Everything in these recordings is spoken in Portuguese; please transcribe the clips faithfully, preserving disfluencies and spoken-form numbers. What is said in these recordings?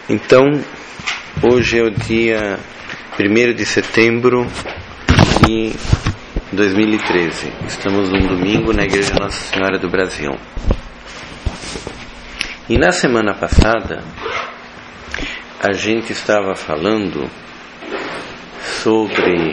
Então, hoje é o dia primeiro de setembro de dois mil e treze. Estamos num domingo na Igreja Nossa Senhora do Brasil. E na semana passada, a gente estava falando sobre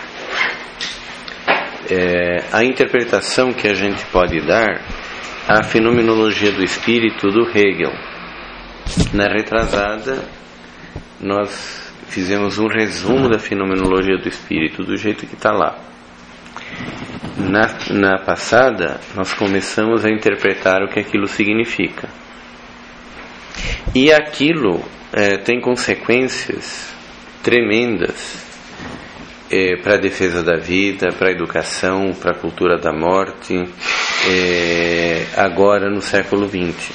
é, a interpretação que a gente pode dar à fenomenologia do espírito do Hegel. Na retrasada, nós fizemos um resumo da fenomenologia do espírito do jeito que está lá. Na, na passada, nós começamos a interpretar o que aquilo significa. E aquilo é, tem consequências tremendas é, para a defesa da vida, para a educação, para a cultura da morte, é, agora no século vinte.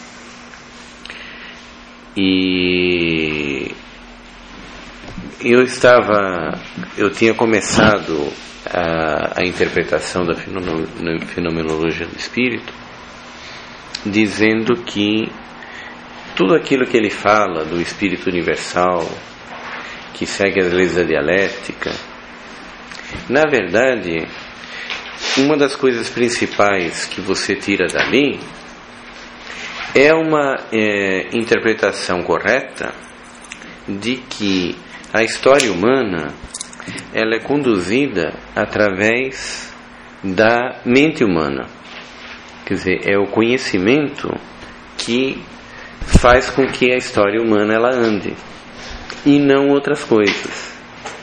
E eu estava, eu tinha começado a, a interpretação da fenomenologia do espírito dizendo que tudo aquilo que ele fala do espírito universal, que segue as leis da dialética, na verdade, uma das coisas principais que você tira dali é uma é, interpretação correta de que a história humana ela é conduzida através da mente humana. Quer dizer, é o conhecimento que faz com que a história humana ela ande, e não outras coisas.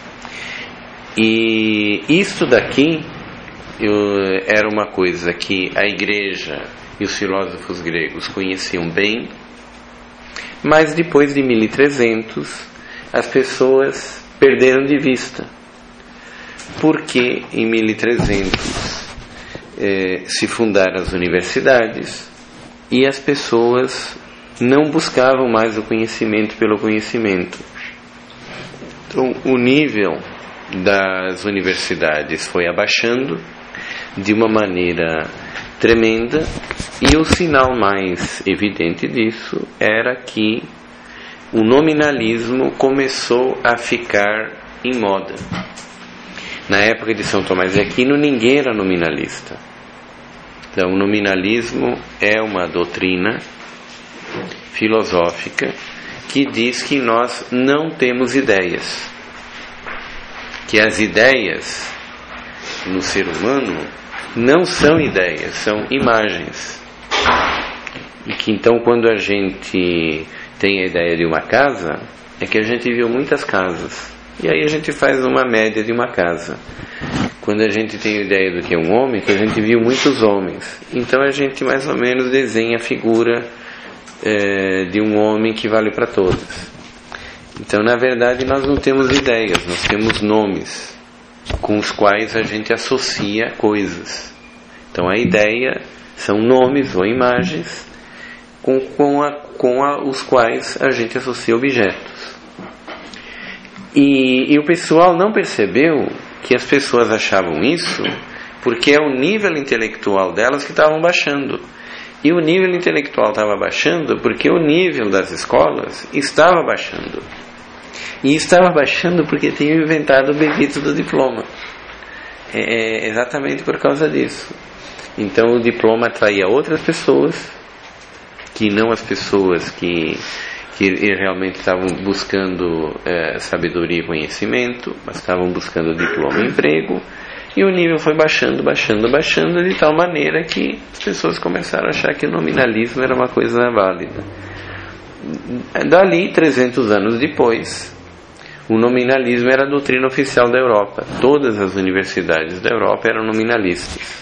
E isto daqui eu, era uma coisa que a igreja e os filósofos gregos conheciam bem, mas depois de mil e trezentos as pessoas perderam de vista, porque em mil e trezentos eh, se fundaram as universidades e as pessoas não buscavam mais o conhecimento pelo conhecimento. Então o nível das universidades foi abaixando de uma maneira tremenda, e o sinal mais evidente disso era que o nominalismo começou a ficar em moda. Na época de São Tomás de Aquino ninguém era nominalista. Então o nominalismo é uma doutrina filosófica que diz que nós não temos ideias, que as ideias no ser humano não são ideias, são imagens. E que então quando a gente tem a ideia de uma casa, é que a gente viu muitas casas, e aí a gente faz uma média de uma casa. Quando a gente tem a ideia do que é um homem, que a gente viu muitos homens, então a gente mais ou menos desenha a figura é, de um homem que vale para todos. Então na verdade nós não temos ideias, nós temos nomes com os quais a gente associa coisas. Então a ideia são nomes ou imagens com, com, a, com a, os quais a gente associa objetos. E, e o pessoal não percebeu que as pessoas achavam isso porque é o nível intelectual delas que estavam baixando. E o nível intelectual estava baixando porque o nível das escolas estava baixando. E estava baixando porque tinham inventado o bendito do diploma. É exatamente por causa disso. Então o diploma atraía outras pessoas, que não as pessoas que, que realmente estavam buscando é, sabedoria e conhecimento, mas estavam buscando diploma e emprego. E o nível foi baixando, baixando, baixando, de tal maneira que as pessoas começaram a achar que o nominalismo era uma coisa válida. Dali, trezentos anos depois, o nominalismo era a doutrina oficial da Europa. Todas as universidades da Europa eram nominalistas.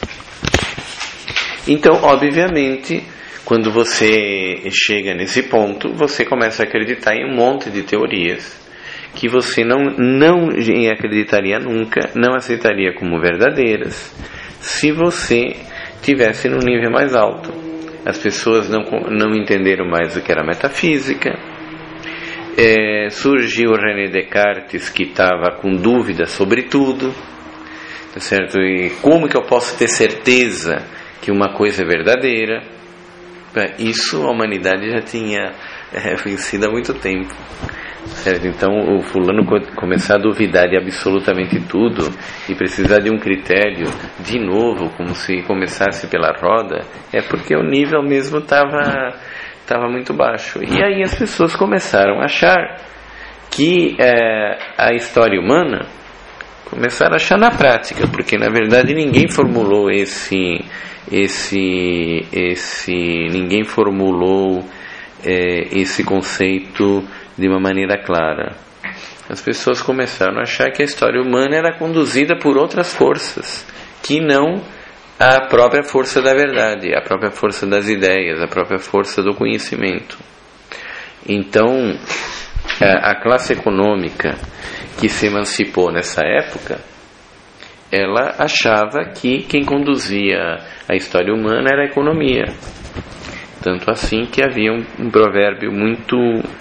Então, obviamente, quando você chega nesse ponto, você começa a acreditar em um monte de teorias que você não, não acreditaria nunca, não aceitaria como verdadeiras, se você estivesse num nível mais alto. As pessoas não, não entenderam mais o que era metafísica. É, surgiu René Descartes, que estava com dúvidas sobre tudo, tá certo? E como que eu posso ter certeza que uma coisa é verdadeira? Isso a humanidade já tinha é, vencido há muito tempo, certo? Então o fulano começar a duvidar de absolutamente tudo e precisar de um critério de novo, como se começasse pela roda, é porque o nível mesmo estava estava muito baixo. E aí as pessoas começaram a achar que é, a história humana, começaram a achar na prática, porque na verdade ninguém formulou esse esse esse ninguém formulou é, esse conceito de uma maneira clara. As pessoas começaram a achar que a história humana era conduzida por outras forças que não a própria força da verdade, a própria força das ideias, a própria força do conhecimento. Então a classe econômica que se emancipou nessa época, ela achava que quem conduzia a história humana era a economia. Tanto assim que havia um, um provérbio muito,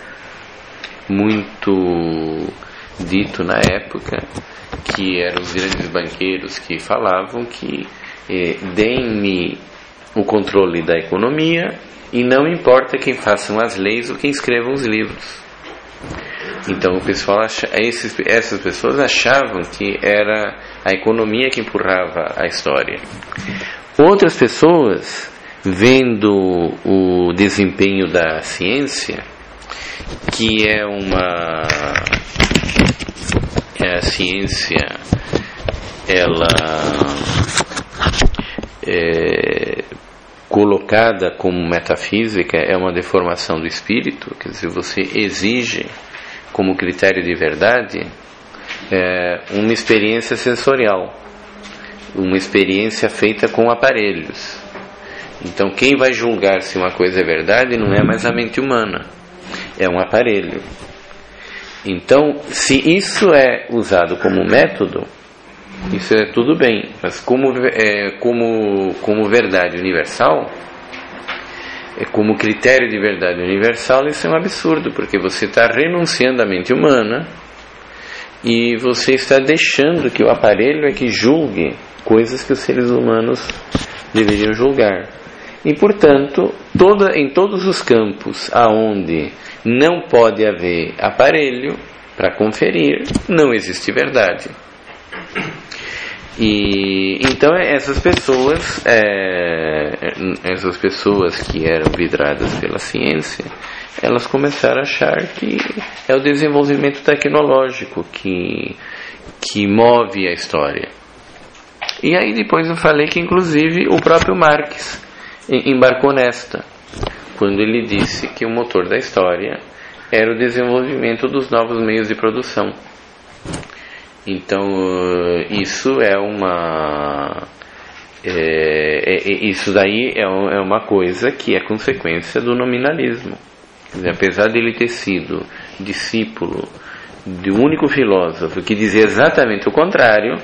muito dito na época, que eram os grandes banqueiros que falavam que eh, deem-me o controle da economia e não importa quem façam as leis ou quem escrevam os livros. Então o pessoal acha, esses, essas pessoas achavam que era a economia que empurrava a história. Outras pessoas, vendo o desempenho da ciência, que é uma é a ciência, ela é colocada como metafísica, é uma deformação do espírito, quer dizer, você exige como critério de verdade é, uma experiência sensorial, uma experiência feita com aparelhos. Então quem vai julgar se uma coisa é verdade não é mais a mente humana, é um aparelho. Então se isso é usado como método, isso é tudo bem, mas como, é, como, como verdade universal, é como critério de verdade universal, isso é um absurdo, porque você está renunciando à mente humana e você está deixando que o aparelho é que julgue coisas que os seres humanos deveriam julgar. E, portanto, toda, em todos os campos aonde não pode haver aparelho para conferir, não existe verdade. E então essas pessoas é, essas pessoas que eram vidradas pela ciência, elas começaram a achar que é o desenvolvimento tecnológico que, que move a história. E aí depois eu falei que inclusive o próprio Marx embarcou nesta, quando ele disse que o motor da história era o desenvolvimento dos novos meios de produção. Então isso é uma é, é, isso daí é, um, é uma coisa que é consequência do nominalismo. Quer dizer, apesar de ele ter sido discípulo do único filósofo que dizia exatamente o contrário,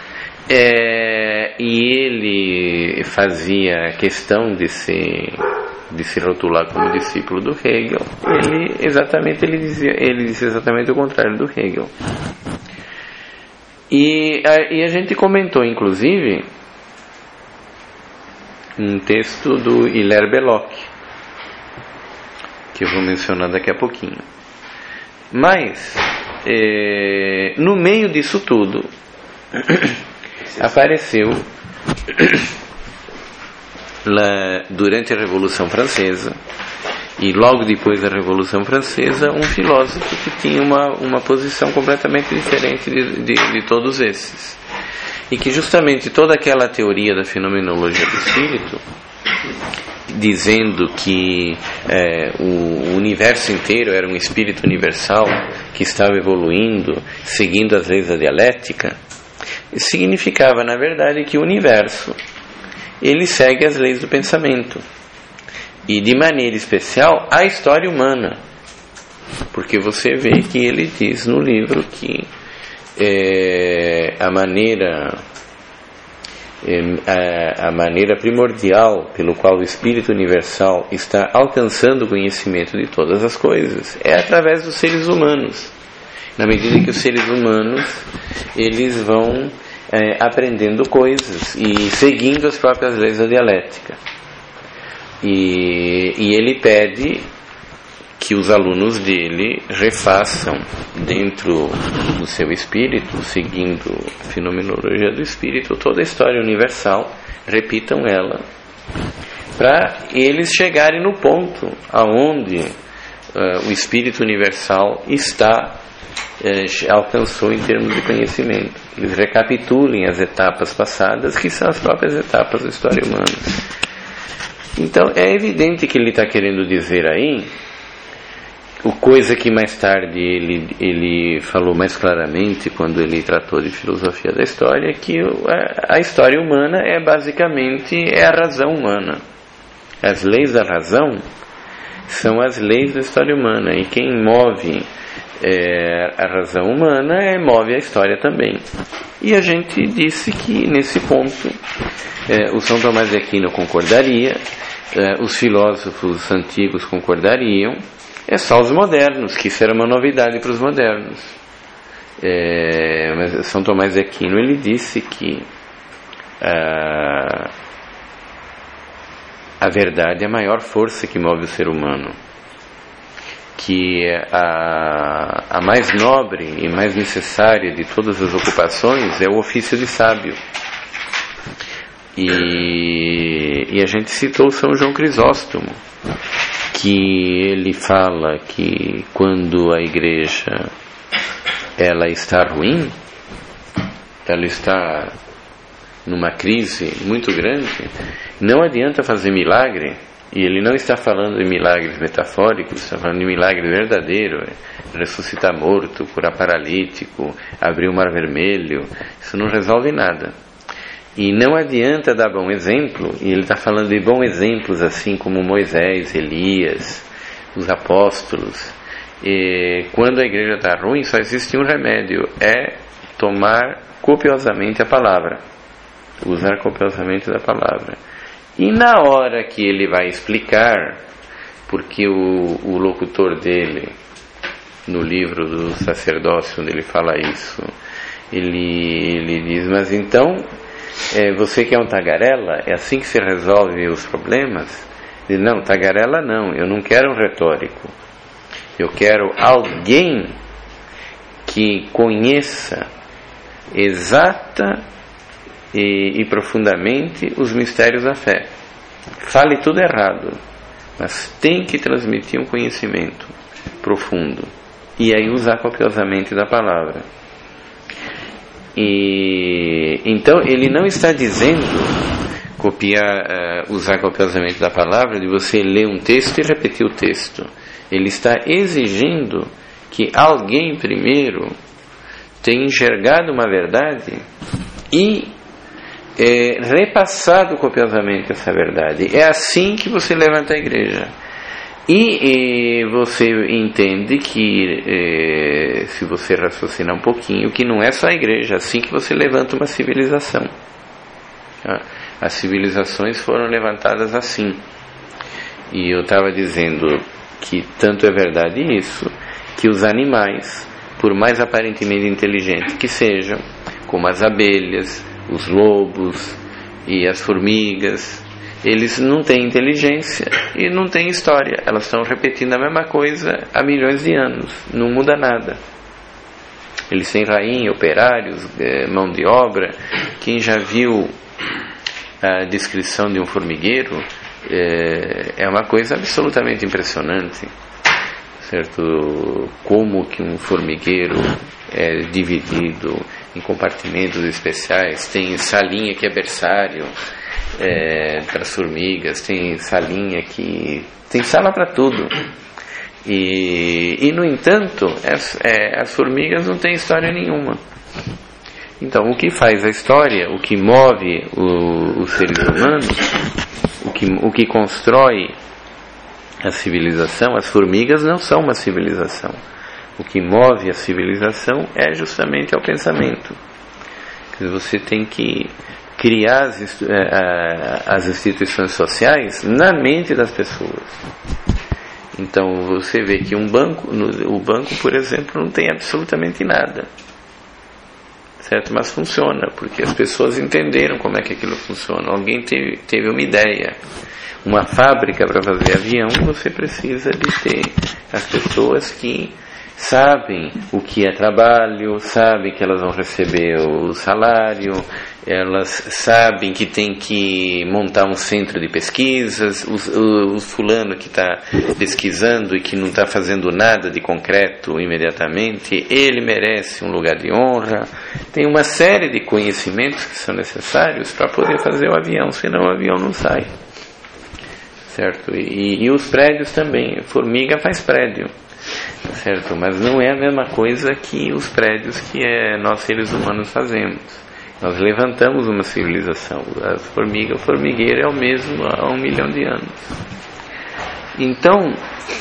é, e ele fazia questão de se de se rotular como discípulo do Hegel, ele exatamente ele dizia ele disse exatamente o contrário do Hegel. E a, e a gente comentou, inclusive, um texto do Hilaire Belloc, que eu vou mencionar daqui a pouquinho. Mas, é, no meio disso tudo, apareceu, lá, durante a Revolução Francesa, e logo depois da Revolução Francesa, um filósofo que tinha uma, uma posição completamente diferente de, de, de todos esses. E que justamente toda aquela teoria da fenomenologia do espírito, dizendo que é, o universo inteiro era um espírito universal que estava evoluindo, seguindo as leis da dialética, significava, na verdade, que o universo ele segue as leis do pensamento. E de maneira especial a história humana, porque você vê que ele diz no livro que é, a maneira é, a, a maneira primordial pelo qual o Espírito Universal está alcançando o conhecimento de todas as coisas é através dos seres humanos, na medida que os seres humanos eles vão é, aprendendo coisas e seguindo as próprias leis da dialética. E, e ele pede que os alunos dele refaçam dentro do seu espírito, seguindo a fenomenologia do espírito, toda a história universal, repitam ela, para eles chegarem no ponto aonde uh, o espírito universal está, uh, alcançou em termos de conhecimento. Eles recapitulem as etapas passadas, que são as próprias etapas da história humana. Então é evidente que ele está querendo dizer aí, o coisa que mais tarde ele, ele falou mais claramente quando ele tratou de filosofia da história, que a, a história humana é basicamente é a razão humana. As leis da razão são as leis da história humana, e quem move é, a razão humana é, move a história também. E a gente disse que nesse ponto é, o São Tomás de Aquino concordaria, é, os filósofos antigos concordariam, é só os modernos, que isso era uma novidade para os modernos. É, mas São Tomás de Aquino, ele disse que a, a verdade é a maior força que move o ser humano, que a, a mais nobre e mais necessária de todas as ocupações é o ofício de sábio. E, e a gente citou São João Crisóstomo, que ele fala que quando a igreja ela está ruim, ela está numa crise muito grande, não adianta fazer milagre. E ele não está falando de milagres metafóricos, está falando de milagre verdadeiro, ressuscitar morto, curar paralítico, abrir o mar vermelho. Isso não resolve nada. E não adianta dar bom exemplo, e ele está falando de bons exemplos assim como Moisés, Elias, os apóstolos. E quando a igreja está ruim, só existe um remédio, é tomar copiosamente a palavra, usar copiosamente da palavra. E na hora que ele vai explicar, porque o, o locutor dele, no livro do sacerdócio, onde ele fala isso, ele, ele diz, mas então... É, você que é um tagarela, é assim que se resolve os problemas? Ele diz, não, tagarela não, eu não quero um retórico. Eu quero alguém que conheça exata e, e profundamente os mistérios da fé. Fale tudo errado, mas tem que transmitir um conhecimento profundo. E aí usar copiosamente da palavra. E então ele não está dizendo copiar, uh, usar copiosamente da palavra, de você ler um texto e repetir o texto. Ele está exigindo que alguém primeiro tenha enxergado uma verdade e é, repassado copiosamente essa verdade. É assim que você levanta a igreja. E, e você entende que, eh, se você raciocinar um pouquinho, que não é só a igreja, assim que você levanta uma civilização. Tá? As civilizações foram levantadas assim. E eu estava dizendo que tanto é verdade isso, que os animais, por mais aparentemente inteligentes que sejam, como as abelhas, os lobos e as formigas, eles não têm inteligência e não têm história. Elas estão repetindo a mesma coisa há milhões de anos. Não muda nada. Eles têm rainha, operários, mão de obra. Quem já viu a descrição de um formigueiro é uma coisa absolutamente impressionante. Certo? Como que um formigueiro é dividido em compartimentos especiais. Tem salinha que é berçário É, para as formigas, tem salinha que tem sala para tudo, e, e no entanto as, é, as formigas não têm história nenhuma. Então o que faz a história, o que move o, os seres humanos, o que, o que constrói a civilização, as formigas não são uma civilização. O que move a civilização é justamente o pensamento. Você tem que criar as, as instituições sociais na mente das pessoas. Então você vê que um banco, no, o banco, por exemplo, não tem absolutamente nada, certo? Mas funciona, porque as pessoas entenderam como é que aquilo funciona. Alguém teve, teve uma ideia. uma fábrica para fazer avião, você precisa de ter as pessoas que sabem o que é trabalho, sabem que elas vão receber o salário, elas sabem que tem que montar um centro de pesquisas, o, o fulano que está pesquisando e que não está fazendo nada de concreto imediatamente, ele merece um lugar de honra. Tem uma série de conhecimentos que são necessários para poder fazer o avião, senão o avião não sai. Certo? E, e os prédios também, formiga faz prédio. Certo, mas não é a mesma coisa que os prédios que é, nós seres humanos fazemos. Nós levantamos uma civilização. A formiga, o formigueiro é o mesmo há um milhão de anos. Então,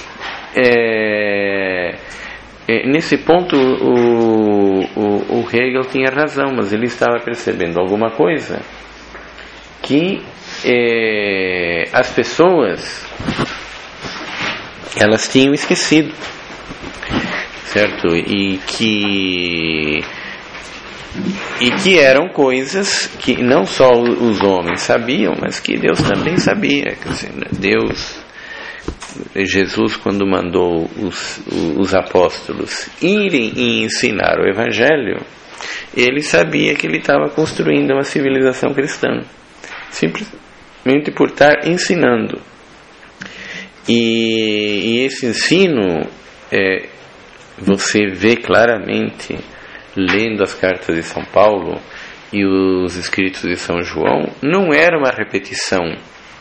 é, é, nesse ponto o, o, o Hegel tinha razão, mas ele estava percebendo alguma coisa que é, as pessoas elas tinham esquecido. Certo? E que e que eram coisas que não só os homens sabiam, mas que Deus também sabia. Quer dizer, Deus, Jesus, quando mandou os, os apóstolos irem e ensinar o Evangelho, ele sabia que ele estava construindo uma civilização cristã, simplesmente por estar ensinando. E, e esse ensino é, você vê claramente, lendo as cartas de São Paulo e os escritos de São João, não era uma repetição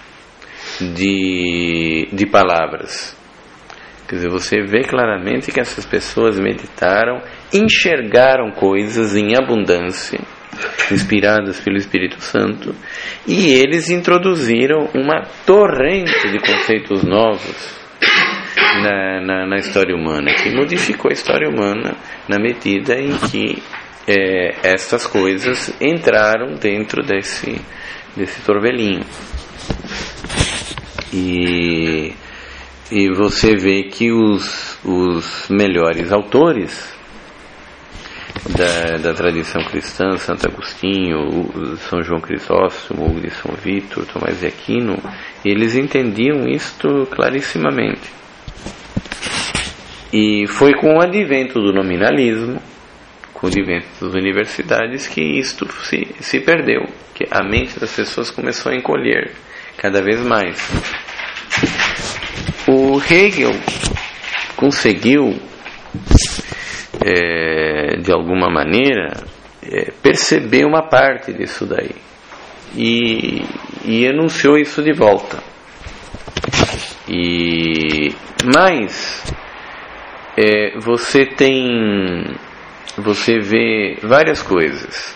de, de palavras. Quer dizer, você vê claramente que essas pessoas meditaram, enxergaram coisas em abundância, inspiradas pelo Espírito Santo, e eles introduziram uma torrente de conceitos novos Na, na, na história humana, que modificou a história humana na medida em que é, estas coisas entraram dentro desse, desse torvelinho. E, e você vê que os, os melhores autores da, da tradição cristã, Santo Agostinho, São João Crisóstomo, Hugo de São Vítor, Tomás de Aquino, eles entendiam isto clarissimamente. E foi com o advento do nominalismo, com o advento das universidades, que isto se, se perdeu, que a mente das pessoas começou a encolher cada vez mais. O Hegel conseguiu, é, de alguma maneira, é, perceber uma parte disso daí e, e enunciou isso de volta. E, mas é, você tem, você vê várias coisas.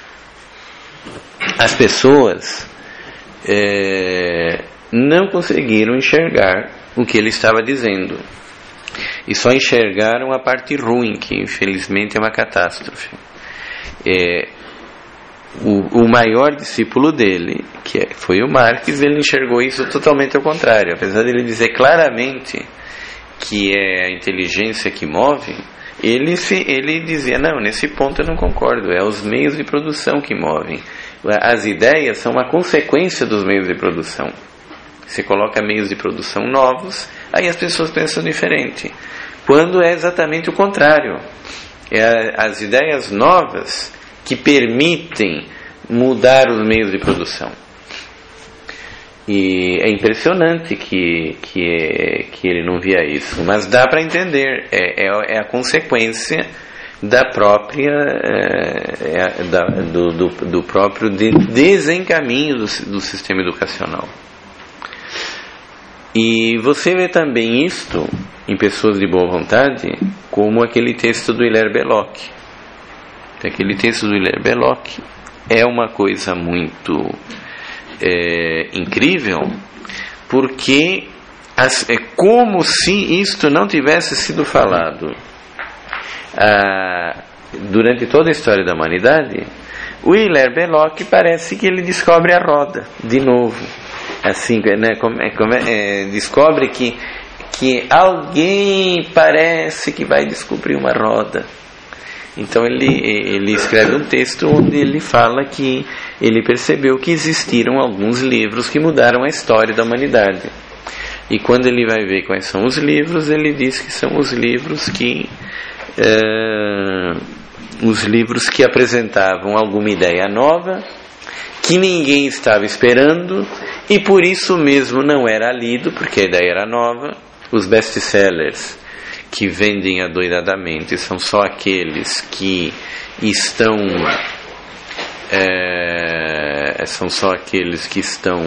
As pessoas é, não conseguiram enxergar o que ele estava dizendo e só enxergaram a parte ruim, que infelizmente é uma catástrofe. É, o, o maior discípulo dele, que é, foi o Marx, ele enxergou isso totalmente ao contrário. Apesar de ele dizer claramente que é a inteligência que move, ele, se, ele dizia, não, nesse ponto eu não concordo, é os meios de produção que movem. As ideias são uma consequência dos meios de produção. Você coloca meios de produção novos, aí as pessoas pensam diferente. Quando é exatamente o contrário. É as ideias novas que permitem mudar os meios de produção. E é impressionante que, que, que ele não via isso, mas dá para entender, é, é, é a consequência da própria é, é, da, do, do, do próprio de, desencaminho do, do sistema educacional. E você vê também isto em pessoas de boa vontade, como aquele texto do Hilaire Belloc. Aquele texto do Hilaire Belloc é uma coisa muito é, incrível, porque as, é como se isto não tivesse sido falado ah, durante toda a história da humanidade. O Hilaire Belloc parece que ele descobre a roda de novo, assim, né, como, como, é, descobre que, que alguém parece que vai descobrir uma roda. Então ele, ele escreve um texto onde ele fala que ele percebeu que existiram alguns livros que mudaram a história da humanidade. E quando ele vai ver quais são os livros, ele diz que são os livros que é, os livros que apresentavam alguma ideia nova, que ninguém estava esperando, e por isso mesmo não era lido, porque a ideia era nova. Os best-sellers que vendem adoidadamente são só aqueles que estão é, são só aqueles que estão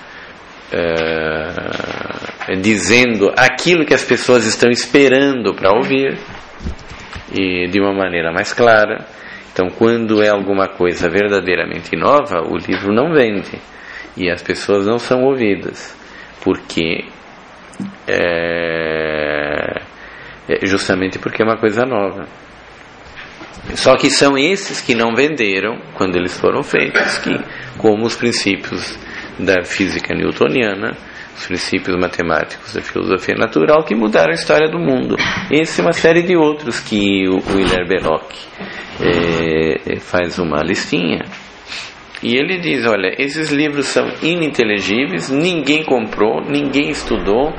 é, dizendo aquilo que as pessoas estão esperando para ouvir, e de uma maneira mais clara. Então, quando é alguma coisa verdadeiramente nova, o livro não vende e as pessoas não são ouvidas, porque é, é justamente porque é uma coisa nova. Só que são esses que não venderam quando eles foram feitos, que, como os princípios da física newtoniana, os princípios matemáticos da filosofia natural, que mudaram a história do mundo. Esse é uma série de outros que o Hilaire Belloc é, faz uma listinha. E ele diz, olha, esses livros são ininteligíveis, ninguém comprou, ninguém estudou,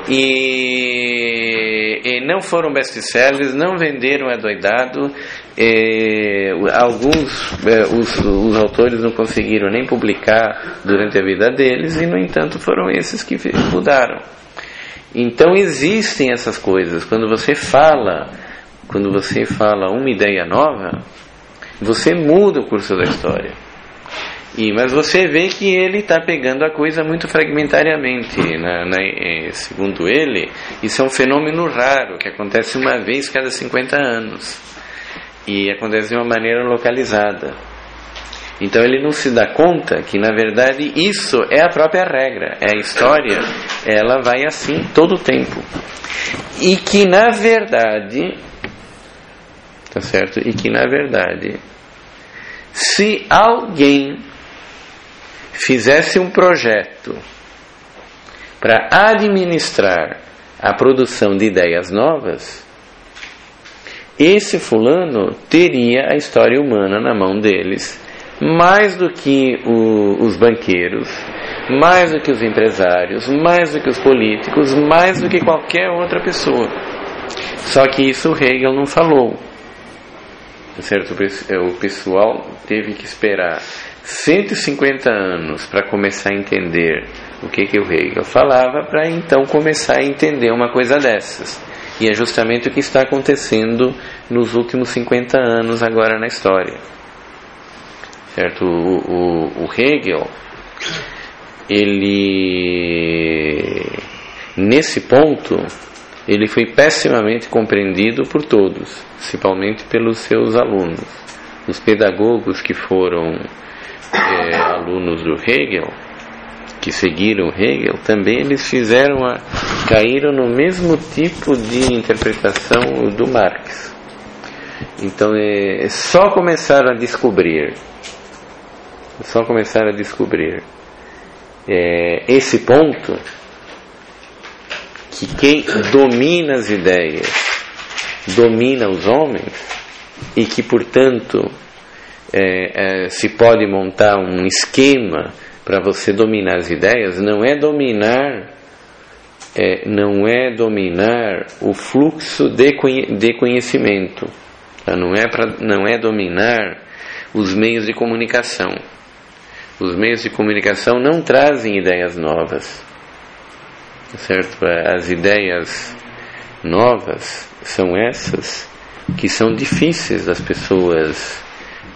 e, e não foram best-sellers, não venderam adoidado, e, alguns, é, os, os autores não conseguiram nem publicar durante a vida deles, e no entanto foram esses que mudaram. Então existem essas coisas. Quando você fala, quando você fala uma ideia nova, você muda o curso da história. E, mas você vê que ele está pegando a coisa muito fragmentariamente, na, na, é, segundo ele, isso é um fenômeno raro, que acontece uma vez cada cinquenta anos, e acontece de uma maneira localizada. Então ele não se dá conta que, na verdade, isso é a própria regra, é a história, ela vai assim todo o tempo, e que na verdade, tá certo? E que na verdade, se alguém fizesse um projeto para administrar a produção de ideias novas, esse fulano teria a história humana na mão deles, mais do que o, os banqueiros, mais do que os empresários, mais do que os políticos, mais do que qualquer outra pessoa. Só que isso Hegel não falou. Certo? O pessoal teve que esperar cento e cinquenta anos para começar a entender o que, que o Hegel falava, para então começar a entender uma coisa dessas. E é justamente o que está acontecendo nos últimos cinquenta anos agora na história. Certo? O, o, o Hegel, ele, nesse ponto, ele foi pessimamente compreendido por todos, principalmente pelos seus alunos. Os pedagogos que foram é, alunos do Hegel, que seguiram Hegel, também eles fizeram a, caíram no mesmo tipo de interpretação do Marx. Então é só começar a descobrir, só começar a descobrir é, esse ponto, que quem domina as ideias domina os homens, e que, portanto, é, é, se pode montar um esquema para você dominar as ideias, não é dominar, é, não é dominar o fluxo de, conhe- de conhecimento, tá? não, é pra, não é dominar os meios de comunicação. Os meios de comunicação não trazem ideias novas. Certo? As ideias novas são essas que são difíceis das pessoas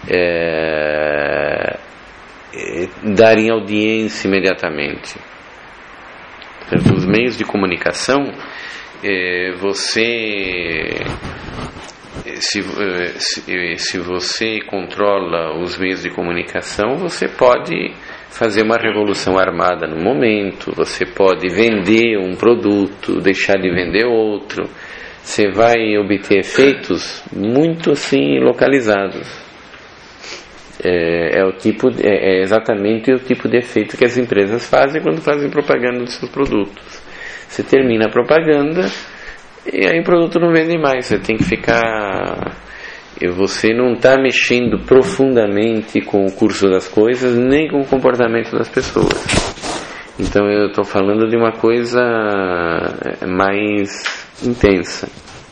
é, é, darem audiência imediatamente. Certo? Os meios de comunicação, é, você se, se, se você controla os meios de comunicação, você pode fazer uma revolução armada no momento, você pode vender um produto, deixar de vender outro, você vai obter efeitos muito assim localizados. É, é, o tipo, é, é exatamente o tipo de efeito que as empresas fazem quando fazem propaganda dos seus produtos. Você termina a propaganda e aí o produto não vende mais, você tem que ficar você não está mexendo profundamente com o curso das coisas, nem com o comportamento das pessoas. Então eu estou falando de uma coisa mais intensa.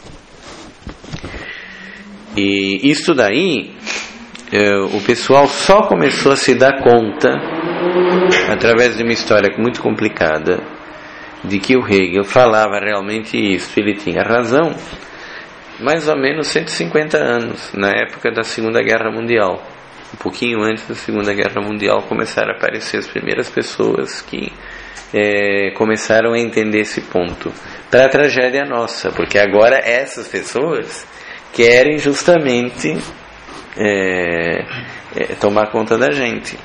E isso daí, é, o pessoal só começou a se dar conta, através de uma história muito complicada, de que o Hegel falava realmente isso. Ele tinha razão, mais ou menos cento e cinquenta anos, na época da Segunda Guerra Mundial. Um pouquinho antes da Segunda Guerra Mundial começaram a aparecer as primeiras pessoas que é, começaram a entender esse ponto. Para a tragédia nossa, porque agora essas pessoas querem justamente é, é, tomar conta da gente.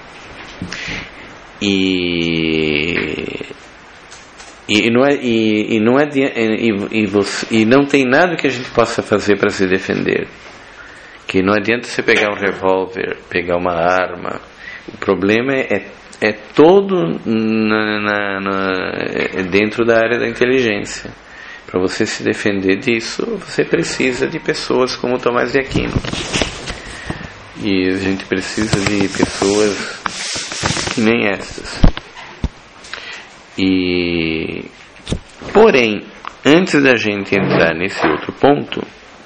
E... E não, é, e, e, não é, e, e, você, e não tem nada que a gente possa fazer para se defender. Que não adianta você pegar um revólver, pegar uma arma. O problema é, é todo na, na, na, é dentro da área da inteligência. Para você se defender disso, você precisa de pessoas como Tomás de Aquino. E a gente precisa de pessoas que nem essas. E, porém, antes da gente entrar nesse outro ponto,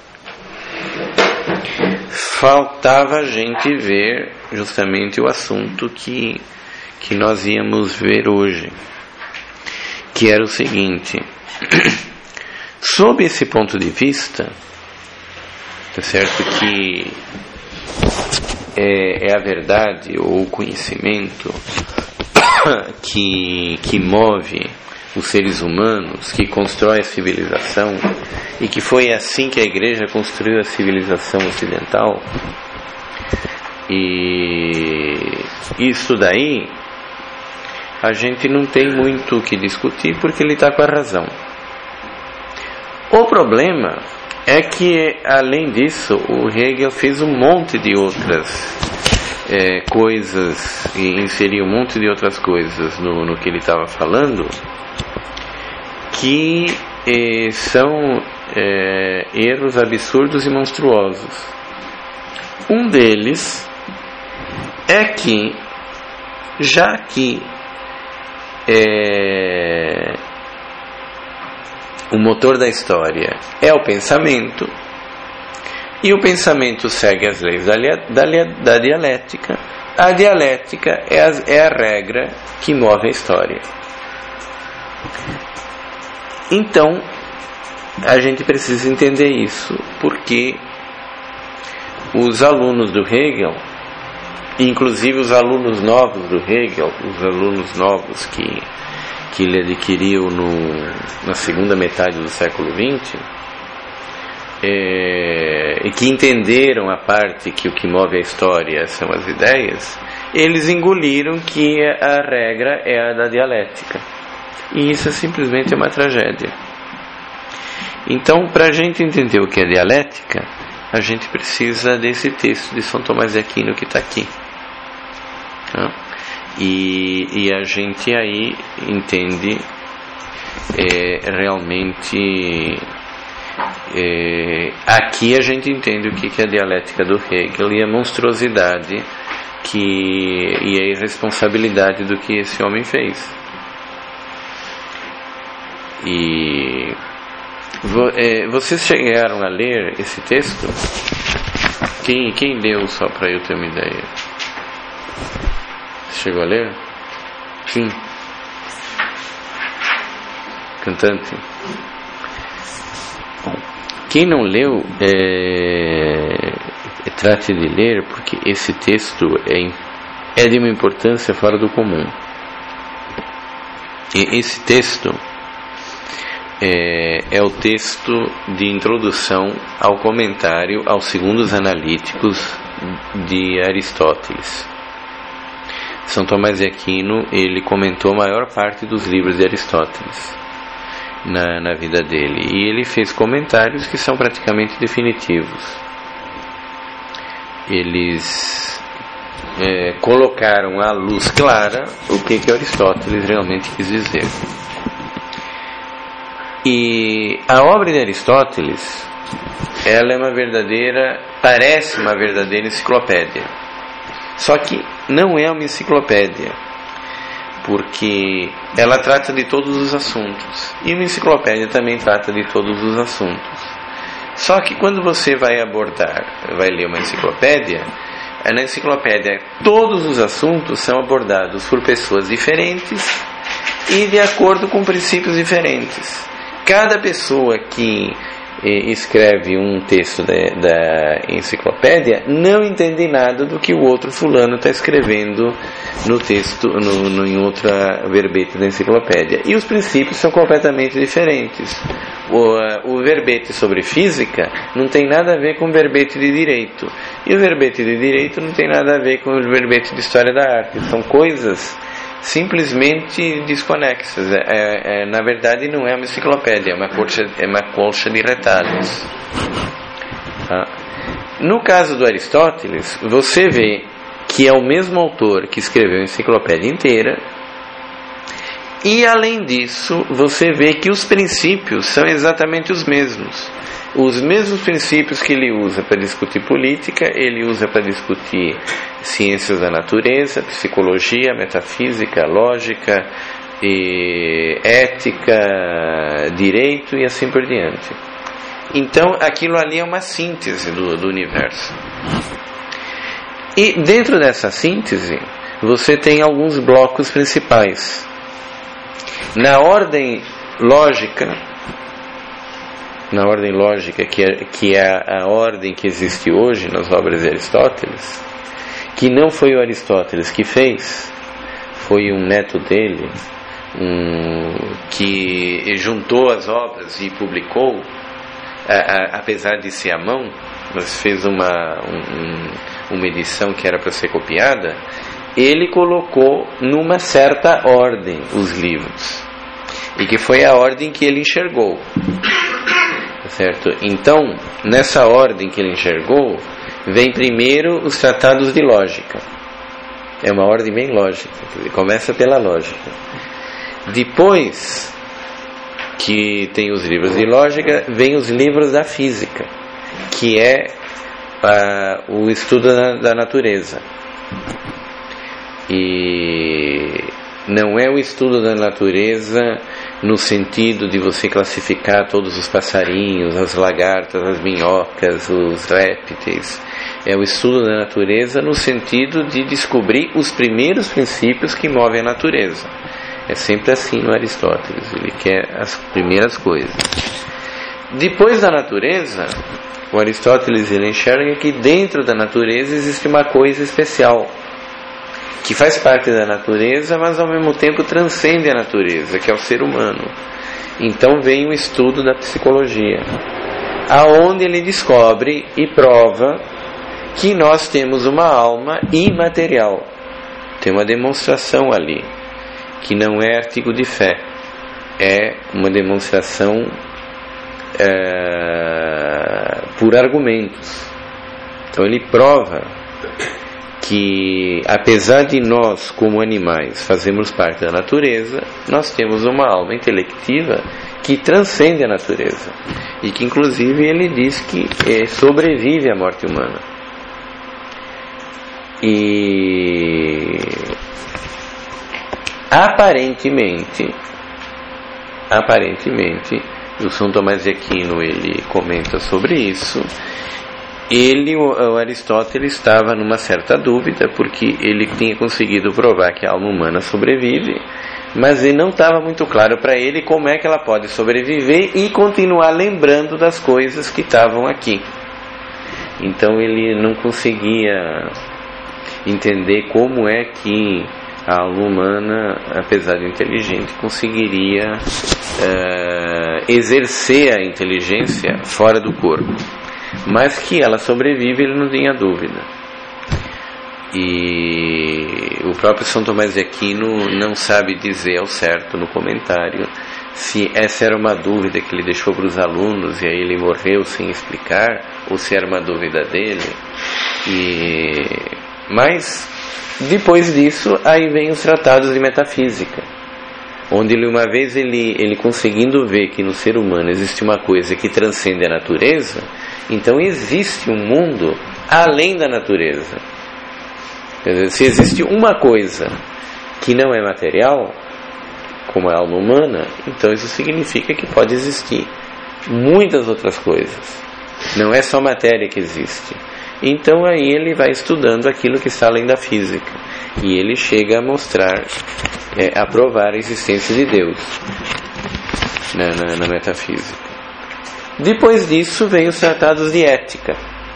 faltava a gente ver justamente o assunto que, que nós íamos ver hoje, que era o seguinte: sob esse ponto de vista, tá certo que é, é a verdade ou o conhecimento que, que move os seres humanos, que constrói a civilização, e que foi assim que a Igreja construiu a civilização ocidental. E isso daí a gente não tem muito o que discutir, porque ele está com a razão. O problema é que, além disso, o Hegel fez um monte de outras É, coisas, e inserir um monte de outras coisas no, no que ele estava falando, que eh, são eh, erros absurdos e monstruosos. Um deles é que, já que eh, o motor da história é o pensamento, e o pensamento segue as leis da, da, da dialética, a dialética é a, é a regra que move a história. Então, a gente precisa entender isso, porque os alunos do Hegel, inclusive os alunos novos do Hegel, os alunos novos que, que ele adquiriu no, na segunda metade do século vinte, É, e que entenderam a parte que o que move a história são as ideias, eles engoliram que a regra é a da dialética, e isso é simplesmente uma tragédia. Então, para a gente entender o que é dialética, a gente precisa desse texto de São Tomás de Aquino que está aqui, tá? e, e a gente aí entende é, realmente. É, aqui a gente entende o que é a dialética do Hegel e a monstruosidade que, e a irresponsabilidade do que esse homem fez. E vo, é, vocês chegaram a ler esse texto? Quem, quem leu, só para eu ter uma ideia? Chegou a ler? Sim. Cantante. Quem não leu, é, trate de ler, porque esse texto é, é de uma importância fora do comum. E esse texto é, é o texto de introdução ao comentário aos Segundos Analíticos de Aristóteles. São Tomás de Aquino, ele comentou a maior parte dos livros de Aristóteles Na, na vida dele, e ele fez comentários que são praticamente definitivos. Eles é, colocaram à luz clara o que, que Aristóteles realmente quis dizer. E a obra de Aristóteles, ela é uma verdadeira, parece uma verdadeira enciclopédia. Só que não é uma enciclopédia, porque ela trata de todos os assuntos. E uma enciclopédia também trata de todos os assuntos. Só que quando você vai abordar, vai ler uma enciclopédia, na enciclopédia todos os assuntos são abordados por pessoas diferentes e de acordo com princípios diferentes. Cada pessoa que eh, escreve um texto da, da enciclopédia não entende nada do que o outro fulano está escrevendo no texto, no, no, em outra verbete da enciclopédia. E os princípios são completamente diferentes. O, o verbete sobre física não tem nada a ver com o verbete de direito. E o verbete de direito não tem nada a ver com o verbete de história da arte. São coisas simplesmente desconexas. É, é, é, na verdade não é uma enciclopédia, é uma colcha, é uma colcha de retalhos. Tá? No caso do Aristóteles, você vê que é o mesmo autor que escreveu a enciclopédia inteira, e além disso você vê que os princípios são exatamente os mesmos. Os mesmos princípios que ele usa para discutir política, ele usa para discutir ciências da natureza, psicologia, metafísica, lógica, e ética, direito e assim por diante. Então aquilo ali é uma síntese do, do universo. E dentro dessa síntese você tem alguns blocos principais. Na ordem lógica, na ordem lógica, que é, que é a ordem que existe hoje nas obras de Aristóteles, que não foi o Aristóteles que fez, foi um neto dele, um, que juntou as obras e publicou, a, a, apesar de ser à mão, mas fez uma, um, uma edição que era para ser copiada. Ele colocou numa certa ordem os livros, e que foi a ordem que ele enxergou. Certo? Então, nessa ordem que ele enxergou, vem primeiro os tratados de lógica. É uma ordem bem lógica. Ele começa pela lógica. Depois que tem os livros de lógica, vem os livros da física, que é ah, o estudo da, da natureza. E não é o estudo da natureza no sentido de você classificar todos os passarinhos, as lagartas, as minhocas, os répteis. É o estudo da natureza no sentido de descobrir os primeiros princípios que movem a natureza. É sempre assim no Aristóteles, ele quer as primeiras coisas. Depois da natureza, o Aristóteles ele enxerga que dentro da natureza existe uma coisa especial, que faz parte da natureza, mas ao mesmo tempo transcende a natureza, que é o ser humano. Então vem o estudo da psicologia, aonde ele descobre e prova que nós temos uma alma imaterial. Tem uma demonstração ali, que não é artigo de fé, é uma demonstração é, por argumentos. Então ele prova que, apesar de nós, como animais, fazermos parte da natureza, nós temos uma alma intelectiva que transcende a natureza, e que inclusive ele diz que é, sobrevive à morte humana. E aparentemente aparentemente o São Tomás de Aquino ele comenta sobre isso. Ele, o Aristóteles, estava numa certa dúvida, porque ele tinha conseguido provar que a alma humana sobrevive, mas ele não estava muito claro para ele como é que ela pode sobreviver e continuar lembrando das coisas que estavam aqui. Então ele não conseguia entender como é que a alma humana, apesar de inteligente, conseguiria uh, exercer a inteligência fora do corpo. Mas que ela sobrevive, ele não tinha dúvida. E o próprio São Tomás de Aquino não sabe dizer ao certo no comentário se essa era uma dúvida que ele deixou para os alunos e aí ele morreu sem explicar, ou se era uma dúvida dele. E... mas depois disso aí vem os tratados de metafísica, onde ele, uma vez ele, ele conseguindo ver que no ser humano existe uma coisa que transcende a natureza, então existe um mundo além da natureza. Quer dizer, se existe uma coisa que não é material, como a alma humana, então isso significa que pode existir muitas outras coisas. Não é só matéria que existe. Então aí ele vai estudando aquilo que está além da física, e ele chega a mostrar, é, a provar a existência de Deus na, na, na metafísica. Depois disso vem os tratados de ética.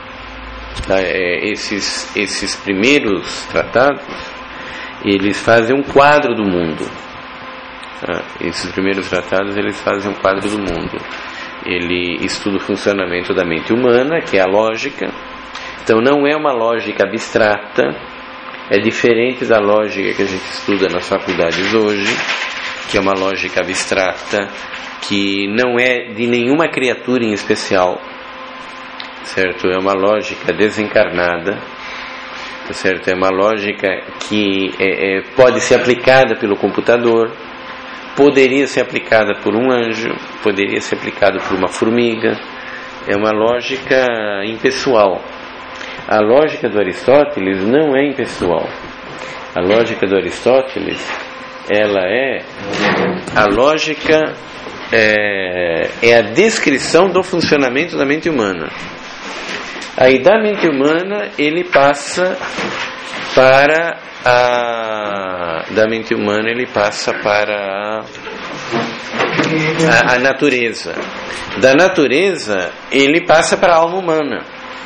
É, esses, esses primeiros tratados, eles fazem um quadro do mundo. Ah, esses primeiros tratados eles fazem um quadro do mundo. Ele estuda o funcionamento da mente humana, que é a lógica. Então não é uma lógica abstrata, é diferente da lógica que a gente estuda nas faculdades hoje, que é uma lógica abstrata, que não é de nenhuma criatura em especial, certo? É uma lógica desencarnada, certo? É uma lógica que é, é, pode ser aplicada pelo computador, poderia ser aplicada por um anjo, poderia ser aplicada por uma formiga. É uma lógica impessoal. A lógica do Aristóteles não é impessoal. A lógica do Aristóteles, ela é a lógica é, é a descrição do funcionamento da mente humana. Aí da mente humana ele passa para a da mente humana ele passa para a, a, a natureza. Da natureza ele passa para a alma humana.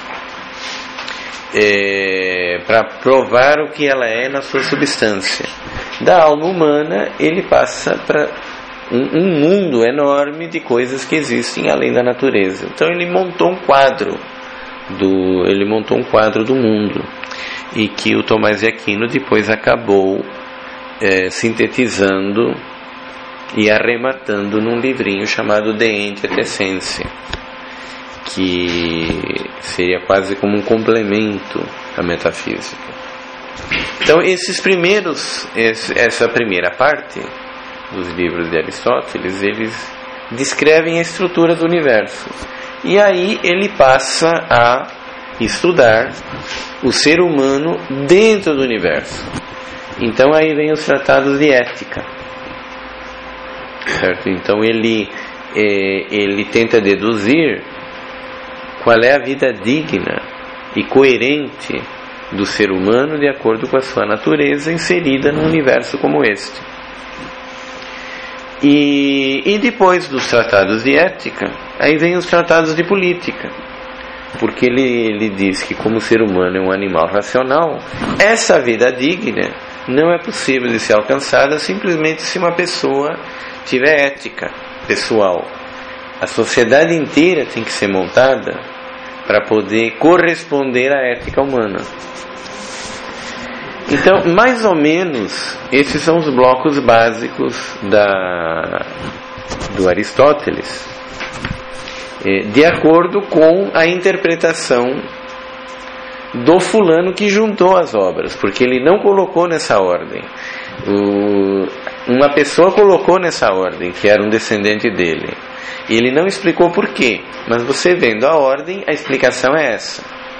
É, para provar o que ela é na sua substância. Da alma humana ele passa para um, um mundo enorme de coisas que existem além da natureza. Então ele montou um quadro do, ele montou um quadro do mundo, e que o Tomás de Aquino depois acabou é, sintetizando e arrematando num livrinho chamado De Ente et Essentia, que seria quase como um complemento à metafísica. Então esses primeiros, essa primeira parte dos livros de Aristóteles, eles descrevem a estrutura do universo, e aí ele passa a estudar o ser humano dentro do universo. Então aí vem os tratados de ética, certo? Então ele, ele tenta deduzir qual é a vida digna e coerente do ser humano de acordo com a sua natureza inserida num universo como este. E, e depois dos tratados de ética, aí vem os tratados de política, porque ele, ele diz que como o ser humano é um animal racional, essa vida digna não é possível de ser alcançada simplesmente se uma pessoa tiver ética pessoal. A sociedade inteira tem que ser montada para poder corresponder à ética humana. Então, mais ou menos, esses são os blocos básicos da, do Aristóteles, de acordo com a interpretação do fulano que juntou as obras, porque ele não colocou nessa ordem. O, uma pessoa colocou nessa ordem, que era um descendente dele. E ele não explicou por quê, mas você vendo a ordem, a explicação é essa.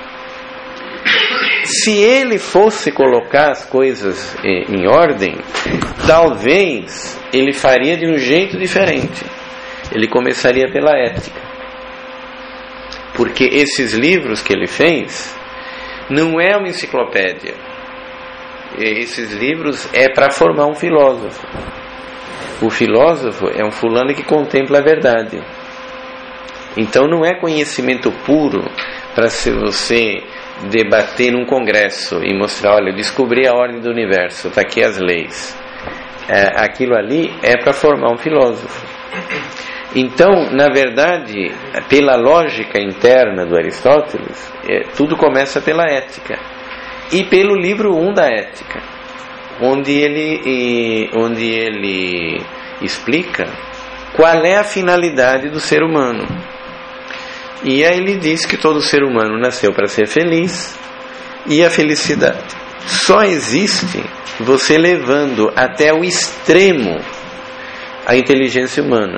Se ele fosse colocar as coisas em ordem, talvez ele faria de um jeito diferente. Ele começaria pela ética, porque esses livros que ele fez não é uma enciclopédia. Esses livros é para formar um filósofo. O filósofo é um fulano que contempla a verdade. Então não é conhecimento puro para se você debater num congresso e mostrar, olha, eu descobri a ordem do universo, está aqui as leis. É, aquilo ali é para formar um filósofo. Então, na verdade, pela lógica interna do Aristóteles, é, tudo começa pela ética. E pelo livro um da ética, onde ele, e, onde ele explica qual é a finalidade do ser humano. E aí ele diz que todo ser humano nasceu para ser feliz, e a felicidade só existe você levando até o extremo a inteligência humana.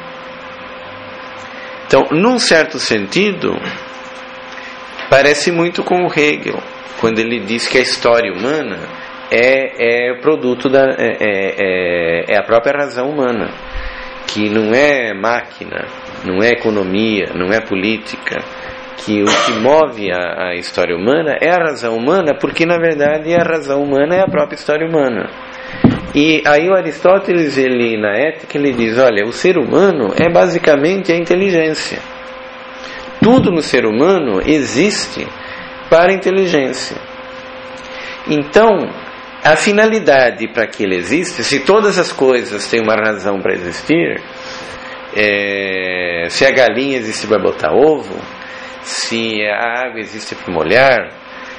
Então, num certo sentido, parece muito com o Hegel, quando ele diz que a história humana é, é produto da é, é, é a própria razão humana, que não é máquina, não é economia, não é política, que o que move a, a história humana é a razão humana, porque na verdade a razão humana é a própria história humana. E aí o Aristóteles, ele, na Ética, ele diz, olha, o ser humano é basicamente a inteligência. Tudo no ser humano existe para a inteligência. Então, a finalidade para que ele existe, se todas as coisas têm uma razão para existir, é, se a galinha existe para botar ovo, se a água existe para molhar,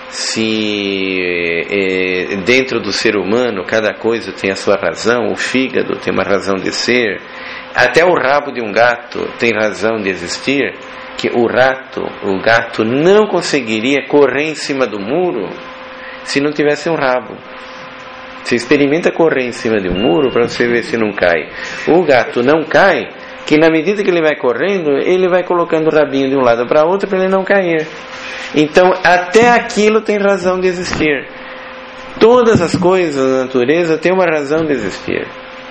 se é, dentro do ser humano cada coisa tem a sua razão, o fígado tem uma razão de ser, até o rabo de um gato tem razão de existir, que o rato, o gato não conseguiria correr em cima do muro se não tivesse um rabo. Você experimenta correr em cima de um muro para você ver se não cai. O gato não cai, que na medida que ele vai correndo, ele vai colocando o rabinho de um lado para outro para ele não cair. Então, até aquilo tem razão de existir. Todas as coisas da natureza têm uma razão de existir.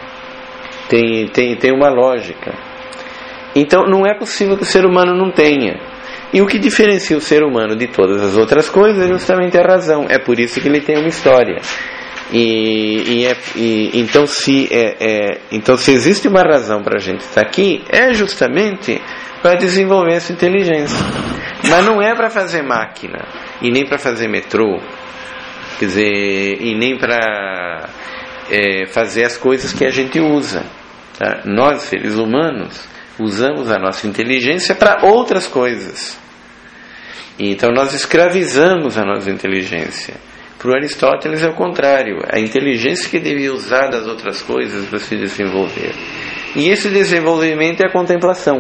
Tem, tem, tem uma lógica. Então, não é possível que o ser humano não tenha. E o que diferencia o ser humano de todas as outras coisas é justamente a razão. É por isso que ele tem uma história. E, e, é, e então, se, é, é, então se existe uma razão para a gente estar aqui, é justamente para desenvolver essa inteligência. Mas não é para fazer máquina, e nem para fazer metrô, quer dizer, e nem para é, fazer as coisas que a gente usa, tá? Nós, seres humanos, usamos a nossa inteligência para outras coisas. Então nós escravizamos a nossa inteligência. Para o Aristóteles é o contrário, a inteligência que devia usar das outras coisas para se desenvolver. E esse desenvolvimento é a contemplação.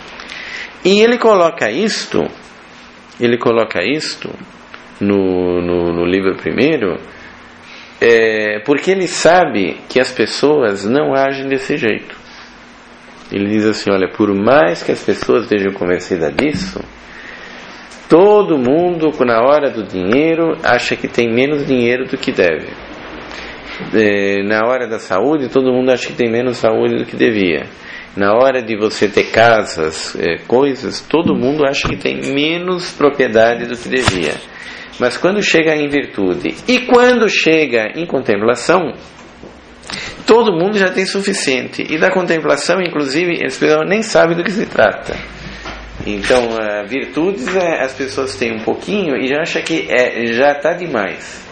E ele coloca isto, ele coloca isto no, no, no livro primeiro, é, porque ele sabe que as pessoas não agem desse jeito. Ele diz assim, olha, por mais que as pessoas estejam convencidas disso, todo mundo, na hora do dinheiro, acha que tem menos dinheiro do que deve. É, na hora da saúde, todo mundo acha que tem menos saúde do que devia. Na hora de você ter casas, é, coisas, todo mundo acha que tem menos propriedade do que devia. Mas quando chega em virtude e quando chega em contemplação, todo mundo já tem suficiente. E da contemplação, inclusive, as pessoas nem sabem do que se trata. Então, uh, virtudes, é, as pessoas têm um pouquinho e já acham que é, já está demais.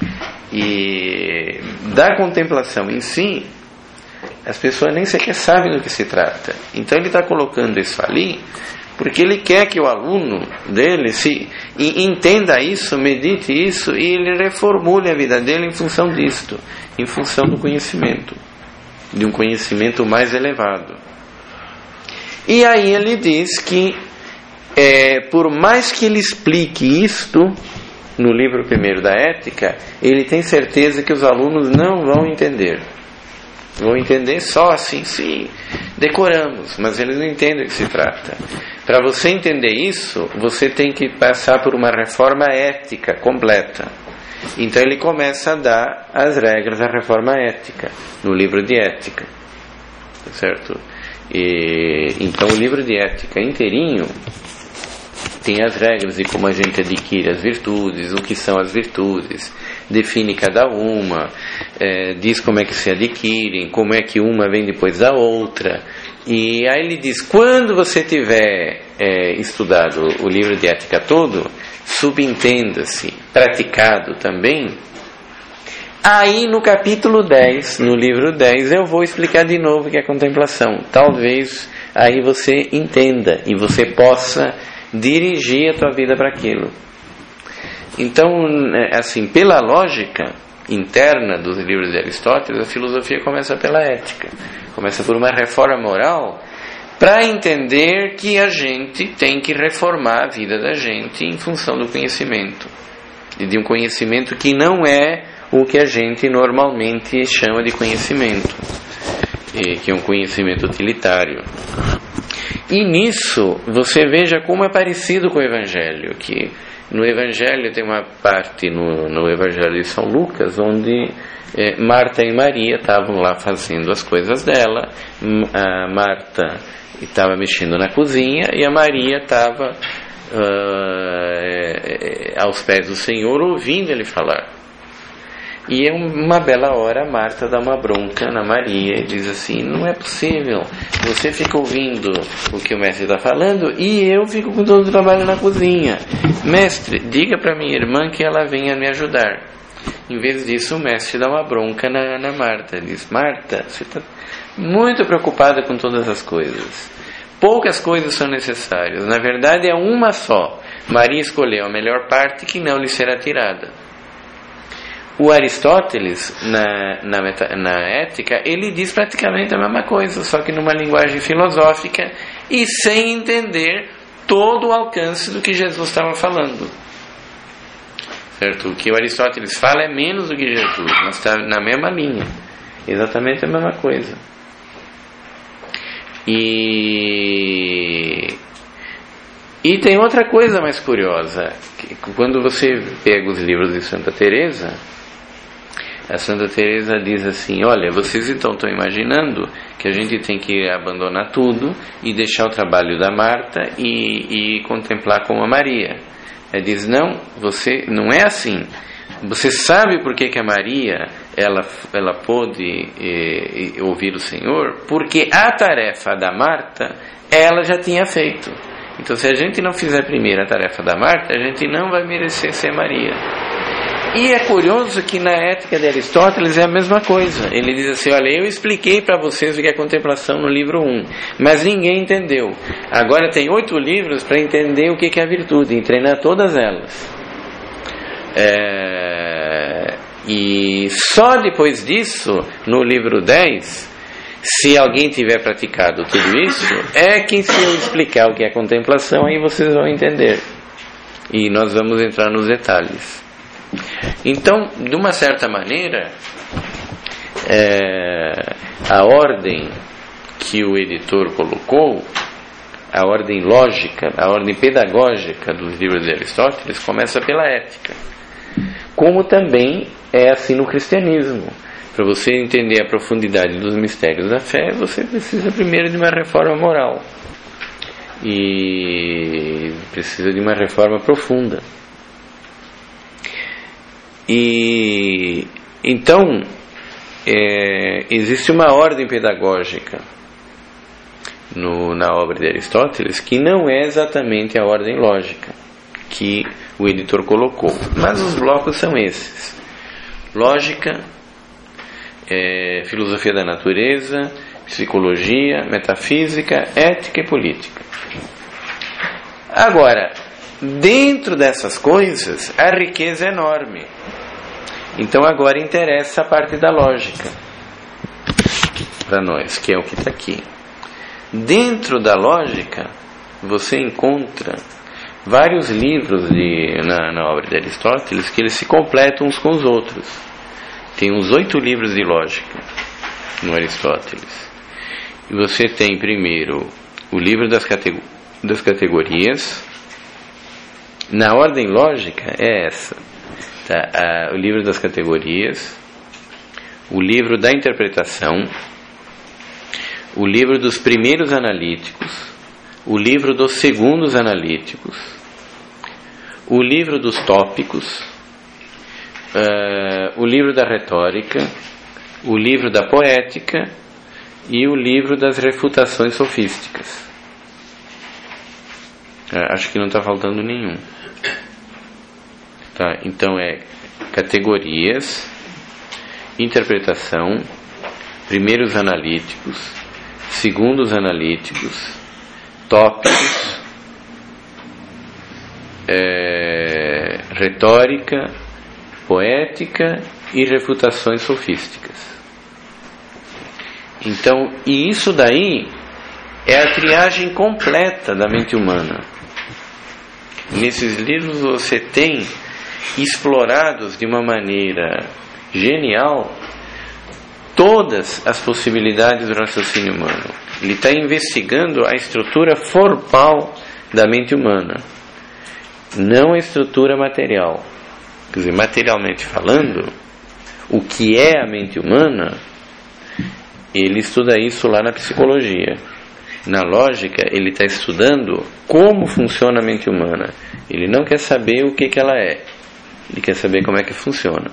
E da contemplação em si, as pessoas nem sequer sabem do que se trata. Então ele está colocando isso ali porque ele quer que o aluno dele se e entenda isso, medite isso e ele reformule a vida dele em função disto, em função do conhecimento, de um conhecimento mais elevado. E aí ele diz que é, por mais que ele explique isto no livro primeiro da Ética, ele tem certeza que os alunos não vão entender. Vão entender só assim, sim, decoramos, mas eles não entendem o que se trata. Para você entender isso, você tem que passar por uma reforma ética completa. Então ele começa a dar as regras da reforma ética, no livro de Ética. Certo? E, então o livro de Ética inteirinho tem as regras de como a gente adquire as virtudes, o que são as virtudes, define cada uma, é, diz como é que se adquirem, como é que uma vem depois da outra. E aí ele diz, quando você tiver é, estudado o livro de Ética todo, subentenda-se, praticado também, aí no capítulo dez, no livro dez, eu vou explicar de novo o que é contemplação. Talvez aí você entenda e você possa dirigir a tua vida para aquilo. Então, assim, pela lógica interna dos livros de Aristóteles, a filosofia começa pela ética, começa por uma reforma moral, para entender que a gente tem que reformar a vida da gente em função do conhecimento, e de um conhecimento que não é o que a gente normalmente chama de conhecimento. que é um conhecimento utilitário. E nisso você veja como é parecido com o Evangelho, que no Evangelho tem uma parte no, no Evangelho de São Lucas onde é, Marta e Maria estavam lá fazendo as coisas dela. A Marta estava mexendo na cozinha e a Maria estava uh, é, aos pés do Senhor ouvindo ele falar. E é uma bela hora a Marta dá uma bronca na Maria e diz assim: não é possível, você fica ouvindo o que o mestre está falando e eu fico com todo o trabalho na cozinha. Mestre, diga para minha irmã que ela venha me ajudar. Em vez disso, o mestre dá uma bronca na, na Marta. Diz: Marta, você está muito preocupada com todas as coisas. Poucas coisas são necessárias. Na verdade é uma só. Maria escolheu a melhor parte que não lhe será tirada. O Aristóteles, na, na, meta, na Ética, ele diz praticamente a mesma coisa, só que numa linguagem filosófica e sem entender todo o alcance do que Jesus estava falando. Certo? O que o Aristóteles fala é menos do que Jesus, mas está na mesma linha. Exatamente a mesma coisa. E... E tem outra coisa mais curiosa, que quando você pega os livros de Santa Teresa, a Santa Teresa diz assim: olha, vocês então estão imaginando que a gente tem que abandonar tudo e deixar o trabalho da Marta e, e contemplar como a Maria. Ela diz: não, você não é assim. Você sabe por que, que a Maria ela, ela pôde eh, ouvir o Senhor? Porque a tarefa da Marta ela já tinha feito. Então, se a gente não fizer primeiro a tarefa da Marta, a gente não vai merecer ser Maria. E é curioso que na Ética de Aristóteles é a mesma coisa. Ele diz assim: olha, eu expliquei para vocês o que é contemplação no livro um, mas ninguém entendeu. Agora tem oito livros para entender o que é a virtude, e treinar todas elas. É... E só depois disso, no livro dez, se alguém tiver praticado tudo isso, é que se eu explicar o que é contemplação, aí vocês vão entender. E nós vamos entrar nos detalhes. Então, de uma certa maneira, é, a ordem que o editor colocou, a ordem lógica, a ordem pedagógica dos livros de Aristóteles, começa pela ética. Como também é assim no cristianismo. Para você entender a profundidade dos mistérios da fé, você precisa primeiro de uma reforma moral. E precisa de uma reforma profunda. E então é, existe uma ordem pedagógica no, na obra de Aristóteles que não é exatamente a ordem lógica que o editor colocou, mas os blocos são esses: lógica, é, filosofia da natureza, psicologia, metafísica, ética e política. Agora, dentro dessas coisas, a riqueza é enorme. Então agora interessa a parte da lógica para nós, que é o que está aqui. Dentro da lógica, você encontra vários livros de, na, na obra de Aristóteles que eles se completam uns com os outros. Tem uns oito livros de lógica no Aristóteles. E você tem primeiro o livro das, categ- das categorias. Na ordem lógica é essa, tá? Ah, o livro das categorias, o livro da interpretação, o livro dos primeiros analíticos, o livro dos segundos analíticos, o livro dos tópicos, uh, o livro da retórica, o livro da poética e o livro das refutações sofísticas. Uh, acho que não está faltando nenhum. Tá, então é categorias, interpretação, primeiros analíticos, segundos analíticos, tópicos, é, retórica, poética e refutações sofísticas. Então, e isso daí é a triagem completa da mente humana. Nesses livros você tem explorados de uma maneira genial todas as possibilidades do raciocínio humano. Ele está investigando a estrutura formal da mente humana, não a estrutura material. Quer dizer, materialmente falando, o que é a mente humana, ele estuda isso lá na psicologia. Na lógica, ele está estudando como funciona a mente humana. Ele não quer saber o que, que ela é, ele quer saber como é que funciona.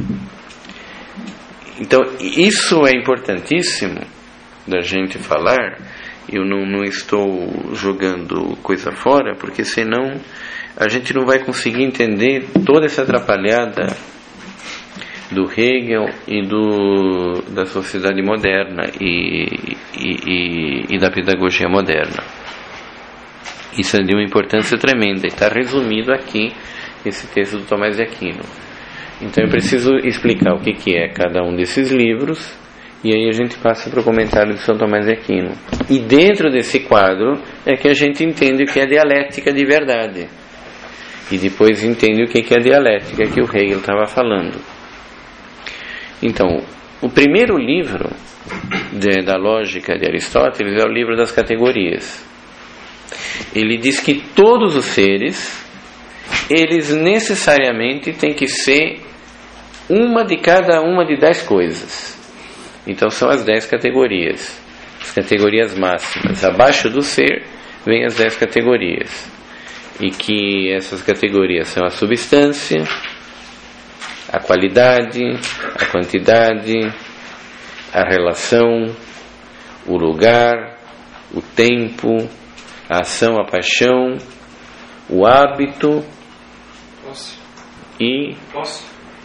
Então, isso é importantíssimo da gente falar. Eu não, não estou jogando coisa fora, porque senão a gente não vai conseguir entender toda essa atrapalhada do Hegel e do, da sociedade moderna e, e, e, e da pedagogia moderna. Isso é de uma importância tremenda, e está resumido aqui esse texto do Tomás de Aquino. Então eu preciso explicar o que, que é cada um desses livros, e aí a gente passa para o comentário de São Tomás de Aquino. E dentro desse quadro é que a gente entende o que é dialética de verdade, e depois entende o que, que é dialética que o Hegel estava falando. Então, o primeiro livro de, da lógica de Aristóteles é o livro das categorias. Ele diz que todos os seres, eles necessariamente têm que ser uma de cada uma de dez coisas. Então são as dez categorias, as categorias máximas. Abaixo do ser vem as dez categorias, e que essas categorias são a substância, a qualidade, a quantidade, a relação, o lugar, o tempo, a ação, a paixão, o hábito. Posse. E Posse.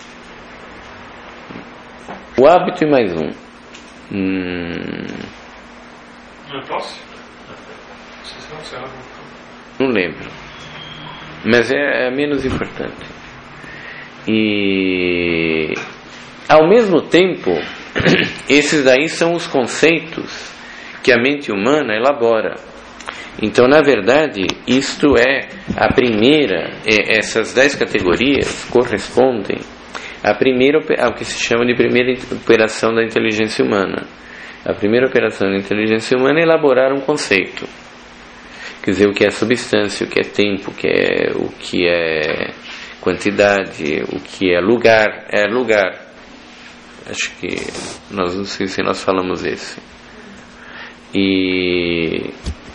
o hábito e mais um. Hum... Não é posse? Vocês não sabem. Não lembro. Mas é, é menos importante. E ao mesmo tempo, esses daí são os conceitos que a mente humana elabora. Então, na verdade, isto é a primeira, essas dez categorias correspondem à primeira, ao que se chama de primeira operação da inteligência humana. A primeira operação da inteligência humana é elaborar um conceito. Quer dizer, o que é substância, o que é tempo, o que é, o que é quantidade, o que é lugar. É lugar. Acho que nós não sei se nós falamos esse. E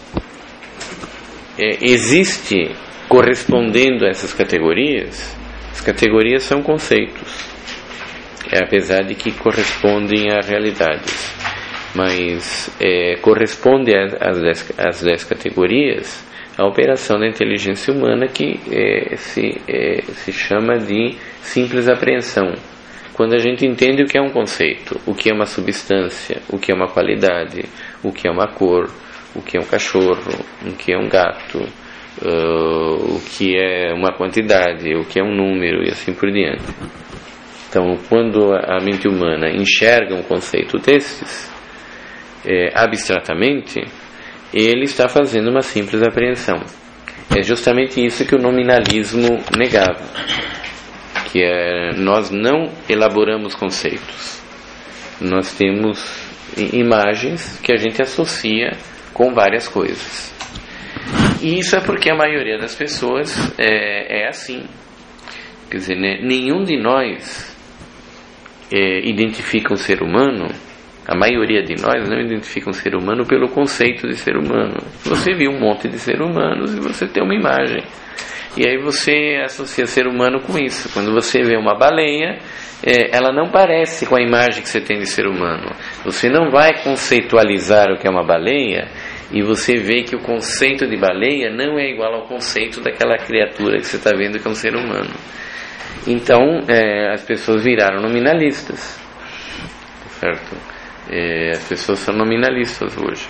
é, existe, correspondendo a essas categorias, as categorias são conceitos, é, apesar de que correspondem a realidades, mas é, corresponde às dez, às dez categorias a operação da inteligência humana que é, se, é, se chama de simples apreensão. Quando a gente entende o que é um conceito, o que é uma substância, o que é uma qualidade, o que é uma cor, o que é um cachorro, o que é um gato, uh, o que é uma quantidade, o que é um número e assim por diante. Então, quando a mente humana enxerga um conceito destes, é, abstratamente, ele está fazendo uma simples apreensão. É justamente isso que o nominalismo negava, que é, nós não elaboramos conceitos, nós temos imagens que a gente associa com várias coisas. E isso é porque a maioria das pessoas é, é assim. Quer dizer, né, nenhum de nós é, identifica um ser humano, a maioria de nós não identifica um ser humano pelo conceito de ser humano. Você viu um monte de seres humanos e você tem uma imagem. E aí você associa ser humano com isso. Quando você vê uma baleia, é, ela não parece com a imagem que você tem de ser humano. Você não vai conceitualizar o que é uma baleia e você vê que o conceito de baleia não é igual ao conceito daquela criatura que você está vendo que é um ser humano. Então, é, as pessoas viraram nominalistas. Certo? É, as pessoas são nominalistas hoje.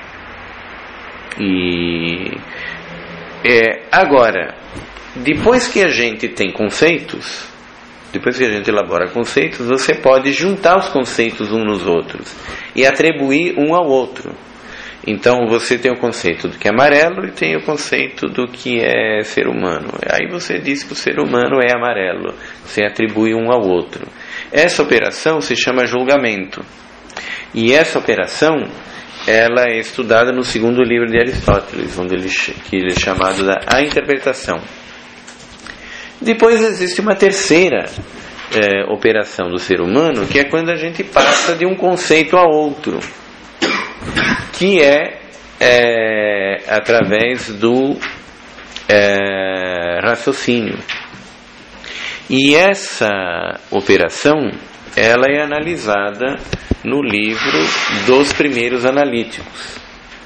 E é, agora, depois que a gente tem conceitos, depois que a gente elabora conceitos, você pode juntar os conceitos uns nos outros e atribuir um ao outro. Então você tem o conceito do que é amarelo e tem o conceito do que é ser humano. Aí você diz que o ser humano é amarelo, você atribui um ao outro. Essa operação se chama julgamento. E essa operação, ela é estudada no segundo livro de Aristóteles, onde ele, que ele é chamado da A Interpretação. Depois existe uma terceira é, operação do ser humano, que é quando a gente passa de um conceito a outro, que é, é através do é, raciocínio. E essa operação, ela é analisada no livro dos primeiros analíticos.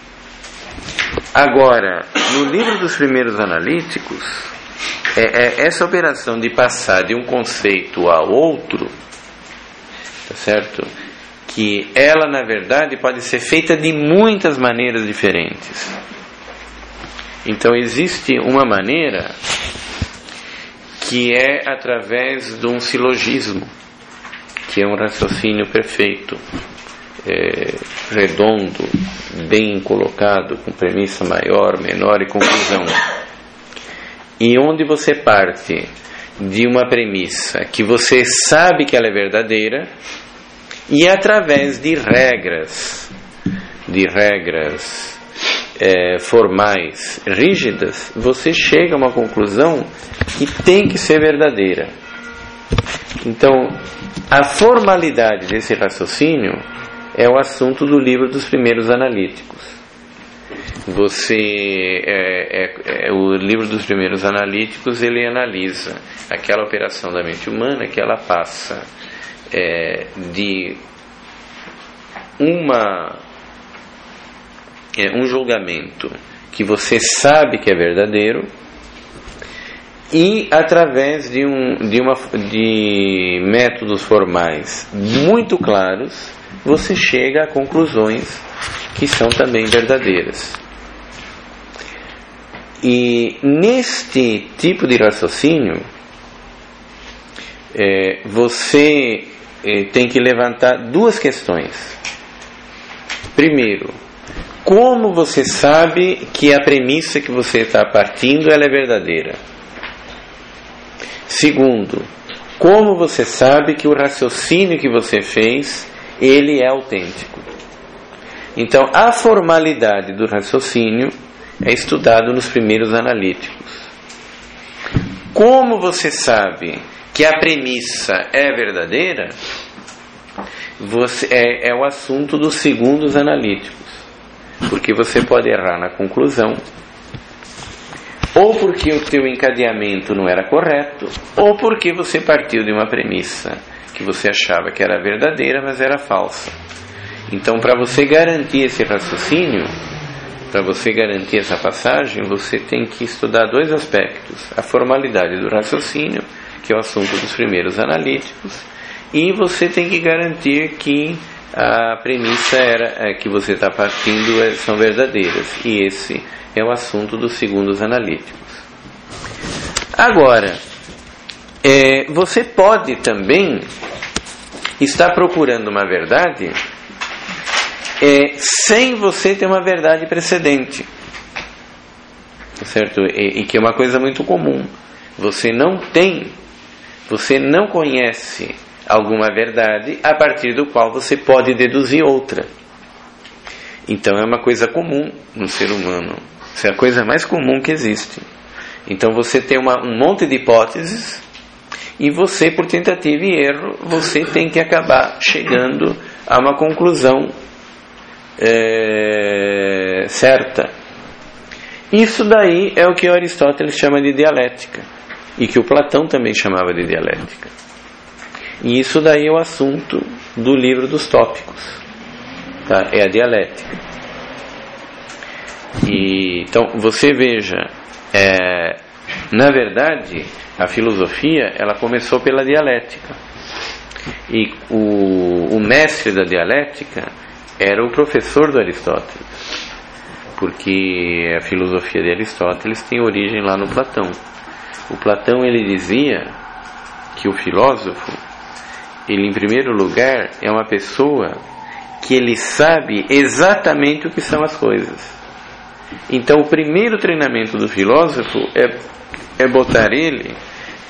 Agora, no livro dos primeiros analíticos, é, é essa operação de passar de um conceito a outro, tá certo? Que ela, na verdade, pode ser feita de muitas maneiras diferentes. Então, existe uma maneira que é através de um silogismo, que é um raciocínio perfeito, é, redondo, bem colocado, com premissa maior, menor e conclusão. E onde você parte de uma premissa que você sabe que ela é verdadeira, e através de regras, de regras é, formais, rígidas, você chega a uma conclusão que tem que ser verdadeira. Então, a formalidade desse raciocínio é o assunto do livro dos primeiros analíticos. Você é, é, é, o livro dos primeiros analíticos, ele analisa aquela operação da mente humana que ela passa é, de uma é, um julgamento que você sabe que é verdadeiro, e através de, um, de, uma, de métodos formais muito claros, você chega a conclusões que são também verdadeiras. E neste tipo de raciocínio, é, você é, tem que levantar duas questões. Primeiro, como você sabe que a premissa que você está partindo ela é verdadeira? Segundo, como você sabe que o raciocínio que você fez, ele é autêntico? Então, a formalidade do raciocínio é estudado nos primeiros analíticos. Como você sabe que a premissa é verdadeira, você, é, é o assunto dos segundos analíticos. Porque você pode errar na conclusão, ou porque o teu encadeamento não era correto, ou porque você partiu de uma premissa que você achava que era verdadeira, mas era falsa. Então, para você garantir esse raciocínio, para você garantir essa passagem, você tem que estudar dois aspectos: a formalidade do raciocínio, que é o assunto dos primeiros analíticos, e você tem que garantir que a premissa era, é, que você está partindo é, são verdadeiras, e esse é o assunto dos segundos analíticos. Agora, é, você pode também estar procurando uma verdade é, sem você ter uma verdade precedente, certo? E, e que é uma coisa muito comum. Você não tem, você não conhece alguma verdade a partir do qual você pode deduzir outra. Então é uma coisa comum no ser humano. Isso é a coisa mais comum que existe. Então você tem uma, um monte de hipóteses, e você, por tentativa e erro, você tem que acabar chegando a uma conclusão é, certa. Isso daí é o que Aristóteles chama de dialética, e que o Platão também chamava de dialética. E isso daí é o assunto do livro dos tópicos, tá? É a dialética. E, então você veja, é, na verdade a filosofia ela começou pela dialética, e o, o mestre da dialética era o professor do Aristóteles, porque a filosofia de Aristóteles tem origem lá no Platão. O Platão, ele dizia que o filósofo, ele em primeiro lugar é uma pessoa que ele sabe exatamente o que são as coisas. Então o primeiro treinamento do filósofo é, é botar ele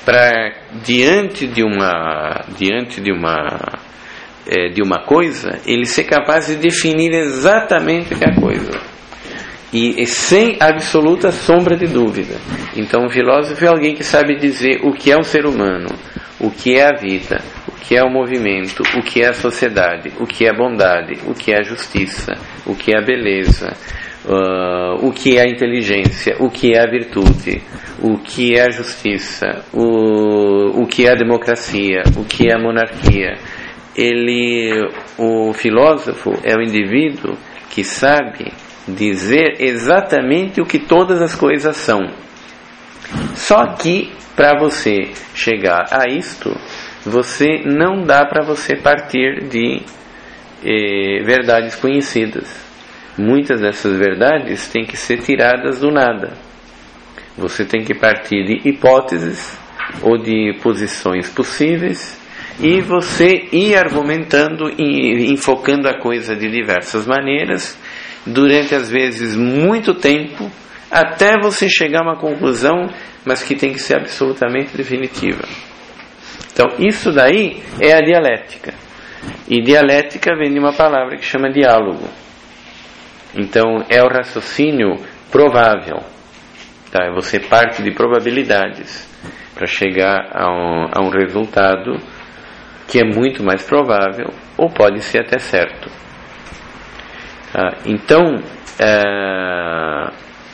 para diante de uma diante de uma é, de uma coisa, ele ser capaz de definir exatamente o que é a coisa, e, e sem absoluta sombra de dúvida. Então o filósofo é alguém que sabe dizer o que é um ser humano, o que é a vida, o que é o movimento, o que é a sociedade, o que é a bondade, o que é a justiça, o que é a beleza, uh, o que é a inteligência, o que é a virtude, o que é a justiça, o, o que é a democracia, o que é a monarquia. Ele, o filósofo é o indivíduo que sabe dizer exatamente o que todas as coisas são. Só que para você chegar a isto, você não dá para você partir de eh, verdades conhecidas. Muitas dessas verdades têm que ser tiradas do nada. Você tem que partir de hipóteses ou de posições possíveis, e você ir argumentando e enfocando a coisa de diversas maneiras, durante às vezes muito tempo, até você chegar a uma conclusão, mas que tem que ser absolutamente definitiva. Então isso daí é a dialética, e dialética vem de uma palavra que chama diálogo. Então é o raciocínio provável, tá? Você parte de probabilidades para chegar a um, a um resultado que é muito mais provável, ou pode ser até certo. Tá? Então é,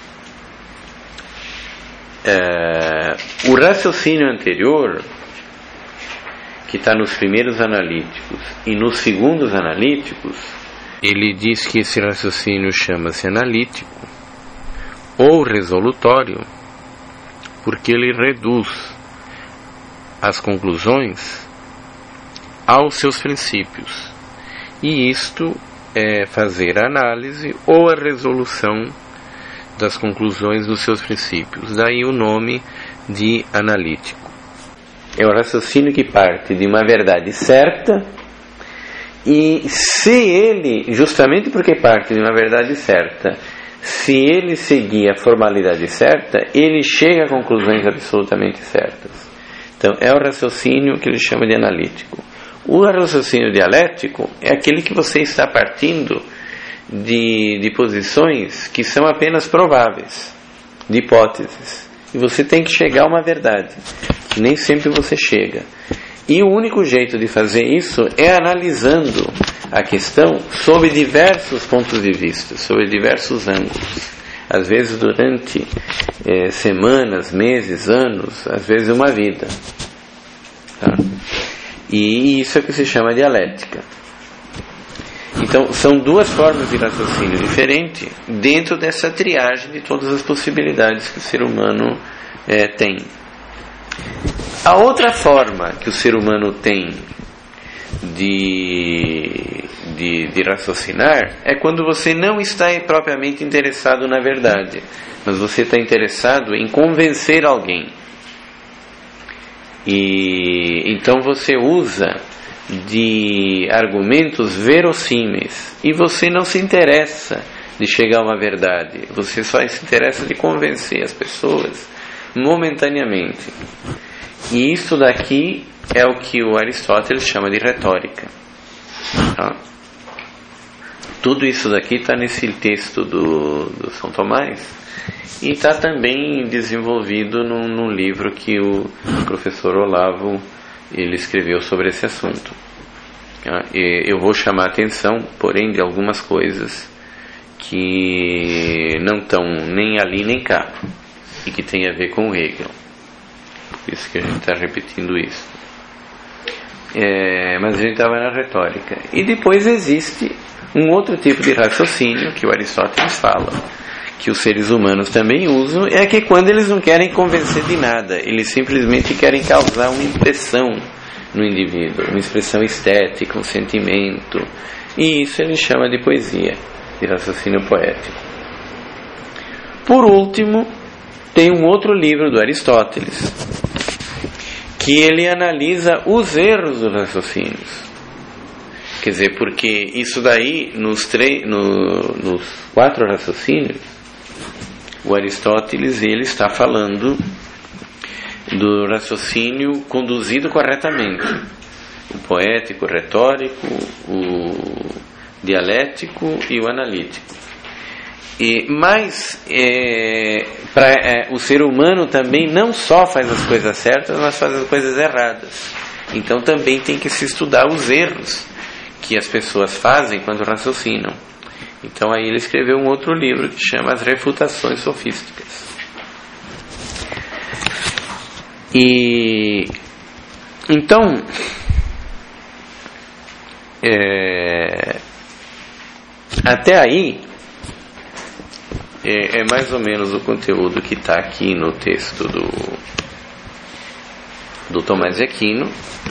é, o raciocínio anterior, que está nos primeiros analíticos e nos segundos analíticos, ele diz que esse raciocínio chama-se analítico ou resolutório, porque ele reduz as conclusões aos seus princípios, e isto é fazer a análise ou a resolução das conclusões dos seus princípios. Daí o nome de analítico. É um raciocínio que parte de uma verdade certa, e se ele, justamente porque parte de uma verdade certa, se ele seguir a formalidade certa, ele chega a conclusões absolutamente certas. Então é o raciocínio que ele chama de analítico. O raciocínio dialético é aquele que você está partindo de, de posições que são apenas prováveis, de hipóteses, e você tem que chegar a uma verdade, que nem sempre você chega. E o único jeito de fazer isso é analisando a questão sob diversos pontos de vista, sob diversos ângulos. Às vezes durante é, semanas, meses, anos, às vezes uma vida. Tá? E isso é que se chama dialética. Então são duas formas de raciocínio diferentes dentro dessa triagem de todas as possibilidades que o ser humano é, tem. A outra forma que o ser humano tem de, de, de raciocinar é quando você não está propriamente interessado na verdade, mas você está interessado em convencer alguém. E então você usa de argumentos verossímeis, e você não se interessa de chegar a uma verdade, você só se interessa de convencer as pessoas momentaneamente. E isso daqui é o que o Aristóteles chama de retórica. Tá? Tudo isso daqui está nesse texto do, do São Tomás, e está também desenvolvido num, num livro que o professor Olavo ele escreveu sobre esse assunto. Tá? E eu vou chamar a atenção, porém, de algumas coisas que não estão nem ali nem cá, e que tem a ver com Hegel. Por isso que a gente está repetindo isso. É, mas a gente estava na retórica. E depois existe um outro tipo de raciocínio que o Aristóteles fala, que os seres humanos também usam, é que quando eles não querem convencer de nada, eles simplesmente querem causar uma impressão no indivíduo, uma expressão estética, um sentimento, e isso ele chama de poesia, de raciocínio poético. Por último, tem um outro livro do Aristóteles, que ele analisa os erros dos raciocínios. Quer dizer, porque isso daí, nos, tre- no, nos quatro raciocínios, o Aristóteles ele está falando do raciocínio conduzido corretamente. O poético, o retórico, o dialético e o analítico. E, mas é, pra, é, o ser humano também não só faz as coisas certas, mas faz as coisas erradas. Então também tem que se estudar os erros que as pessoas fazem quando raciocinam. Então aí ele escreveu um outro livro que chama As Refutações Sofísticas. E então é, até aí é, é mais ou menos o conteúdo que está aqui no texto do, do Tomás de Aquino,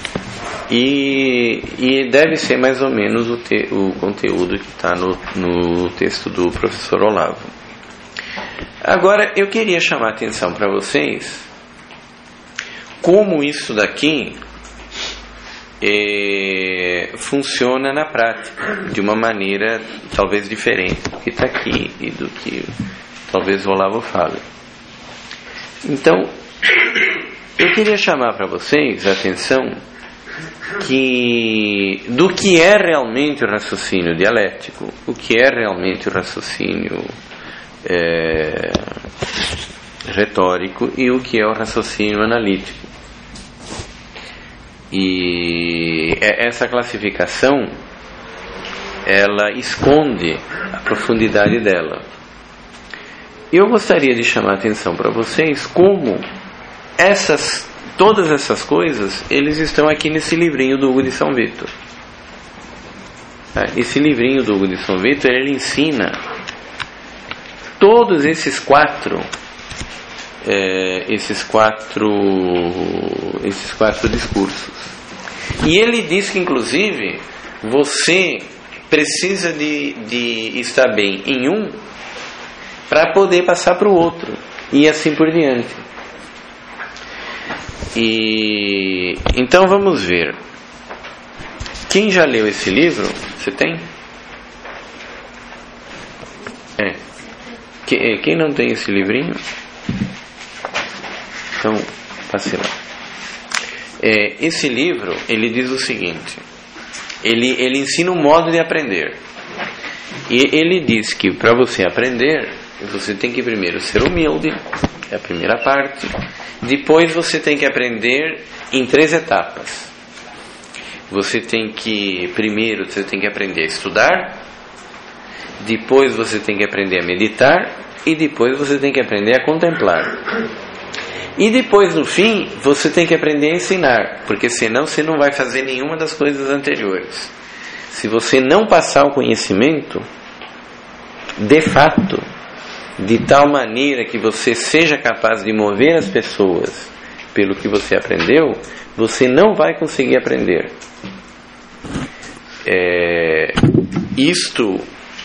e, e deve ser mais ou menos o, te, o conteúdo que está no, no texto do professor Olavo. Agora eu queria chamar a atenção para vocês como isso daqui é, funciona na prática, de uma maneira talvez diferente do que está aqui e do que talvez o Olavo fale. Então, eu queria chamar para vocês a atenção que, do que é realmente o raciocínio dialético, o que é realmente o raciocínio é, retórico e o que é o raciocínio analítico. E essa classificação, ela esconde a profundidade dela. Eu gostaria de chamar a atenção para vocês como essas, todas essas coisas, eles estão aqui nesse livrinho do Hugo de São Vítor. Esse livrinho do Hugo de São Vítor, ele ensina todos esses quatro É, esses quatro esses quatro discursos, e ele diz que inclusive você precisa de, de estar bem em um para poder passar para o outro e assim por diante. E então vamos ver, quem já leu esse livro? Você tem? É. Quem não tem esse livrinho? Então, passe lá. É, esse livro, ele diz o seguinte, ele, ele ensina um modo de aprender. E ele diz que para você aprender, você tem que primeiro ser humilde, é a primeira parte. Depois você tem que aprender em três etapas. Você tem que, primeiro, você tem que aprender a estudar, depois você tem que aprender a meditar, e depois você tem que aprender a contemplar. E depois, no fim, você tem que aprender a ensinar, porque senão você não vai fazer nenhuma das coisas anteriores. Se você não passar o conhecimento, de fato, de tal maneira que você seja capaz de mover as pessoas pelo que você aprendeu, você não vai conseguir aprender. É, isto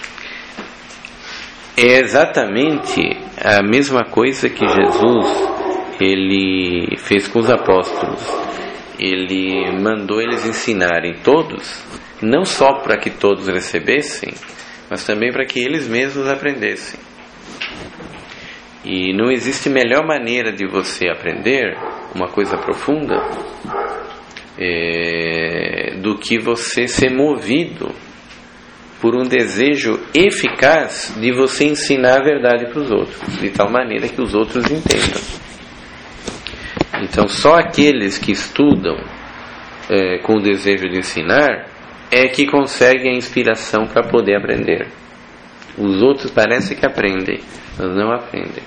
é exatamente a mesma coisa que Jesus ele fez com os apóstolos. Ele mandou eles ensinarem todos, não só para que todos recebessem, mas também para que eles mesmos aprendessem. E não existe melhor maneira de você aprender uma coisa profunda é, do que você ser movido por um desejo eficaz de você ensinar a verdade para os outros, de tal maneira que os outros entendam. Então só aqueles que estudam é, com o desejo de ensinar é que conseguem a inspiração para poder aprender. Os outros parece que aprendem, mas não aprendem.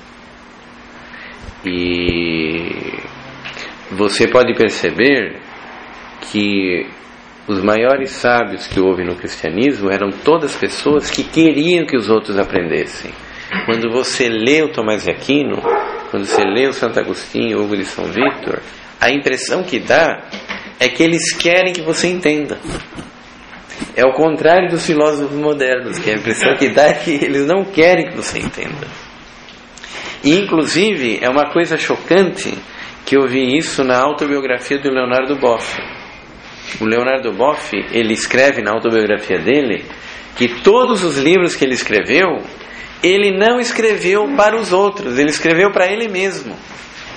E você pode perceber que os maiores sábios que houve no cristianismo eram todas pessoas que queriam que os outros aprendessem. Quando você lê o Tomás de Aquino, quando você lê o Santo Agostinho, o Hugo de São Vítor, a impressão que dá é que eles querem que você entenda. É o contrário dos filósofos modernos, que a impressão que dá é que eles não querem que você entenda. E inclusive é uma coisa chocante que eu vi isso na autobiografia do Leonardo Boff. O Leonardo Boff, ele escreve na autobiografia dele que todos os livros que ele escreveu, ele não escreveu para os outros, ele escreveu para ele mesmo.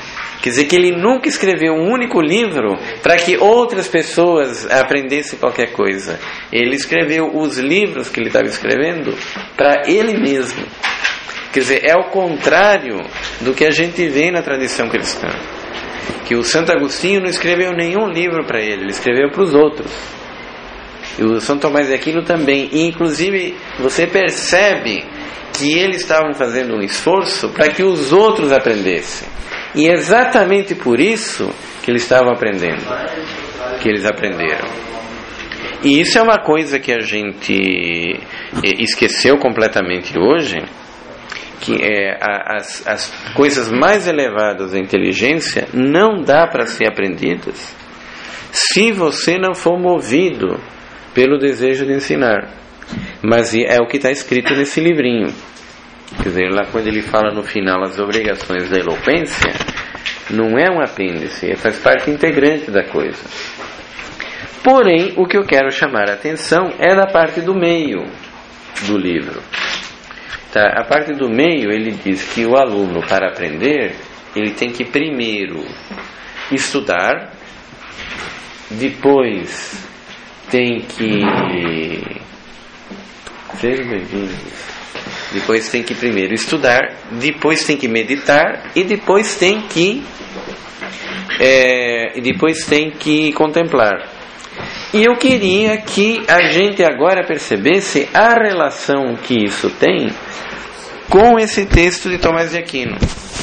Quer dizer que ele nunca escreveu um único livro para que outras pessoas aprendessem qualquer coisa. Ele escreveu os livros que ele estava escrevendo para ele mesmo. Quer dizer, é o contrário do que a gente vê na tradição cristã. Que o Santo Agostinho não escreveu nenhum livro para ele, ele escreveu para os outros. E o São Tomás de Aquino também. E inclusive você percebe que eles estavam fazendo um esforço para que os outros aprendessem. E é exatamente por isso que eles estavam aprendendo, que eles aprenderam. E isso é uma coisa que a gente esqueceu completamente hoje, que é as, as coisas mais elevadas da inteligência não dá para ser aprendidas se você não for movido pelo desejo de ensinar. Mas é o que está escrito nesse livrinho. Quer dizer, lá quando ele fala no final as obrigações da eloquência, não é um apêndice, faz parte integrante da coisa. Porém, o que eu quero chamar a atenção é da parte do meio do livro. Tá? A parte do meio, ele diz que o aluno, para aprender, ele tem que primeiro estudar, depois tem que... Sejam bem-vindos. Depois tem que primeiro estudar, depois tem que meditar e depois tem que é, e depois tem que contemplar. E eu queria que a gente agora percebesse a relação que isso tem com esse texto de Tomás de Aquino.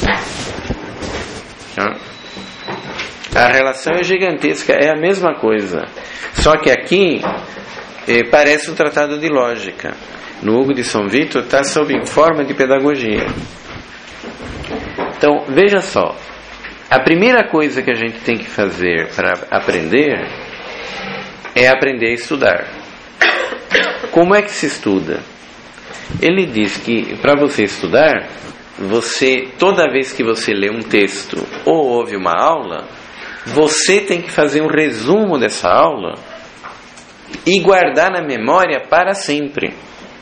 A relação é gigantesca, é a mesma coisa, só que aqui é, parece um tratado de lógica. No Hugo de São Vítor está sob forma de pedagogia. Então, veja só. A primeira coisa que a gente tem que fazer para aprender é aprender a estudar. Como é que se estuda? Ele diz que para você estudar, você, toda vez que você lê um texto ou ouve uma aula, você tem que fazer um resumo dessa aula e guardar na memória para sempre.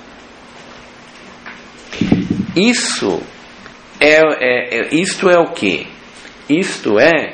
Isso é, é, é, isto é o quê? Isto é,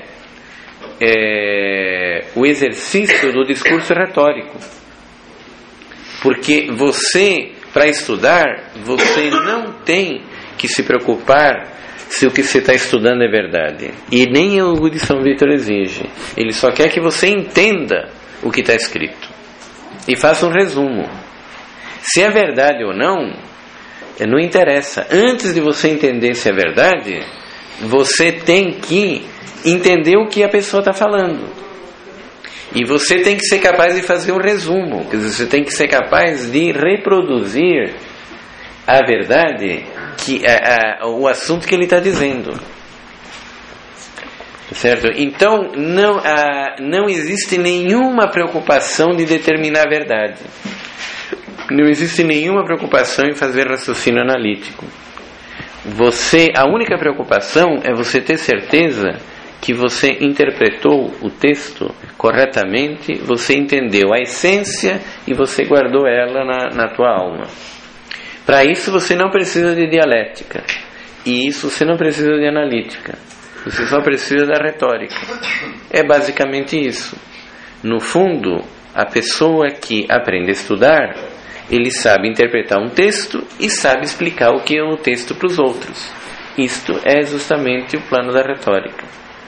é o exercício do discurso retórico. Porque você, para estudar, você não tem que se preocupar se o que você está estudando é verdade. E nem o Hugo de São Vítor exige. Ele só quer que você entenda o que está escrito e faça um resumo. Se é verdade ou não, não interessa. Antes de você entender se é verdade, você tem que entender o que a pessoa está falando. E você tem que ser capaz de fazer um resumo. Quer dizer, você tem que ser capaz de reproduzir a verdade, que, a, a, o assunto que ele está dizendo. Certo? Então, não, a, não existe nenhuma preocupação de determinar a verdade. Não existe nenhuma preocupação em fazer raciocínio analítico. Você, a única preocupação é você ter certeza que você interpretou o texto corretamente, você entendeu a essência e você guardou ela na, na tua alma. Para isso você não precisa de dialética. E isso você não precisa de analítica. Você só precisa da retórica. É basicamente isso. No fundo, a pessoa que aprende a estudar, ele sabe interpretar um texto e sabe explicar o que é o texto para os outros. Isto é justamente o plano da retórica.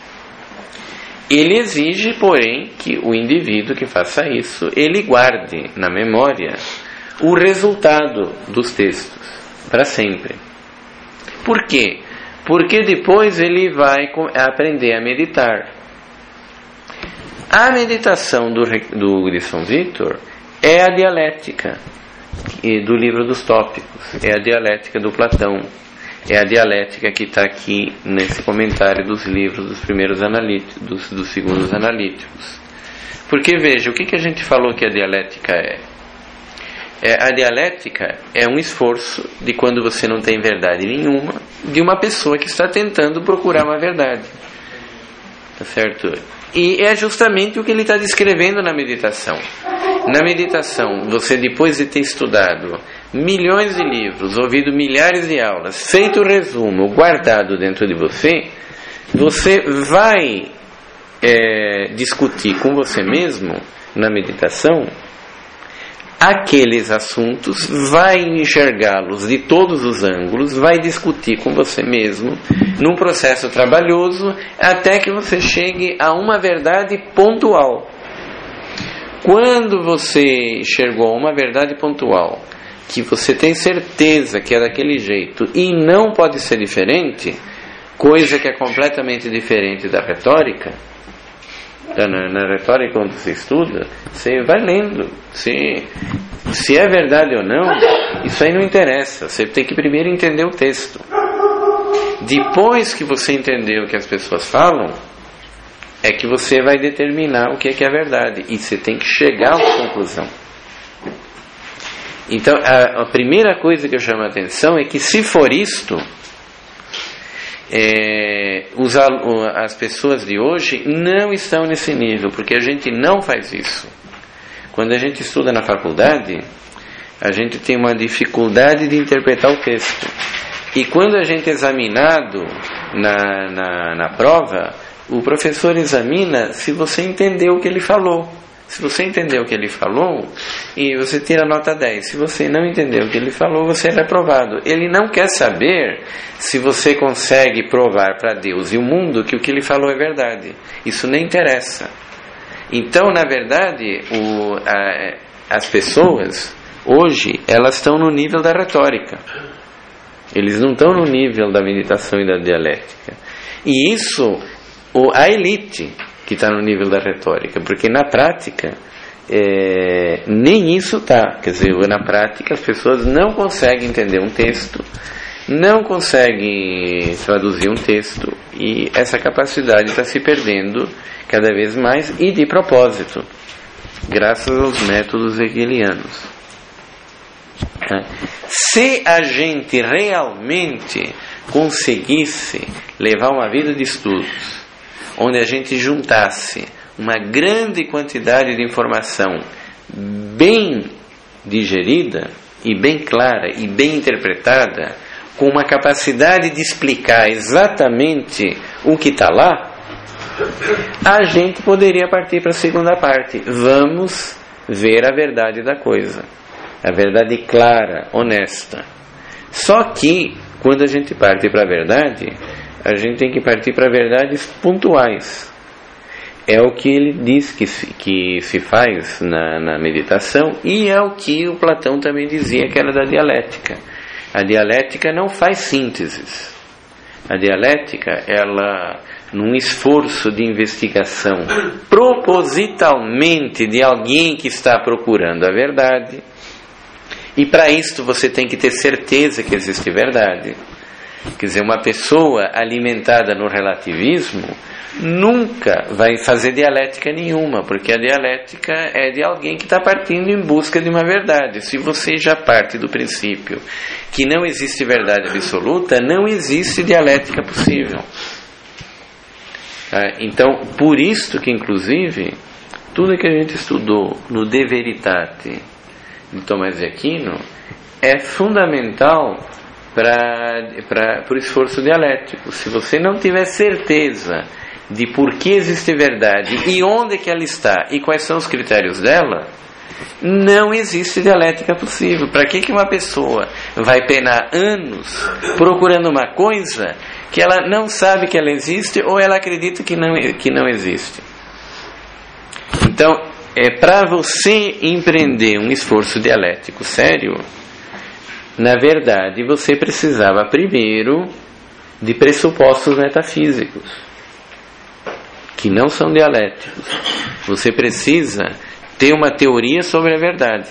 Ele exige, porém, que o indivíduo que faça isso, ele guarde na memória o resultado dos textos, para sempre. Por quê? Porque depois ele vai aprender a meditar. A meditação do, do de São Vítor é a dialética do livro dos tópicos, é a dialética do Platão, é a dialética que está aqui nesse comentário dos livros dos primeiros analíticos, dos, dos segundos analíticos. Porque veja, o que, que a gente falou que a dialética é? é? A dialética é um esforço de quando você não tem verdade nenhuma, de uma pessoa que está tentando procurar uma verdade. Tá certo? E é justamente o que ele está descrevendo na meditação. Na meditação, você depois de ter estudado milhões de livros, ouvido milhares de aulas, feito o resumo, guardado dentro de você, você vai é, discutir com você mesmo na meditação aqueles assuntos, vai enxergá-los de todos os ângulos, vai discutir com você mesmo num processo trabalhoso até que você chegue a uma verdade pontual. Quando você chegou a uma verdade pontual, que você tem certeza que é daquele jeito e não pode ser diferente, coisa que é completamente diferente da retórica, na, na retórica quando você estuda, você vai lendo, se, se é verdade ou não, isso aí não interessa, você tem que primeiro entender o texto. Depois que você entender o que as pessoas falam, é que você vai determinar o que é que é verdade, e você tem que chegar a uma conclusão. Então a, a primeira coisa que eu chamo a atenção é que, se for isto, é, os, as pessoas de hoje não estão nesse nível, porque a gente não faz isso. Quando a gente estuda na faculdade, a gente tem uma dificuldade de interpretar o texto, e quando a gente é examinado na, na, na prova, o professor examina se você entendeu o que ele falou. Se você entendeu o que ele falou, e você tira nota dez. Se você não entendeu o que ele falou, você é reprovado. Ele não quer saber se você consegue provar para Deus e o mundo que o que ele falou é verdade. Isso nem interessa. Então, na verdade, o, a, as pessoas, hoje, elas estão no nível da retórica. Eles não estão no nível da meditação e da dialética. E isso, o, a elite que está no nível da retórica, porque na prática é, nem isso está. Quer dizer, na prática as pessoas não conseguem entender um texto, não conseguem traduzir um texto, e essa capacidade está se perdendo cada vez mais, e de propósito, graças aos métodos hegelianos. Se a gente realmente conseguisse levar uma vida de estudos onde a gente juntasse uma grande quantidade de informação bem digerida e bem clara e bem interpretada, com uma capacidade de explicar exatamente o que está lá, a gente poderia partir para a segunda parte. Vamos ver a verdade da coisa, a verdade clara, honesta. Só que quando a gente parte para a verdade, a gente tem que partir para verdades pontuais. É o que ele diz que se, que se faz na, na meditação, e é o que o Platão também dizia, que era da dialética. A dialética não faz sínteses. A dialética, ela, num esforço de investigação propositalmente de alguém que está procurando a verdade, e para isto você tem que ter certeza que existe verdade. Quer dizer, uma pessoa alimentada no relativismo nunca vai fazer dialética nenhuma, porque a dialética é de alguém que está partindo em busca de uma verdade. Se você já parte do princípio que não existe verdade absoluta, não existe dialética possível. Então, por isso que, inclusive, tudo que a gente estudou no De Veritate de Tomás de Aquino é fundamental para o esforço dialético. Se você não tiver certeza de por que existe verdade e onde que ela está e quais são os critérios dela, não existe dialética possível. Para que que uma pessoa vai penar anos procurando uma coisa que ela não sabe que ela existe, ou ela acredita que não, que não existe? Então, é para você empreender um esforço dialético sério, na verdade, você precisava primeiro de pressupostos metafísicos, que não são dialéticos. Você precisa ter uma teoria sobre a verdade.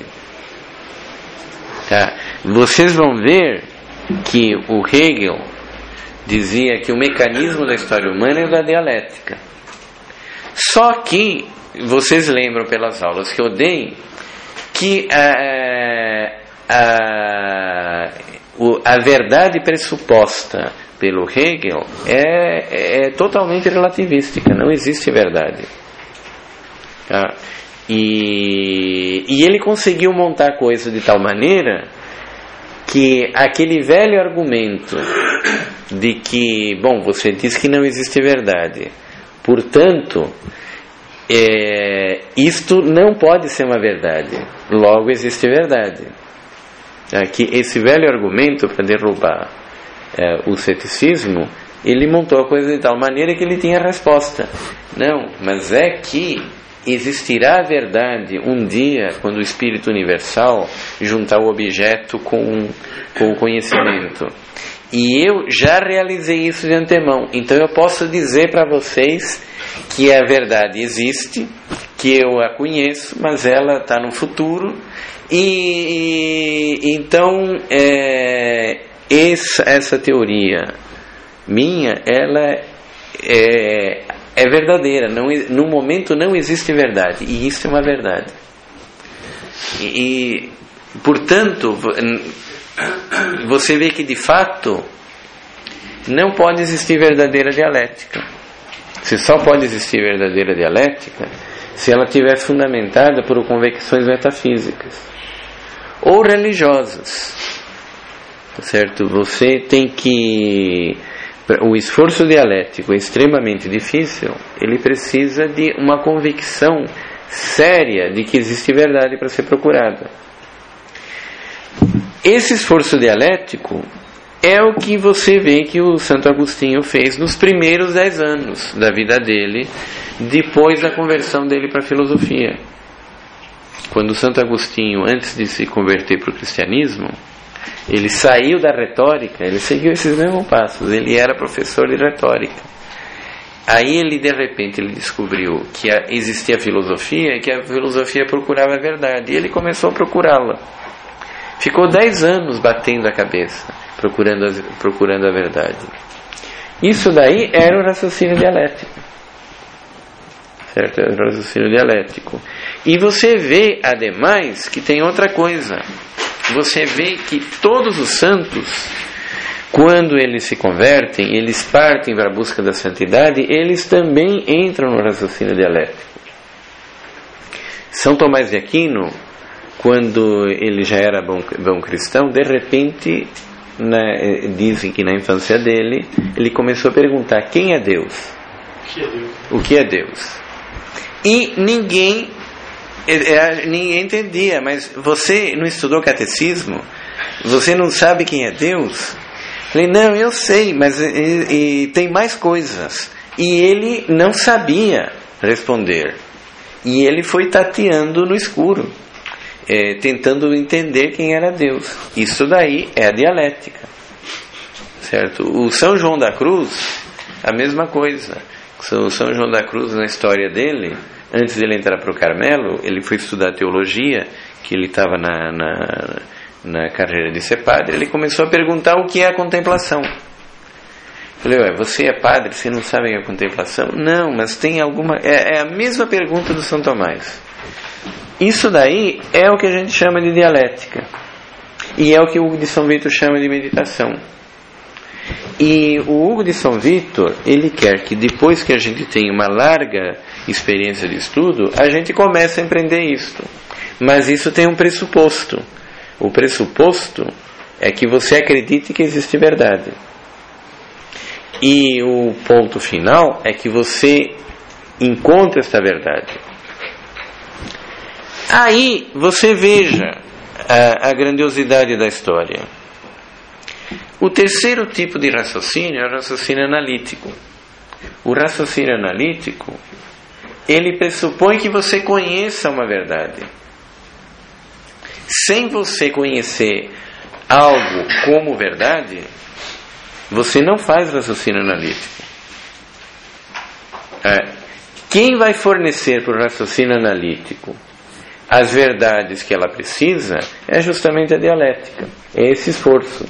Tá? Vocês vão ver que o Hegel dizia que o mecanismo da história humana é da dialética. Só que, vocês lembram pelas aulas que eu dei, que a, a, a verdade pressuposta pelo Hegel é, é totalmente relativística, não existe verdade. Tá? E, e ele conseguiu montar a coisa de tal maneira que aquele velho argumento de que, bom, você diz que não existe verdade, portanto, é, isto não pode ser uma verdade, logo existe verdade. Aqui, esse velho argumento para derrubar é, o ceticismo, ele montou a coisa de tal maneira que ele tinha a resposta. Não, mas é que existirá a verdade um dia quando o Espírito Universal juntar o objeto com, com o conhecimento. E eu já realizei isso de antemão. Então eu posso dizer para vocês que a verdade existe, que eu a conheço, mas ela está no futuro. E, e então é, essa, essa teoria minha, ela é, é verdadeira. Não, no momento não existe verdade, e isso é uma verdade. E, e portanto, você vê que de fato não pode existir verdadeira dialética. Se só pode existir verdadeira dialética se ela estiver fundamentada por convicções metafísicas ou religiosas, certo? Você tem que... O esforço dialético é extremamente difícil. Ele precisa de uma convicção séria de que existe verdade para ser procurada. Esse esforço dialético é o que você vê que o Santo Agostinho fez nos primeiros dez anos da vida dele, depois da conversão dele para a filosofia. Quando o Santo Agostinho, antes de se converter para o cristianismo, ele saiu da retórica, ele seguiu esses mesmos passos, ele era professor de retórica. Aí ele, de repente, ele descobriu que existia a filosofia e que a filosofia procurava a verdade, e ele começou a procurá-la. Ficou dez anos batendo a cabeça, procurando a, procurando a verdade. Isso daí era o raciocínio dialético. Certo? Era o raciocínio dialético. E você vê, ademais, que tem outra coisa. Você vê que todos os santos, quando eles se convertem, eles partem para a busca da santidade, eles também entram no raciocínio dialético. São Tomás de Aquino, quando ele já era bom, bom cristão, de repente, na, dizem que na infância dele, ele começou a perguntar: quem é Deus? O que é Deus? O que é Deus? E ninguém, ninguém entendia. Mas você não estudou catecismo? Você não sabe quem é Deus? Eu falei: não, eu sei, mas e, e tem mais coisas. E ele não sabia responder. E ele foi tateando no escuro. É, tentando entender quem era Deus. Isso daí é a dialética, certo? O São João da Cruz, a mesma coisa. O São João da Cruz, na história dele, antes de ele entrar para o Carmelo, ele foi estudar teologia, que ele estava na, na, na carreira de ser padre. Ele começou a perguntar o que é a contemplação. Eu falei: ué, você é padre, você não sabe o que é a contemplação? Não, mas tem alguma... É, é a mesma pergunta do São Tomás. Isso daí é o que a gente chama de dialética. E é o que o Hugo de São Vítor chama de meditação. E o Hugo de São Vítor, ele quer que depois que a gente tem uma larga experiência de estudo, a gente comece a empreender isto. Mas isso tem um pressuposto. O pressuposto é que você acredite que existe verdade. E o ponto final é que você encontre esta verdade. Aí você veja a, a grandiosidade da história. O terceiro tipo de raciocínio é o raciocínio analítico. O raciocínio analítico, ele pressupõe que você conheça uma verdade. Sem você conhecer algo como verdade, você não faz raciocínio analítico. É, quem vai fornecer para o raciocínio analítico as verdades que ela precisa é justamente a dialética, é esse esforço.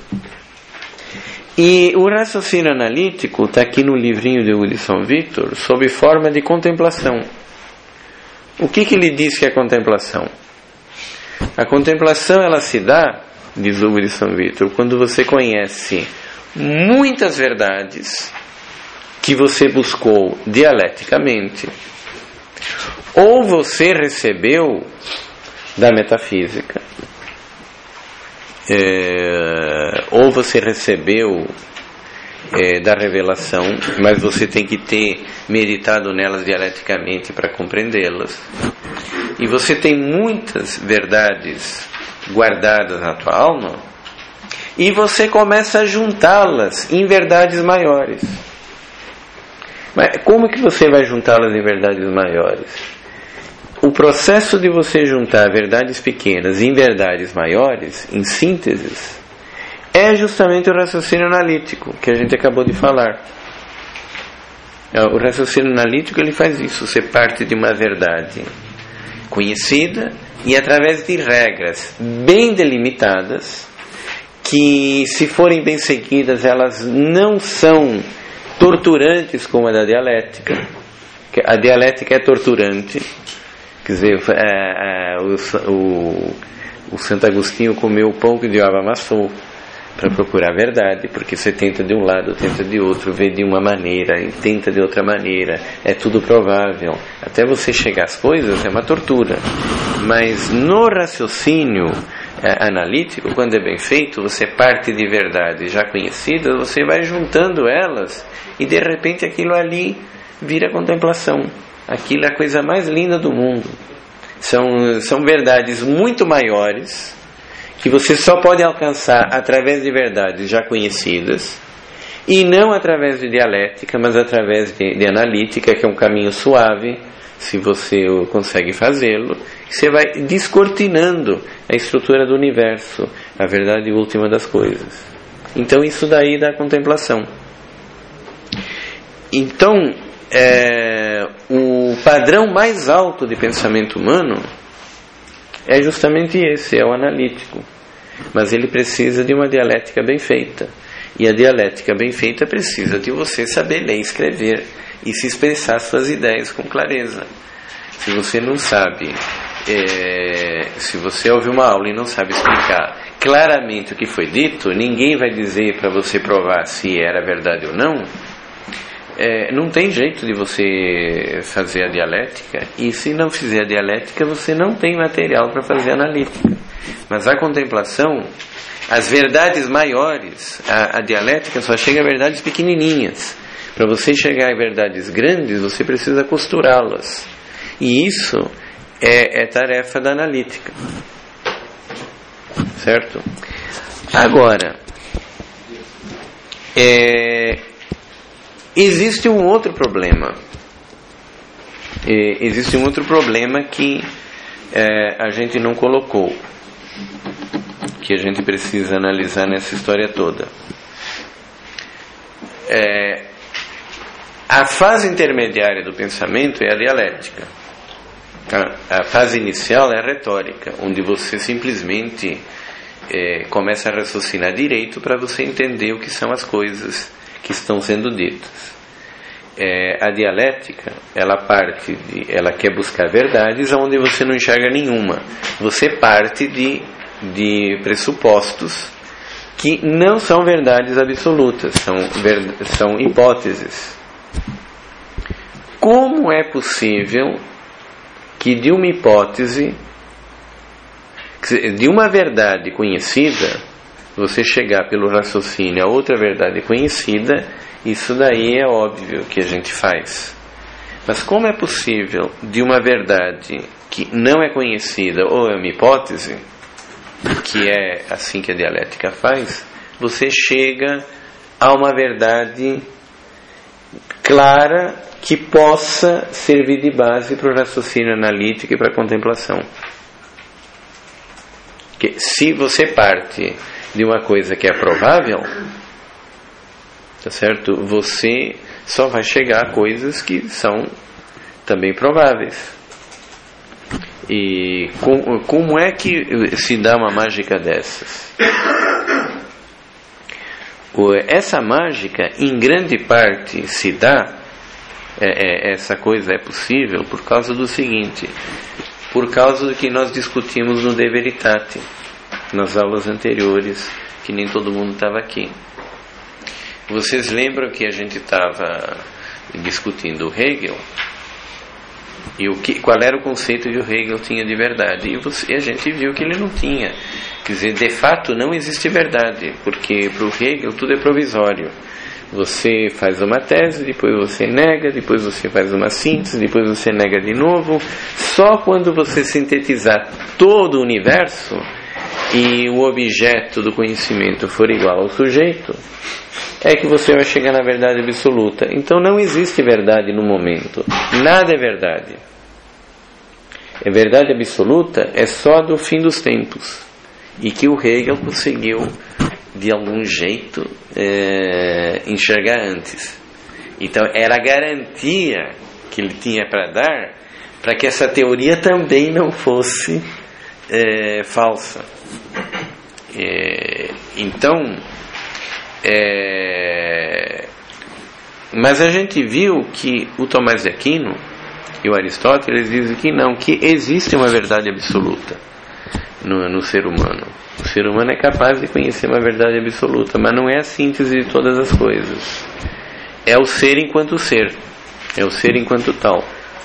E o raciocínio analítico está aqui no livrinho de Hugo de São Vítor, sob forma de contemplação. O que que ele diz que é contemplação? A contemplação, ela se dá, diz Hugo de São Vítor, quando você conhece muitas verdades que você buscou dialeticamente, ou você recebeu da metafísica, é, ou você recebeu é, da revelação, mas você tem que ter meditado nelas dialeticamente para compreendê-las. E você tem muitas verdades guardadas na tua alma, e você começa a juntá-las em verdades maiores. Mas como que você vai juntá-las em verdades maiores? O processo de você juntar verdades pequenas em verdades maiores, em sínteses, é justamente o raciocínio analítico que a gente acabou de falar. O raciocínio analítico, ele faz isso. Você parte de uma verdade conhecida e através de regras bem delimitadas, que, se forem bem seguidas, elas não são torturantes como a da dialética. A dialética é torturante. Quer dizer, é, é, o, o, o Santo Agostinho comeu o pão que o diabo amassou para procurar a verdade, porque você tenta de um lado, tenta de outro, vê de uma maneira e tenta de outra maneira, é tudo provável. Até você chegar às coisas é uma tortura. Mas no raciocínio é, analítico, quando é bem feito, você parte de verdades já conhecidas, você vai juntando elas e de repente aquilo ali vira contemplação. Aquilo é a coisa mais linda do mundo. São, são verdades muito maiores, que você só pode alcançar através de verdades já conhecidas, e não através de dialética, mas através de, de analítica, que é um caminho suave, se você consegue fazê-lo. Você vai descortinando a estrutura do universo, a verdade última das coisas. Então isso daí dá contemplação. Então, É, o padrão mais alto de pensamento humano é justamente esse, é o analítico, mas ele precisa de uma dialética bem feita, e a dialética bem feita precisa de você saber ler e escrever e se expressar suas ideias com clareza. Se você não sabe, é, se você ouve uma aula e não sabe explicar claramente o que foi dito, ninguém vai dizer para você provar se era verdade ou não. É, não tem jeito de você fazer a dialética, e se não fizer a dialética, você não tem material para fazer a analítica. Mas a contemplação, as verdades maiores, a, a dialética só chega a verdades pequenininhas. Para você chegar a verdades grandes, você precisa costurá-las. E isso é, é tarefa da analítica. Certo? Agora, é... existe um outro problema. É, existe um outro problema que é, a gente não colocou, que a gente precisa analisar nessa história toda. É, a fase intermediária do pensamento é a dialética. A, a fase inicial é a retórica, onde você simplesmente é, começa a raciocinar direito para você entender o que são as coisas que estão sendo ditas. É, a dialética, ela parte de, ela quer buscar verdades onde você não enxerga nenhuma. Você parte de, de pressupostos que não são verdades absolutas, são, ver, são hipóteses. Como é possível que de uma hipótese, de uma verdade conhecida, você chegar pelo raciocínio a outra verdade conhecida? Isso daí é óbvio que a gente faz. Mas como é possível de uma verdade que não é conhecida, ou é uma hipótese, que é assim que a dialética faz, você chega a uma verdade clara que possa servir de base para o raciocínio analítico e para a contemplação? Que se você parte de uma coisa que é provável, tá certo? Você só vai chegar a coisas que são também prováveis. E com, como é que se dá uma mágica dessas? Essa mágica, em grande parte, se dá, é, é, essa coisa é possível por causa do seguinte, por causa do que nós discutimos no De Veritate, nas aulas anteriores, que nem todo mundo estava aqui. Vocês lembram que a gente estava discutindo o Hegel? E o que, qual era o conceito que o Hegel tinha de verdade? E, você, e a gente viu que ele não tinha. Quer dizer, de fato não existe verdade, porque para o Hegel tudo é provisório. Você faz uma tese, depois você nega, depois você faz uma síntese, depois você nega de novo. Só quando você sintetizar todo o universo e o objeto do conhecimento for igual ao sujeito, é que você vai chegar na verdade absoluta. Então não existe verdade no momento. Nada é verdade. A verdade absoluta é só do fim dos tempos. E que o Hegel conseguiu, de algum jeito, é, enxergar antes. Então era a garantia que ele tinha para dar para que essa teoria também não fosse é, falsa. É, então, é, mas a gente viu que o Tomás de Aquino e o Aristóteles dizem que não, que existe uma verdade absoluta no, no ser humano. O ser humano é capaz de conhecer uma verdade absoluta, mas não é a síntese de todas as coisas. É o ser enquanto ser, é o ser enquanto tal.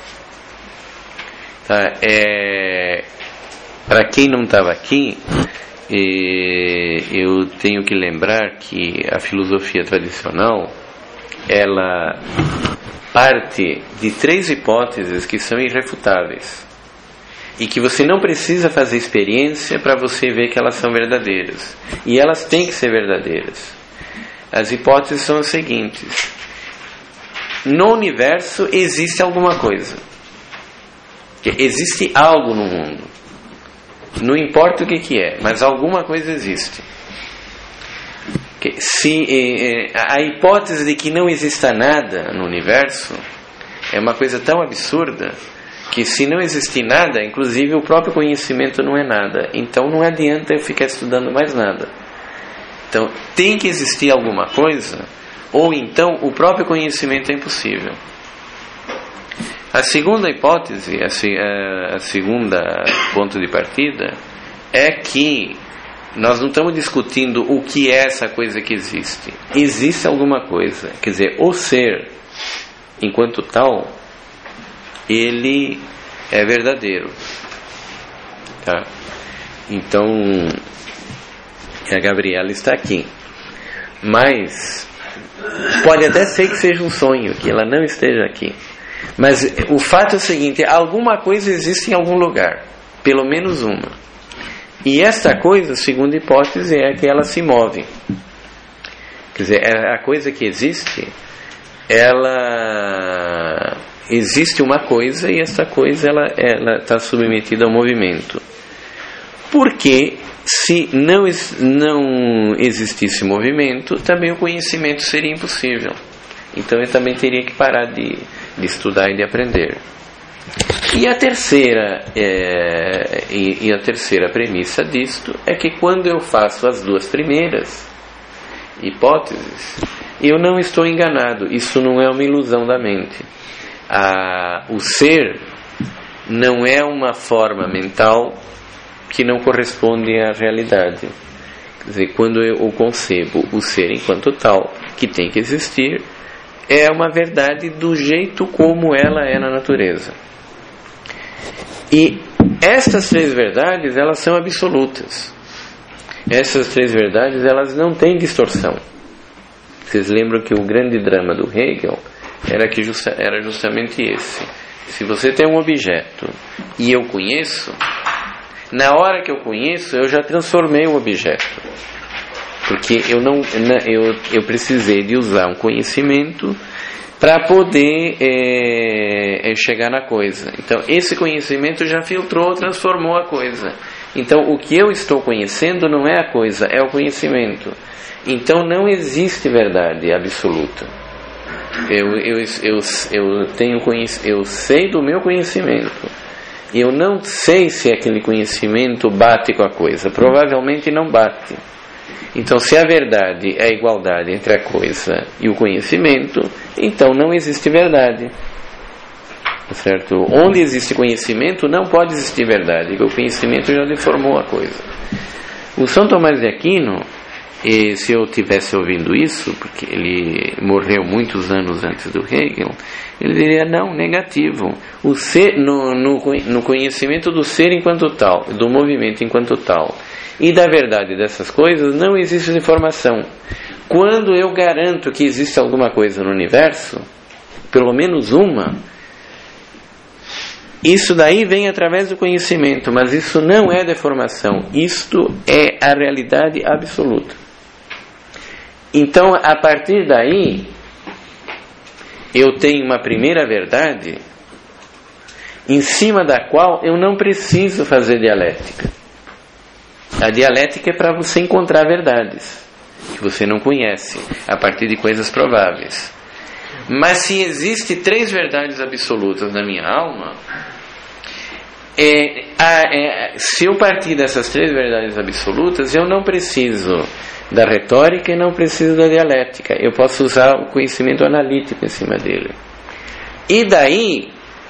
Tá? É, para quem não estava aqui, é, eu tenho que lembrar que a filosofia tradicional, ela parte de três hipóteses que são irrefutáveis e que você não precisa fazer experiência para você ver que elas são verdadeiras, e elas têm que ser verdadeiras. As hipóteses são as seguintes: no universo existe alguma coisa, existe algo no mundo, não importa o que, que é, mas alguma coisa existe. Se, eh, a hipótese de que não exista nada no universo é uma coisa tão absurda que, se não existir nada, inclusive o próprio conhecimento não é nada. Então não adianta eu ficar estudando mais nada. Então tem que existir alguma coisa, ou então o próprio conhecimento é impossível. A segunda hipótese, a, a segunda ponto de partida, é que nós não estamos discutindo o que é essa coisa que existe. Existe alguma coisa. Quer dizer, o ser, enquanto tal, ele é verdadeiro. Tá? Então, a Gabriela está aqui. Mas pode até ser que seja um sonho, que ela não esteja aqui. Mas o fato é o seguinte: alguma coisa existe em algum lugar. Pelo menos uma. E esta coisa, segundo a hipótese, é que ela se move. Quer dizer, a coisa que existe, ela existe uma coisa, e essa coisa ela ela está submetida ao movimento. Porque se não não existisse movimento, também o conhecimento seria impossível. Então eu também teria que parar de, de estudar e de aprender. E a terceira é, e, e a terceira premissa disto é que, quando eu faço as duas primeiras hipóteses, eu não estou enganado. Isso não é uma ilusão da mente. A, o ser não é uma forma mental que não corresponde à realidade. Quer dizer, quando eu concebo o ser enquanto tal, que tem que existir, é uma verdade do jeito como ela é na natureza. E estas três verdades, elas são absolutas. Essas três verdades, elas não têm distorção. Vocês lembram que o grande drama do Hegel era, que justa, era justamente esse. Se você tem um objeto e eu conheço, na hora que eu conheço, eu já transformei o objeto. Porque eu, não, eu, eu precisei de usar um conhecimento para poder é, é chegar na coisa. Então esse conhecimento já filtrou, transformou a coisa. Então o que eu estou conhecendo não é a coisa, é o conhecimento. Então não existe verdade absoluta. Eu, eu, eu, eu, tenho, eu sei do meu conhecimento. Eu não sei se aquele conhecimento bate com a coisa. Provavelmente não bate. Então, se a verdade é a igualdade entre a coisa e o conhecimento, então não existe verdade. Certo? Onde existe conhecimento, não pode existir verdade, porque o conhecimento já deformou a coisa. O São Tomás de Aquino, e se eu tivesse ouvindo isso, porque ele morreu muitos anos antes do Hegel, ele diria: não, negativo. O ser, no, no, no conhecimento do ser enquanto tal, do movimento enquanto tal, e da verdade dessas coisas, não existe deformação. quando eu garanto que existe alguma coisa no universo, pelo menos uma, isso daí vem através do conhecimento, mas isso não é deformação, isto é a realidade absoluta. Então, a partir daí, eu tenho uma primeira verdade, em cima da qual eu não preciso fazer dialética. A dialética é para você encontrar verdades que você não conhece, a partir de coisas prováveis. Mas se existem três verdades absolutas na minha alma, é, é, se eu partir dessas três verdades absolutas, eu não preciso da retórica e não preciso da dialética. Eu posso usar o conhecimento analítico em cima dele. E daí,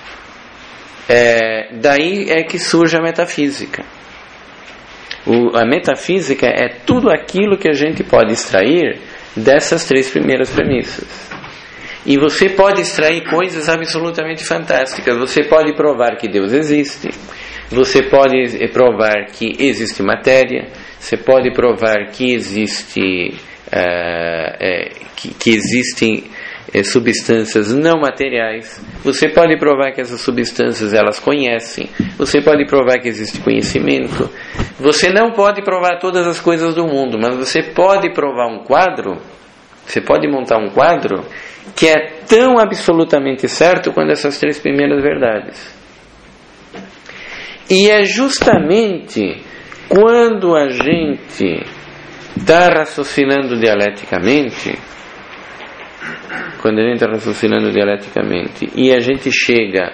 é, daí é que surge a metafísica. O, a metafísica é tudo aquilo que a gente pode extrair dessas três primeiras premissas. E você pode extrair coisas absolutamente fantásticas. Você pode provar que Deus existe. Você pode provar que existe matéria. Você pode provar que existe uh, é, que, que existem é, substâncias não materiais. Você pode provar que essas substâncias elas conhecem. Você pode provar que existe conhecimento. Você não pode provar todas as coisas do mundo, mas você pode provar um quadro. Você pode montar um quadro que é tão absolutamente certo quanto essas três primeiras verdades. E é justamente quando a gente está raciocinando dialeticamente, quando a gente está raciocinando dialeticamente e a gente chega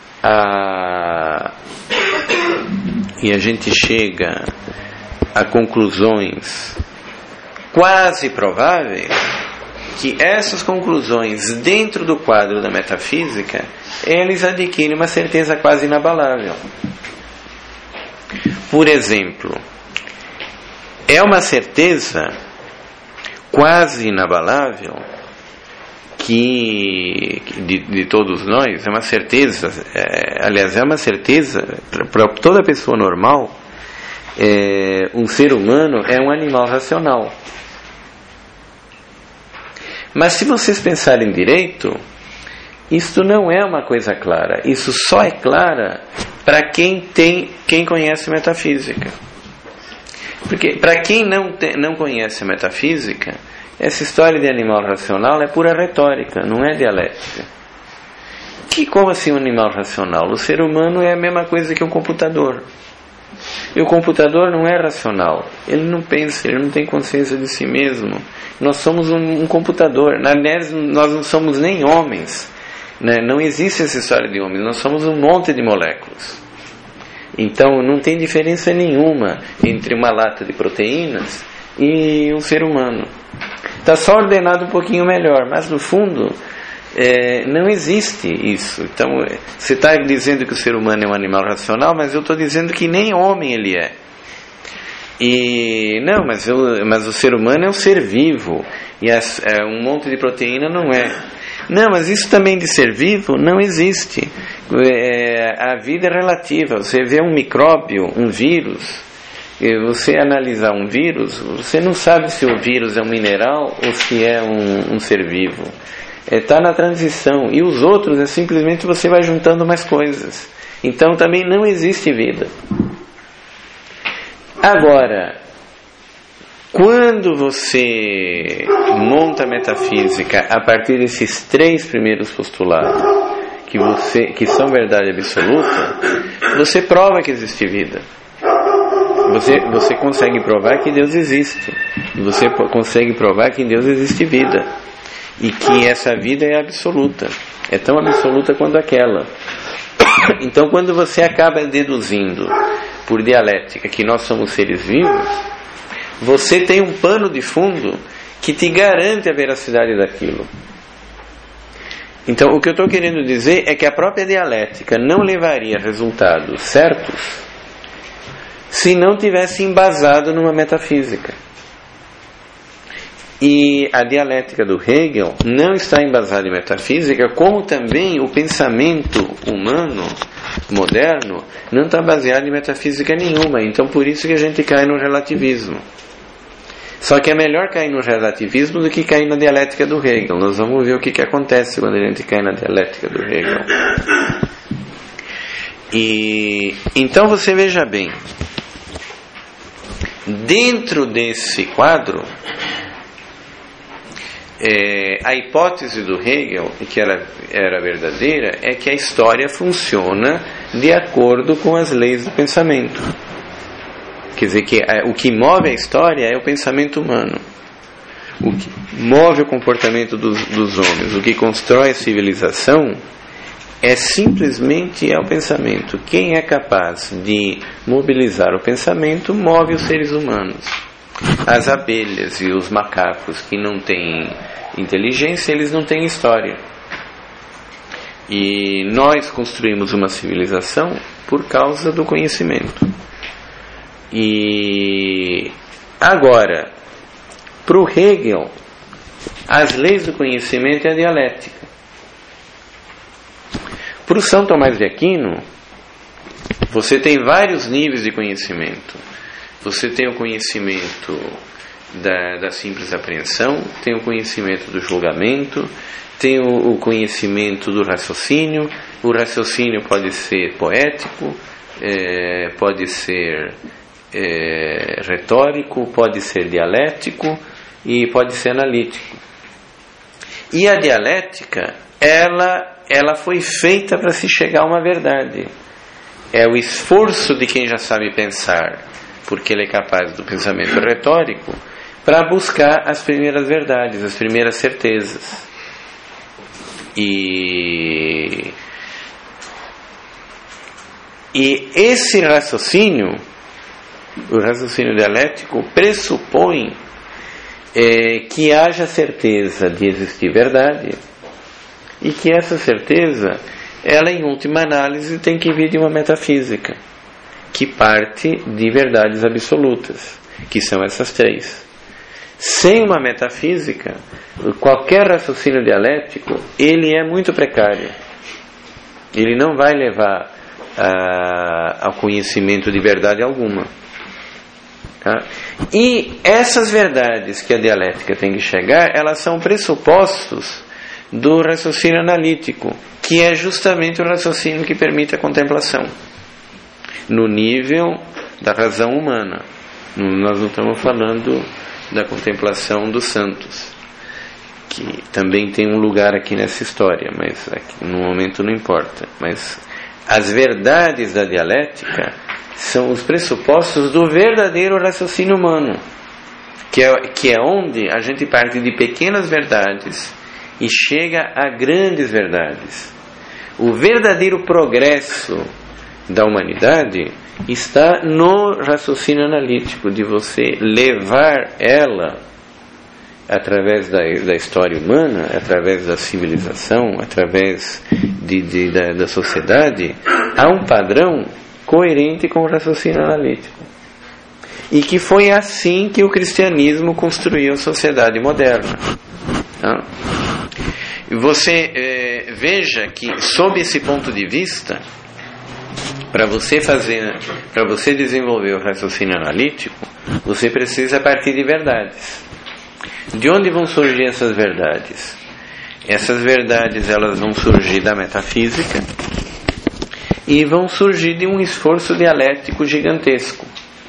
a e a gente chega a conclusões quase prováveis, que essas conclusões dentro do quadro da metafísica, eles adquirem uma certeza quase inabalável. Por exemplo, é uma certeza quase inabalável que de, de todos nós, é uma certeza, é, aliás, é uma certeza para toda pessoa normal, é, um ser humano é um animal racional. Mas se vocês pensarem direito, isto não é uma coisa clara. Isso só é clara para quem tem, quem conhece metafísica. Porque para quem não, te, não conhece metafísica, essa história de animal racional é pura retórica, não é dialética. Que como assim um animal racional? O ser humano é a mesma coisa que um computador. E o computador não é racional. Ele não pensa, ele não tem consciência de si mesmo. Nós somos um, um computador. Na verdade, nós não somos nem homens, né? Não existe essa história de homens. Nós somos um monte de moléculas. Então não tem diferença nenhuma entre uma lata de proteínas e um ser humano. Está só ordenado um pouquinho melhor, mas no fundo é, não existe isso. Então você está dizendo que o ser humano é um animal racional, mas eu estou dizendo que nem homem ele é. E não, mas, eu, mas o ser humano é um ser vivo e as, é, um monte de proteína não é. Não, mas isso também de ser vivo não existe. É, a vida é relativa. Você vê um micróbio, um vírus, e você analisar um vírus, você não sabe se o vírus é um mineral ou se é um, um ser vivo. Está é, na transição. E os outros é simplesmente você vai juntando mais coisas. Então também não existe vida. Agora, quando você monta a metafísica a partir desses três primeiros postulados, que, você, que são verdade absoluta, você prova que existe vida. Você, você consegue provar que Deus existe. Você consegue provar que em Deus existe vida. E que essa vida é absoluta. É tão absoluta quanto aquela. Então, quando você acaba deduzindo por dialética que nós somos seres vivos, você tem um pano de fundo que te garante a veracidade daquilo. Então, o que eu estou querendo dizer é que a própria dialética não levaria a resultados certos se não tivesse embasado numa metafísica. E a dialética do Hegel não está embasada em metafísica, como também o pensamento humano moderno não está baseado em metafísica nenhuma. Então por isso que a gente cai no relativismo. Só que é melhor cair no relativismo do que cair na dialética do Hegel. Nós vamos ver o que, que acontece quando a gente cai na dialética do Hegel. E então você veja bem, dentro desse quadro, é, a hipótese do Hegel, que era, era verdadeira, é que a história funciona de acordo com as leis do pensamento. Quer dizer, que o que move a história é o pensamento humano. O que move o comportamento dos, dos homens, o que constrói a civilização, é simplesmente é o pensamento. Quem é capaz de mobilizar o pensamento move os seres humanos. As abelhas e os macacos que não têm inteligência, eles não têm história. E nós construímos uma civilização por causa do conhecimento. E agora, para o Hegel, as leis do conhecimento é a dialética. Para o São Tomás de Aquino, você tem vários níveis de conhecimento. Você tem o conhecimento da, da simples apreensão, tem o conhecimento do julgamento, tem o, o conhecimento do raciocínio. O raciocínio pode ser poético, é, pode ser é, retórico, pode ser dialético e pode ser analítico. E a dialética, ela, ela foi feita para se chegar a uma verdade. É o esforço de quem já sabe pensar, porque ele é capaz do pensamento retórico, para buscar as primeiras verdades, as primeiras certezas. E, e esse raciocínio, o raciocínio dialético, pressupõe é, que haja certeza de existir verdade, e que essa certeza, ela em última análise tem que vir de uma metafísica, que parte de verdades absolutas, que são essas três. Sem uma metafísica, qualquer raciocínio dialético, ele é muito precário. Ele não vai levar a, ao conhecimento de verdade alguma. Tá? E essas verdades que a dialética tem que chegar, elas são pressupostos do raciocínio analítico, que é justamente o raciocínio que permite a contemplação no nível da razão humana. Nós não estamos falando da contemplação dos santos, que também tem um lugar aqui nessa história, mas aqui, no momento não importa. Mas as verdades da dialética são os pressupostos do verdadeiro raciocínio humano, que é, que é onde a gente parte de pequenas verdades e chega a grandes verdades. O verdadeiro progresso da humanidade está no raciocínio analítico, de você levar ela, através da, da história humana, através da civilização, através de, de, da, da sociedade, a um padrão coerente com o raciocínio analítico. E que foi assim que o cristianismo construiu a sociedade moderna. Tá? Você é, veja que, sob esse ponto de vista, para você fazer, para você desenvolver o raciocínio analítico, você precisa partir de verdades. De onde vão surgir essas verdades? Essas verdades, elas vão surgir da metafísica e vão surgir de um esforço dialético gigantesco.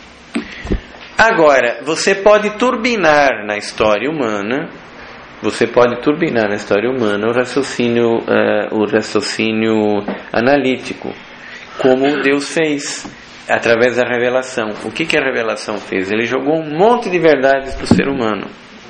Agora, você pode turbinar na história humana, você pode turbinar na história humana o raciocínio, uh, o raciocínio analítico, como Deus fez, através da revelação. O que, que a revelação fez? Ele jogou um monte de verdades para o ser humano.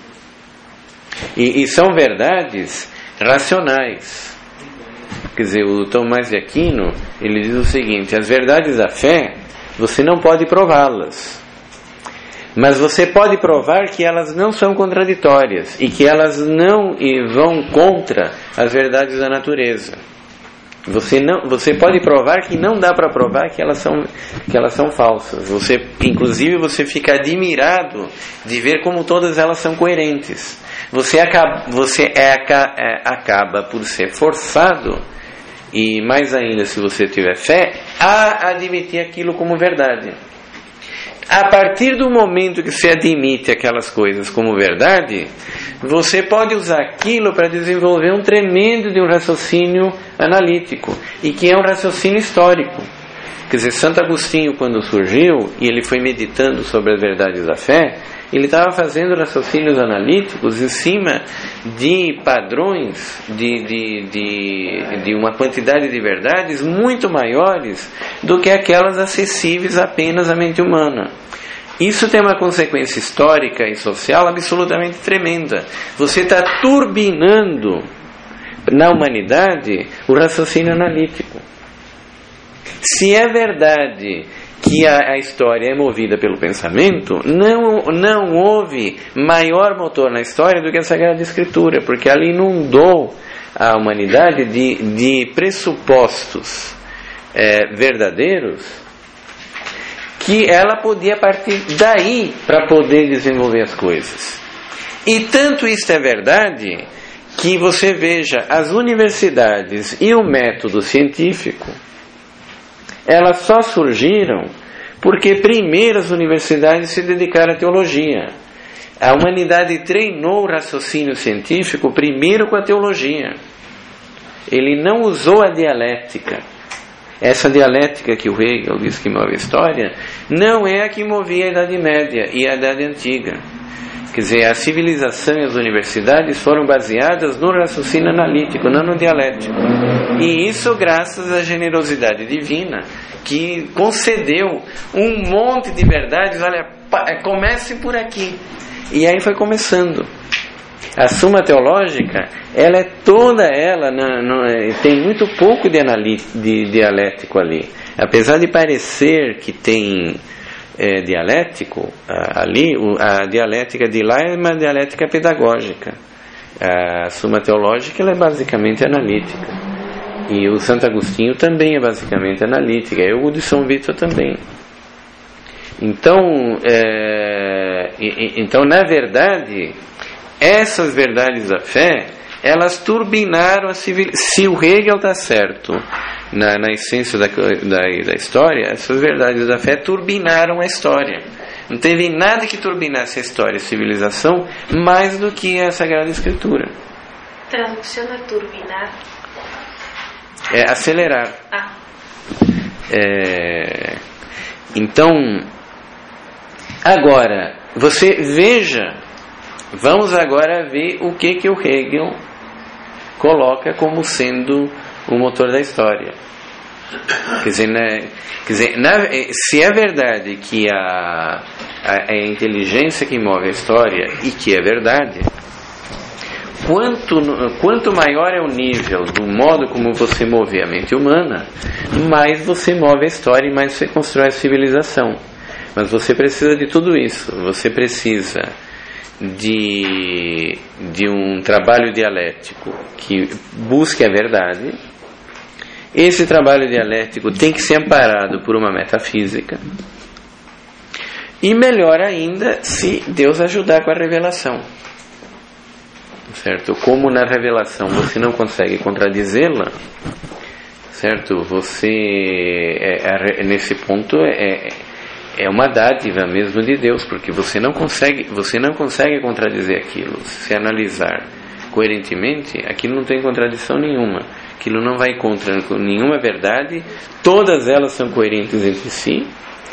E, e são verdades racionais. Quer dizer, o Tomás de Aquino, ele diz o seguinte: as verdades da fé, você não pode prová-las, mas você pode provar que elas não são contraditórias e que elas não vão contra as verdades da natureza. Você, não, você pode provar que não dá para provar que elas são, que elas são falsas. Você, inclusive, você fica admirado de ver como todas elas são coerentes. Você acaba, você é, é, acaba por ser forçado, e mais ainda se você tiver fé, a admitir aquilo como verdade. A partir do momento que você admite aquelas coisas como verdade, você pode usar aquilo para desenvolver um tremendo de um raciocínio analítico, e que é um raciocínio histórico. Quer dizer, Santo Agostinho, quando surgiu, e ele foi meditando sobre as verdades da fé, ele estava fazendo raciocínios analíticos em cima de padrões, de, de, de, de uma quantidade de verdades muito maiores do que aquelas acessíveis apenas à mente humana. Isso tem uma consequência histórica e social absolutamente tremenda. Você está turbinando na humanidade o raciocínio analítico. Se é verdade que a, a história é movida pelo pensamento, não, não houve maior motor na história do que a Sagrada Escritura, porque ela inundou a humanidade de, de pressupostos é, verdadeiros, que ela podia partir daí para poder desenvolver as coisas. E tanto isto é verdade, que você veja as universidades e o método científico, elas só surgiram porque primeiro as universidades se dedicaram à teologia. A humanidade treinou o raciocínio científico primeiro com a teologia. Ele não usou a dialética. Essa dialética que o Hegel diz que move a história, não é a que movia a Idade Média e a Idade Antiga. Quer dizer, a civilização e as universidades foram baseadas no raciocínio analítico, não no dialético. E isso graças à generosidade divina, que concedeu um monte de verdades. Olha, comece por aqui. E aí foi começando. A Suma Teológica, ela é toda ela, não, não, tem muito pouco de, anali, de dialético ali. Apesar de parecer que tem é, dialético ali, a dialética de lá é uma dialética pedagógica. A Suma Teológica, ela é basicamente analítica. E o Santo Agostinho também é basicamente analítica. E o de São Vítor também. Então, é, então na verdade, essas verdades da fé, elas turbinaram a civilização. Se o Hegel está certo na, na essência da, da, da história, essas verdades da fé turbinaram a história. Não teve nada que turbinasse a história e a civilização mais do que a Sagrada Escritura. Tradução é turbinar? É acelerar. Ah. É, então, agora, você veja, vamos agora ver o que, que o Hegel coloca como sendo o motor da história. Quer dizer, né, quer dizer na, se é verdade que a, a, a inteligência que move a história, e que é verdade, quanto, quanto maior é o nível do modo como você move a mente humana, mais você move a história e mais você constrói a civilização. Mas você precisa de tudo isso. Você precisa de, de um trabalho dialético que busque a verdade. Esse trabalho dialético tem que ser amparado por uma metafísica. E melhor ainda, se Deus ajudar com a revelação. Certo? Como na revelação você não consegue contradizê-la, certo? Você, é, é, nesse ponto, é, é uma dádiva mesmo de Deus, porque você não consegue, você não consegue contradizer aquilo. Se analisar coerentemente, aquilo não tem contradição nenhuma. Aquilo não vai contra nenhuma verdade, todas elas são coerentes entre si.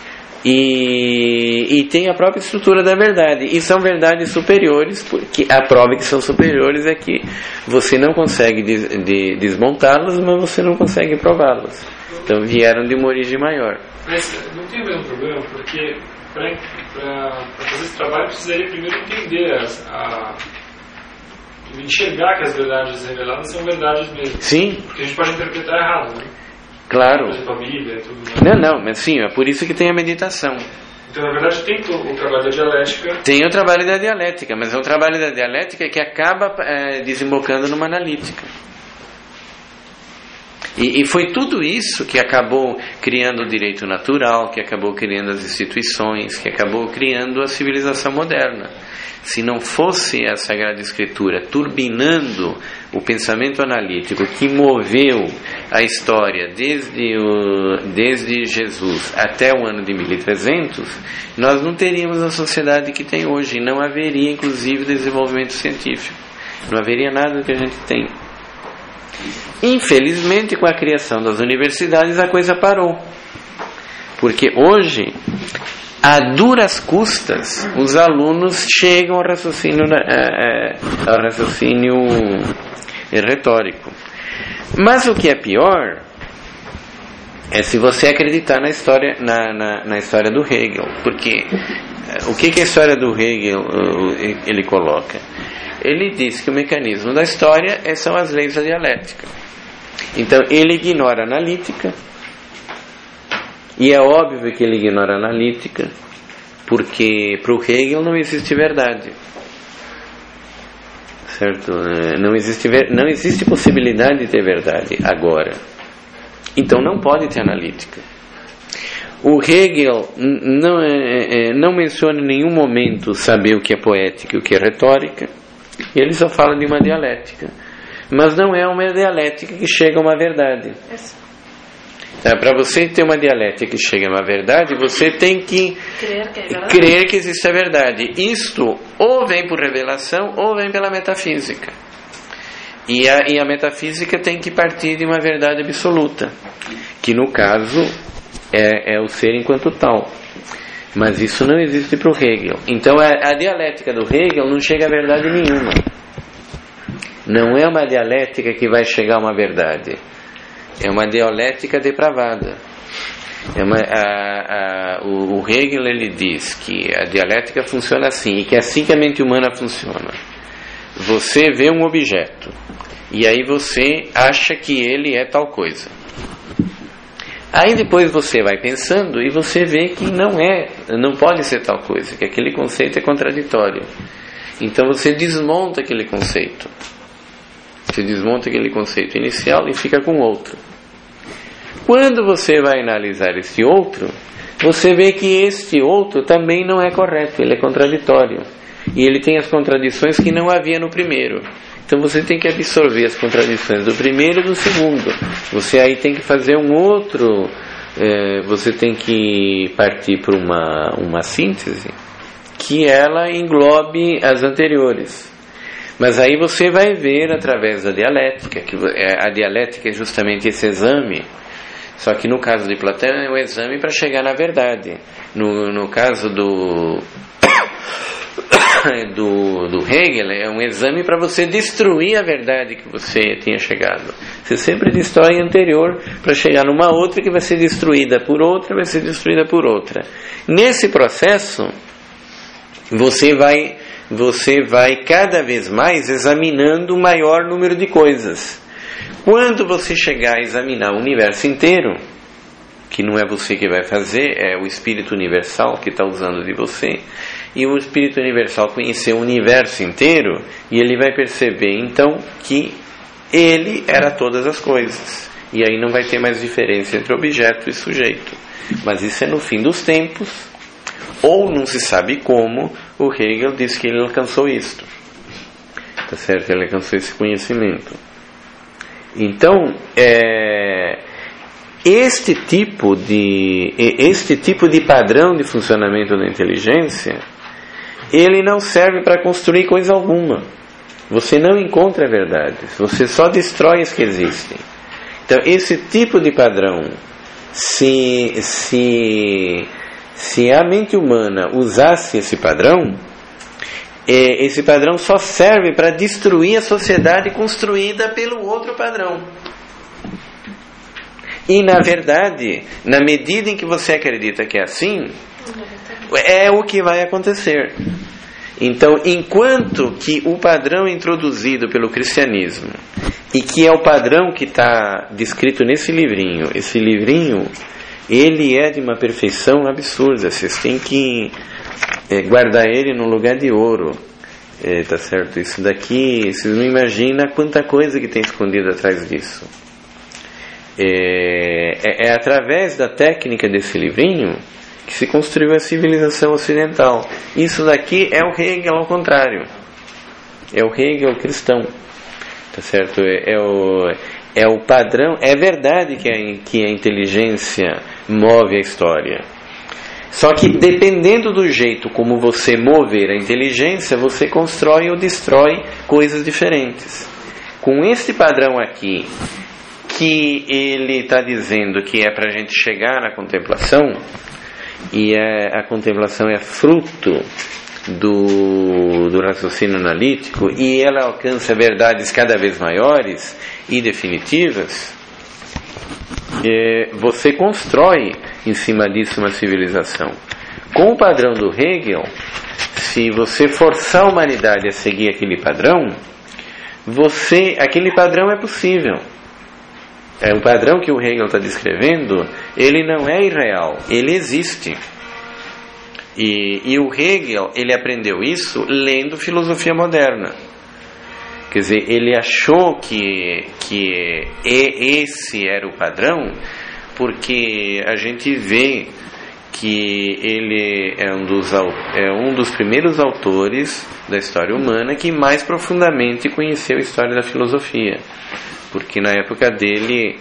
E, e tem a própria estrutura da verdade, e são verdades superiores, porque a prova que são superiores é que você não consegue des, de, desmontá-las, mas você não consegue prová-las. Então vieram de uma origem maior. Mas não tem o mesmo problema, porque para fazer esse trabalho precisaria primeiro entender as, a, enxergar que as verdades reveladas são verdades mesmo. Sim. Porque a gente pode interpretar errado, né? Claro. Por exemplo, a Bíblia, tudo mais. Não, não, mas sim, é por isso que tem a meditação. Então, na verdade, tem o trabalho da dialética. Tem o trabalho da dialética, mas é o trabalho da dialética que acaba é, desembocando numa analítica. E, e foi tudo isso que acabou criando o direito natural, que acabou criando as instituições, que acabou criando a civilização moderna. se não fosse a Sagrada Escritura turbinando o pensamento analítico que moveu a história desde, o, desde Jesus até o ano de mil e trezentos, nós não teríamos a sociedade que tem hoje. Não haveria, inclusive, desenvolvimento científico. Não haveria nada do que a gente tem. Infelizmente, com a criação das universidades, a coisa parou. Porque hoje, a duras custas, os alunos chegam ao raciocínio, ao raciocínio retórico. Mas o que é pior é se você acreditar na história, na, na, na história do Hegel. Porque o que, que a história do Hegel ele coloca? Ele diz que o mecanismo da história são as leis da dialética. Então ele ignora a analítica. E é óbvio que ele ignora a analítica, porque para o Hegel não existe verdade, certo? Não existe, não existe possibilidade de ter verdade agora. Então não pode ter analítica. O Hegel não, é, é, não menciona em nenhum momento saber o que é poética e o que é retórica. Ele só fala de uma dialética. Mas não é uma dialética que chega a uma verdade. Para você ter uma dialética que chegue a uma verdade, você tem que crer que, é crer que existe a verdade. Isto ou vem por revelação ou vem pela metafísica. E a, e a metafísica tem que partir de uma verdade absoluta, que no caso é, é o ser enquanto tal. Mas isso não existe para o Hegel. Então a, a dialética do Hegel não chega a verdade nenhuma. Não é uma dialética que vai chegar a uma verdade. É uma dialética depravada. É uma, a, a, o, o Hegel ele diz que a dialética funciona assim, e que é assim que a mente humana funciona. Você vê um objeto, e aí você acha que ele é tal coisa. Aí depois você vai pensando e você vê que não é, não pode ser tal coisa, que aquele conceito é contraditório. Então você desmonta aquele conceito. Você desmonta aquele conceito inicial e fica com outro. Quando você vai analisar esse outro, você vê que este outro também não é correto, ele é contraditório. E ele tem as contradições que não havia no primeiro. Então você tem que absorver as contradições do primeiro e do segundo. Você aí tem que fazer um outro, é, você tem que partir para uma, uma síntese que ela englobe as anteriores. Mas aí você vai ver através da dialética, que a dialética é justamente esse exame, só que no caso de Platão é o exame para chegar na verdade. No, no caso do, do, do Hegel é um exame para você destruir a verdade que você tinha chegado. Você sempre destrói a anterior para chegar numa outra que vai ser destruída por outra, vai ser destruída por outra. Nesse processo, você vai... você vai cada vez mais examinando o maior número de coisas. Quando você chegar a examinar o universo inteiro, que não é você que vai fazer, é o Espírito Universal que está usando de você, e o Espírito Universal conhecer o universo inteiro, e ele vai perceber então que ele era todas as coisas. E aí não vai ter mais diferença entre objeto e sujeito. Mas isso é no fim dos tempos, ou não se sabe como. O Hegel diz que ele alcançou isto, tá certo? Ele alcançou esse conhecimento. Então, é, este tipo de este tipo de padrão de funcionamento da inteligência, ele não serve para construir coisa alguma. Você não encontra verdades, você só destrói as que existem. Então, esse tipo de padrão, se se Se a mente humana usasse esse padrão, esse padrão só serve para destruir a sociedade construída pelo outro padrão. E, na verdade, na medida em que você acredita que é assim, é o que vai acontecer. Então, enquanto que o padrão introduzido pelo cristianismo, e que é o padrão que está descrito nesse livrinho, esse livrinho... ele é de uma perfeição absurda. Vocês têm que é, guardar ele num lugar de ouro, é, tá certo? Isso daqui, vocês não imaginam quanta coisa que tem escondida atrás disso. É, é, é através da técnica desse livrinho que se construiu a civilização ocidental. Isso daqui é o Hegel ao contrário. É o Hegel cristão. Tá certo? É, é, o, é o padrão. É verdade que a, que a inteligência move a história. Só que dependendo do jeito como você mover a inteligência, você constrói ou destrói coisas diferentes. Com este padrão aqui, que ele está dizendo que é para a gente chegar na contemplação, e é, a contemplação é fruto do, do raciocínio analítico, e ela alcança verdades cada vez maiores e definitivas, é, você constrói em cima disso uma civilização. Com o padrão do Hegel, se você forçar a humanidade a seguir aquele padrão, você, aquele padrão é possível. É, o padrão que o Hegel está descrevendo, ele não é irreal, ele existe. E, e o Hegel, ele aprendeu isso lendo filosofia moderna. Quer dizer, ele achou que, que esse era o padrão, porque a gente vê que ele é um dos, é um dos primeiros autores da história humana que mais profundamente conheceu a história da filosofia. Porque na época dele,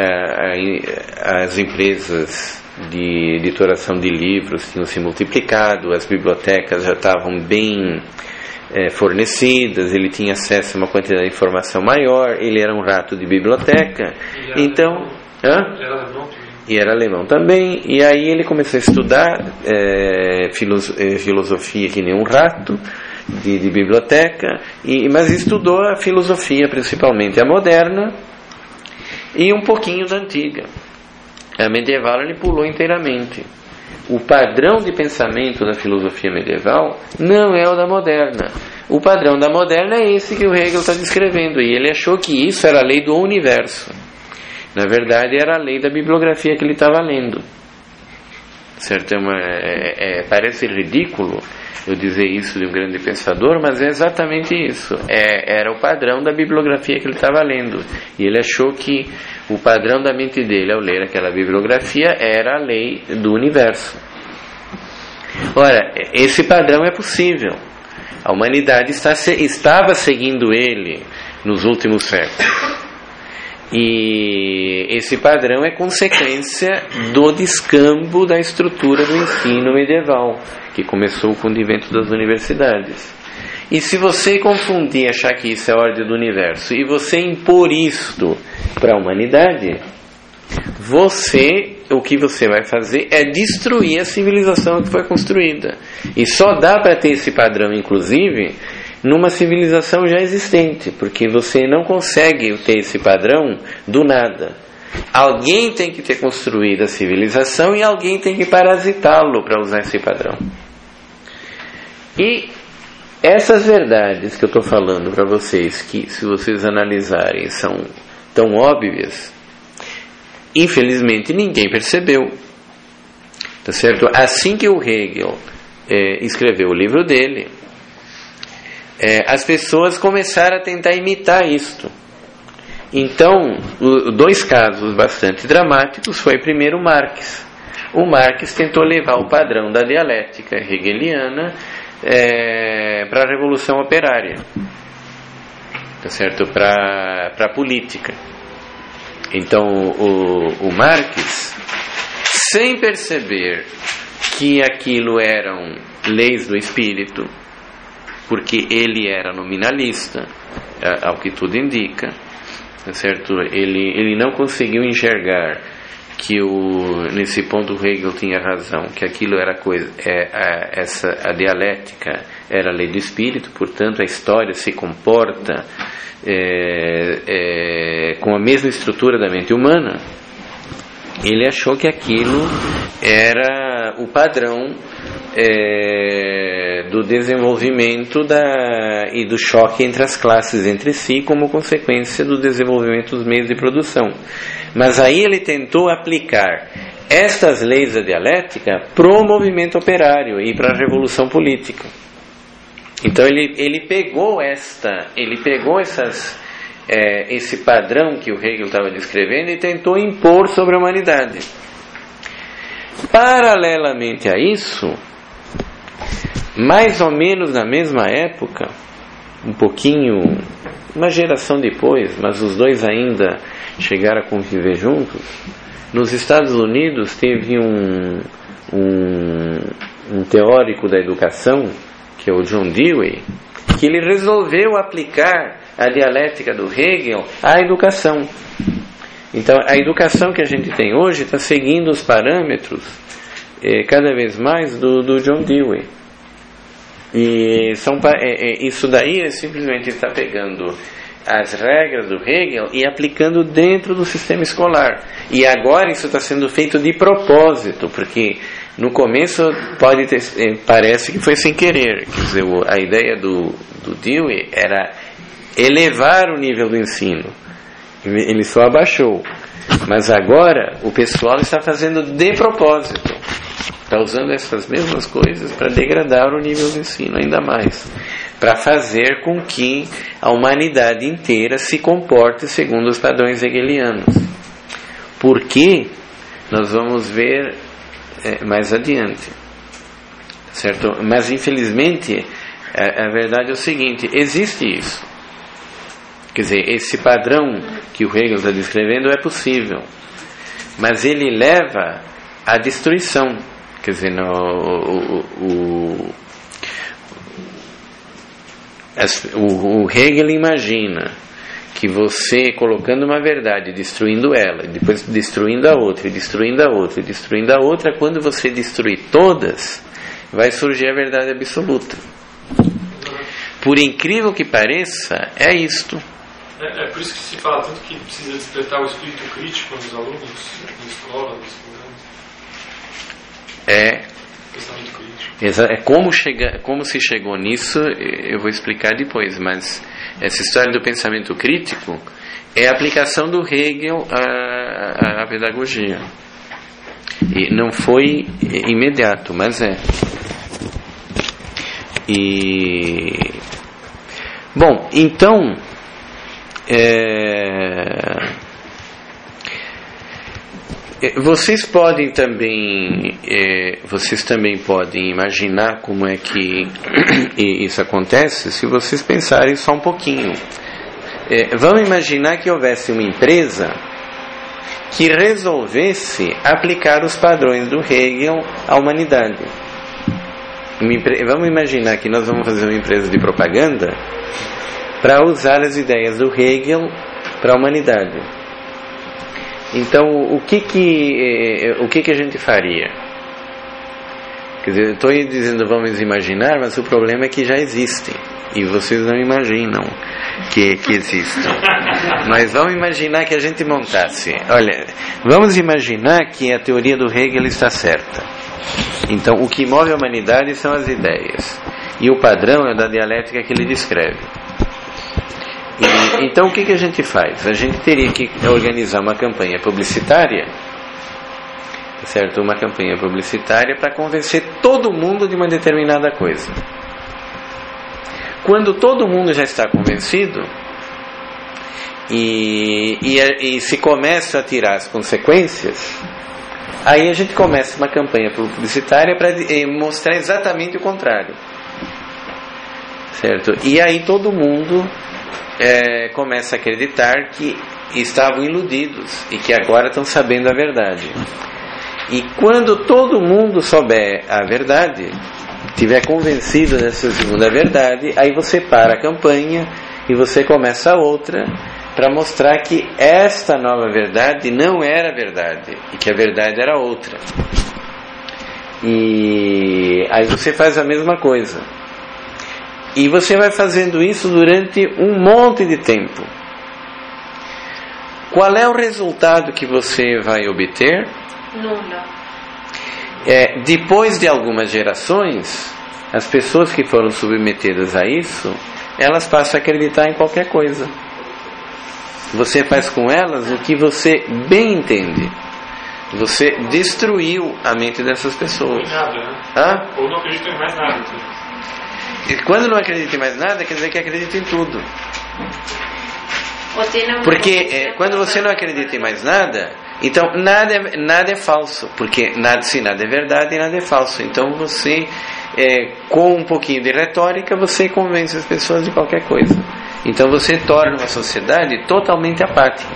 as empresas de editoração de livros tinham se multiplicado, as bibliotecas já estavam bem é, fornecidas, ele tinha acesso a uma quantidade de informação maior, ele era um rato de biblioteca, e então... Hã? Era alemão também. E era alemão também, e aí ele começou a estudar é, filosofia que nem um rato de, de biblioteca, e, mas estudou a filosofia principalmente, a moderna e um pouquinho da antiga. A medieval ele pulou inteiramente. O padrão de pensamento da filosofia medieval não é o da moderna. O padrão da moderna é esse que o Hegel está descrevendo, e ele achou que isso era a lei do universo. Na verdade era a lei da bibliografia que ele estava lendo. Certo? É uma, é, é, parece ridículo eu dizer isso de um grande pensador, mas é exatamente isso. É, era o padrão da bibliografia que ele estava lendo. E ele achou que o padrão da mente dele ao ler aquela bibliografia era a lei do universo. Ora, esse padrão é possível. A humanidade está, estava seguindo ele nos últimos séculos. E esse padrão é consequência do descambo da estrutura do ensino medieval, que começou com o advento das universidades. E se você confundir, achar que isso é a ordem do universo, e você impor isto para a humanidade, você, o que você vai fazer é destruir a civilização que foi construída. E só dá para ter esse padrão, inclusive, numa civilização já existente, porque você não consegue ter esse padrão do nada. Alguém tem que ter construído a civilização e alguém tem que parasitá-lo para usar esse padrão. E essas verdades que eu estou falando para vocês, que se vocês analisarem são tão óbvias, infelizmente ninguém percebeu. Tá certo? Assim que o Hegel é, escreveu o livro dele, É, as pessoas começaram a tentar imitar isto. Então, o, dois casos bastante dramáticos foi primeiro Marx. O Marx tentou levar o padrão da dialética hegeliana é, para a Revolução Operária, tá certo? Para a política. Então, o, o Marx, sem perceber que aquilo eram leis do espírito, porque ele era nominalista, ao que tudo indica, certo? Ele, ele não conseguiu enxergar que o, nesse ponto o Hegel tinha razão, que aquilo era coisa, é, a, essa, a dialética era a lei do espírito, portanto a história se comporta é, é, com a mesma estrutura da mente humana. Ele achou que aquilo era o padrão É, do desenvolvimento da, e do choque entre as classes entre si como consequência do desenvolvimento dos meios de produção. Mas aí ele tentou aplicar estas leis da dialética para o movimento operário e para a revolução política. Então ele, ele pegou esta, ele pegou essas, é, esse padrão que o Hegel estava descrevendo e tentou impor sobre a humanidade. Paralelamente a isso, mais ou menos na mesma época, um pouquinho, uma geração depois, mas os dois ainda chegaram a conviver juntos, nos Estados Unidos teve um, um, um teórico da educação, que é o John Dewey, que ele resolveu aplicar a dialética do Hegel à educação. Então, a educação que a gente tem hoje está seguindo os parâmetros eh, cada vez mais do, do John Dewey. E são, é, é, isso daí é simplesmente está pegando as regras do Hegel e aplicando dentro do sistema escolar. E agora isso está sendo feito de propósito, porque no começo pode ter, parece que foi sem querer. Quer dizer, a ideia do, do Dewey era elevar o nível do ensino. Ele só abaixou. Mas agora o pessoal está fazendo de propósito. Está usando essas mesmas coisas para degradar o nível do ensino ainda mais. Para fazer com que a humanidade inteira se comporte segundo os padrões hegelianos. Porque nós vamos ver é, mais adiante. Certo? Mas infelizmente a, a verdade é o seguinte, existe isso. Quer dizer, esse padrão que o Hegel está descrevendo é possível, mas ele leva à destruição. Quer dizer, no, o, o, o, o Hegel imagina que você, colocando uma verdade, destruindo ela, e depois destruindo a outra, e destruindo a outra, e destruindo a outra, quando você destruir todas, vai surgir a verdade absoluta. Por incrível que pareça, é isto. É, é por isso que se fala tanto que precisa despertar o espírito crítico nos alunos, na escola, nos programas. É, é como, chega, como se chegou nisso, eu vou explicar depois, mas essa história do pensamento crítico é a aplicação do Hegel à, à pedagogia. E não foi imediato, mas é. E bom, então é, vocês podem também é, vocês também podem imaginar como é que isso acontece se vocês pensarem só um pouquinho. É, vamos imaginar que houvesse uma empresa que resolvesse aplicar os padrões do Hegel à humanidade. Vamos imaginar que nós vamos fazer uma empresa de propaganda para usar as ideias do Hegel para a humanidade. Então, o que que, o que que a gente faria? Quer dizer, eu estou dizendo vamos imaginar, mas o problema é que já existem. E vocês não imaginam que, que existam. Mas vamos imaginar que a gente montasse. Olha, vamos imaginar que a teoria do Hegel está certa. Então, o que move a humanidade são as ideias. E o padrão é da dialética que ele descreve. E, então, o que, que a gente faz? A gente teria que organizar uma campanha publicitária, certo? Uma campanha publicitária para convencer todo mundo de uma determinada coisa. Quando todo mundo já está convencido e, e, e se começa a tirar as consequências, aí a gente começa uma campanha publicitária para mostrar exatamente o contrário, certo? E aí todo mundo é, começa a acreditar que estavam iludidos e que agora estão sabendo a verdade. E quando todo mundo souber a verdade, estiver convencido dessa segunda verdade, aí você para a campanha e você começa a outra para mostrar que esta nova verdade não era verdade e que a verdade era outra. E aí você faz a mesma coisa. E você vai fazendo isso durante um monte de tempo. Qual é o resultado que você vai obter? Nulo. É, depois de algumas gerações, as pessoas que foram submetidas a isso, elas passam a acreditar em qualquer coisa. Você faz com elas o que você bem entende. Você destruiu a mente dessas pessoas. Ou nada, né? Hã? Ou não acreditam em mais nada. Então. E quando não acredita em mais nada, quer dizer que acredita em tudo. Porque é, quando você não acredita em mais nada, Então nada é, nada é falso, porque nada, se nada é verdade, nada é falso. Então você, é, com um pouquinho de retórica, você convence as pessoas de qualquer coisa. Então você torna uma sociedade totalmente apática.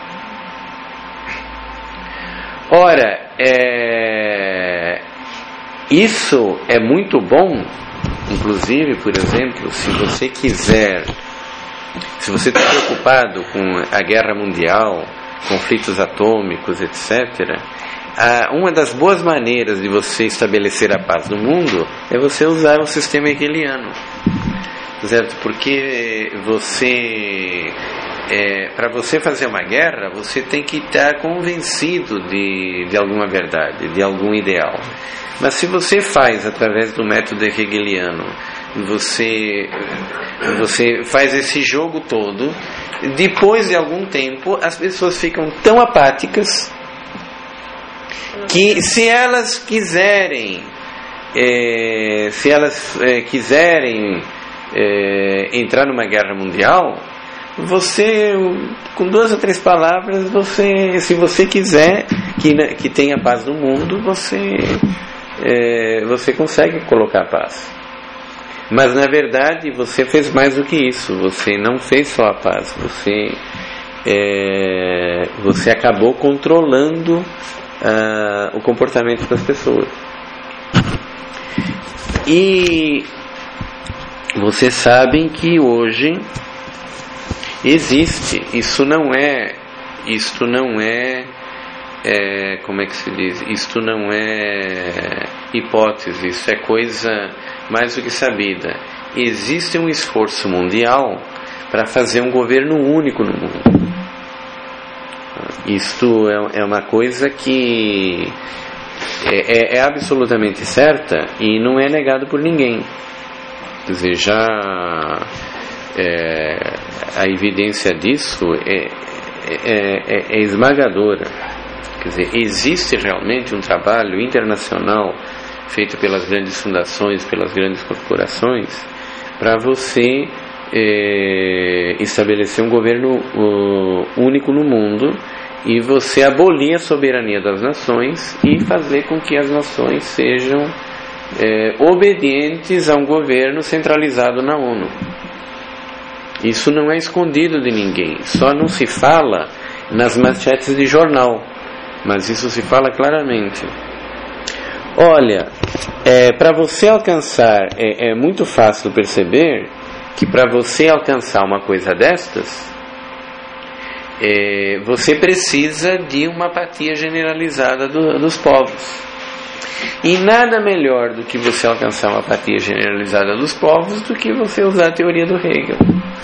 Ora, é, isso é muito bom, inclusive, por exemplo, se você quiser, se você está preocupado com a guerra mundial, conflitos atômicos, etcétera, a, uma das boas maneiras de você estabelecer a paz no mundo é você usar o sistema hegeliano, certo? Porque você, é, para você fazer uma guerra, você tem que estar convencido de, de alguma verdade, de algum ideal. Mas se você faz através do método hegeliano, você, você faz esse jogo todo, depois de algum tempo as pessoas ficam tão apáticas que se elas quiserem, é, se elas é, quiserem é, entrar numa guerra mundial, você, com duas ou três palavras, você, se você quiser que, que tenha paz no mundo, você, é, você consegue colocar paz. Mas na verdade você fez mais do que isso. Você não fez só a paz, você, é, você acabou controlando uh, o comportamento das pessoas. E vocês sabem que hoje existe, isso não é, isto não é, é, como é que se diz? Isto não é hipótese, isso é coisa mais do que sabida. Existe um esforço mundial para fazer um governo único no mundo. Isto é, é uma coisa que é, é, é absolutamente certa e não é negado por ninguém. Quer dizer, já é, a evidência disso é, é, é, é esmagadora. Quer dizer, existe realmente um trabalho internacional feito pelas grandes fundações, pelas grandes corporações, para você é, estabelecer um governo uh, único no mundo e você abolir a soberania das nações e fazer com que as nações sejam é, obedientes a um governo centralizado na ONU. Isso não é escondido de ninguém, só não se fala nas manchetes de jornal, mas isso se fala claramente. Olha, é, para você alcançar, é, é muito fácil perceber que para você alcançar uma coisa destas, é, você precisa de uma apatia generalizada do, dos povos. E nada melhor do que você alcançar uma apatia generalizada dos povos do que você usar a teoria do Hegel.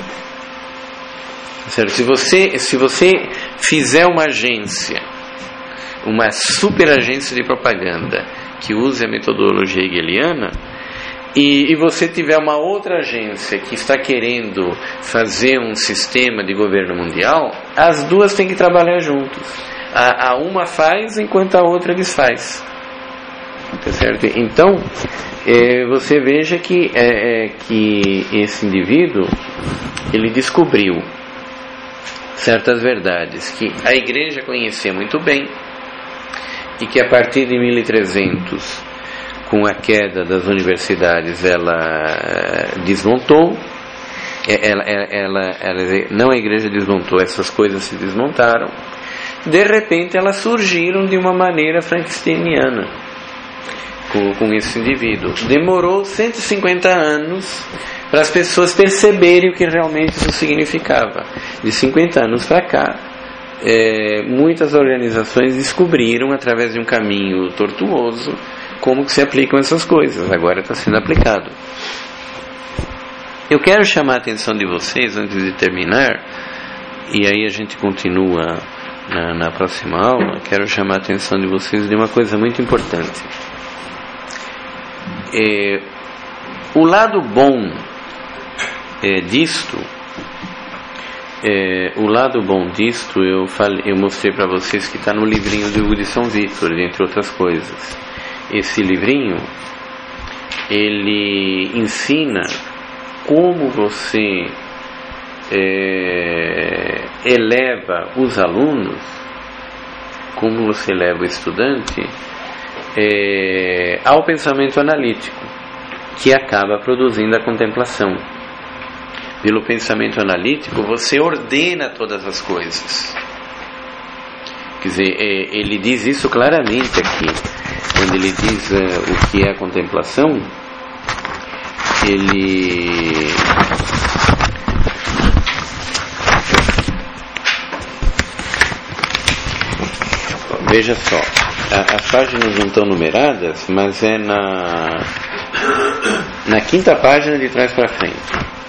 Certo? Se você, se você fizer uma agência, uma super agência de propaganda que use a metodologia hegeliana, e, e você tiver uma outra agência que está querendo fazer um sistema de governo mundial, as duas têm que trabalhar juntos. A, a uma faz enquanto a outra desfaz. Tá certo? Então, é, você veja que, é, é, que esse indivíduo, ele descobriu certas verdades que a igreja conhecia muito bem, e que a partir de mil e trezentos, com a queda das universidades, ela desmontou. Ela, ela, ela, não a igreja desmontou, essas coisas se desmontaram. De repente elas surgiram de uma maneira frankensteiniana com, com esse indivíduo. Demorou cento e cinquenta anos para as pessoas perceberem o que realmente isso significava. De cinquenta anos para cá, É, muitas organizações descobriram, através de um caminho tortuoso, como que se aplicam essas coisas. Agora está sendo aplicado. Eu quero chamar a atenção de vocês, antes de terminar, e aí a gente continua na, na próxima aula. Quero chamar a atenção de vocês de uma coisa muito importante. É, o lado bom é, disto É, o lado bom disto, eu, falei, eu mostrei para vocês que está no livrinho do Hugo de São Vítor, entre outras coisas. Esse livrinho, ele ensina como você é, eleva os alunos como você leva o estudante é, ao pensamento analítico, que acaba produzindo a contemplação. Pelo pensamento analítico, você ordena todas as coisas. Quer dizer, é, ele diz isso claramente aqui, quando ele diz é, o que é a contemplação. Ele veja só, a, as páginas não estão numeradas, mas é na na quinta página de trás para frente.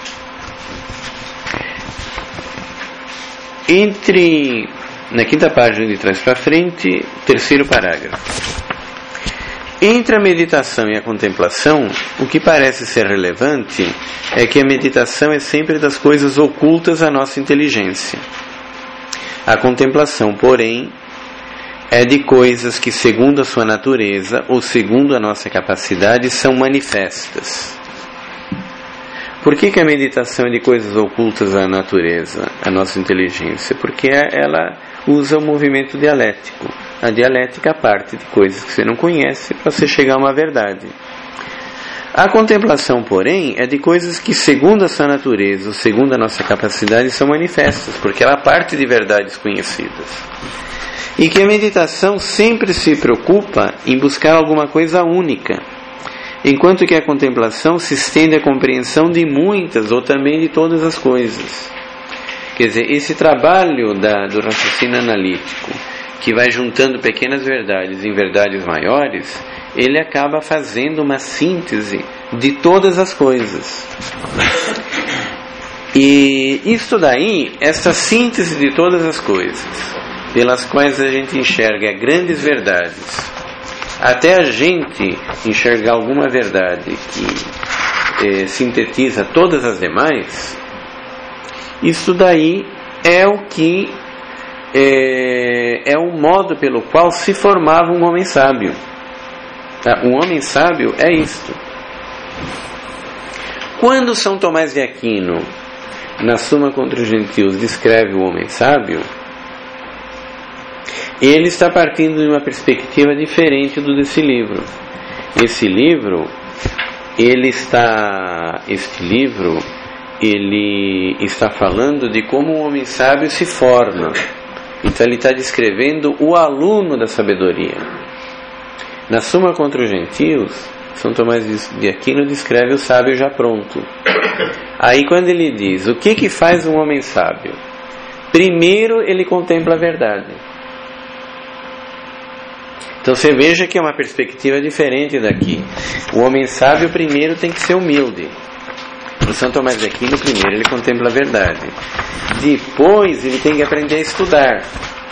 Entre na quinta página de trás para frente, terceiro parágrafo. Entre a meditação e a contemplação, o que parece ser relevante é que a meditação é sempre das coisas ocultas à nossa inteligência. A contemplação, porém, é de coisas que, segundo a sua natureza ou segundo a nossa capacidade, são manifestas. Por que que a meditação é de coisas ocultas à natureza, à nossa inteligência? Porque ela usa o movimento dialético. A dialética parte de coisas que você não conhece para você chegar a uma verdade. A contemplação, porém, é de coisas que, segundo a sua natureza ou segundo a nossa capacidade, são manifestas, porque ela parte de verdades conhecidas. E que a meditação sempre se preocupa em buscar alguma coisa única, enquanto que a contemplação se estende à compreensão de muitas ou também de todas as coisas. Quer dizer, esse trabalho da, do raciocínio analítico, que vai juntando pequenas verdades em verdades maiores, ele acaba fazendo uma síntese de todas as coisas. E isto daí, essa síntese de todas as coisas, pelas quais a gente enxerga grandes verdades, até a gente enxergar alguma verdade que eh, sintetiza todas as demais, isso daí é o que é, é o modo pelo qual se formava um homem sábio. Tá? Um homem sábio é isto. Quando São Tomás de Aquino, na Suma contra os Gentios, descreve o homem sábio, ele está partindo de uma perspectiva diferente do desse livro. Esse livro, ele está, este livro, ele está falando de como um homem sábio se forma. Então ele está descrevendo o aluno da sabedoria. Na Suma contra os Gentios, São Tomás de Aquino descreve o sábio já pronto. Aí quando ele diz, o que que faz um homem sábio? Primeiro ele contempla a verdade. Então você veja que é uma perspectiva diferente daqui. O homem sábio primeiro tem que ser humilde. O São Tomás de Aquino primeiro ele contempla a verdade. Depois ele tem que aprender a estudar.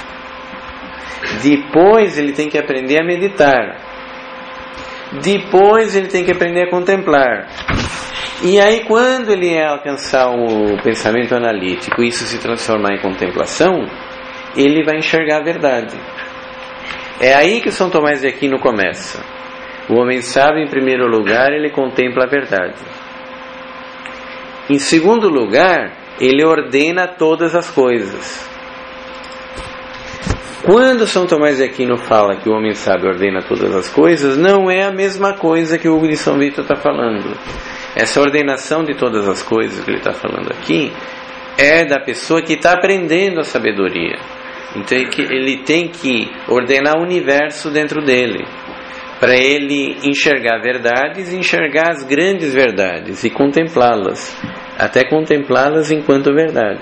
Depois ele tem que aprender a meditar. Depois ele tem que aprender a contemplar. E aí quando ele alcançar o pensamento analítico e isso se transformar em contemplação, ele vai enxergar a verdade. É aí que São Tomás de Aquino começa. O homem sábio, em primeiro lugar, ele contempla a verdade. Em segundo lugar, ele ordena todas as coisas. Quando São Tomás de Aquino fala que o homem sábio ordena todas as coisas, não é a mesma coisa que o Hugo de São Vítor está falando. Essa ordenação de todas as coisas que ele está falando aqui é da pessoa que está aprendendo a sabedoria. Então ele tem que ordenar o universo dentro dele, para ele enxergar verdades e enxergar as grandes verdades e contemplá-las, até contemplá-las enquanto verdade.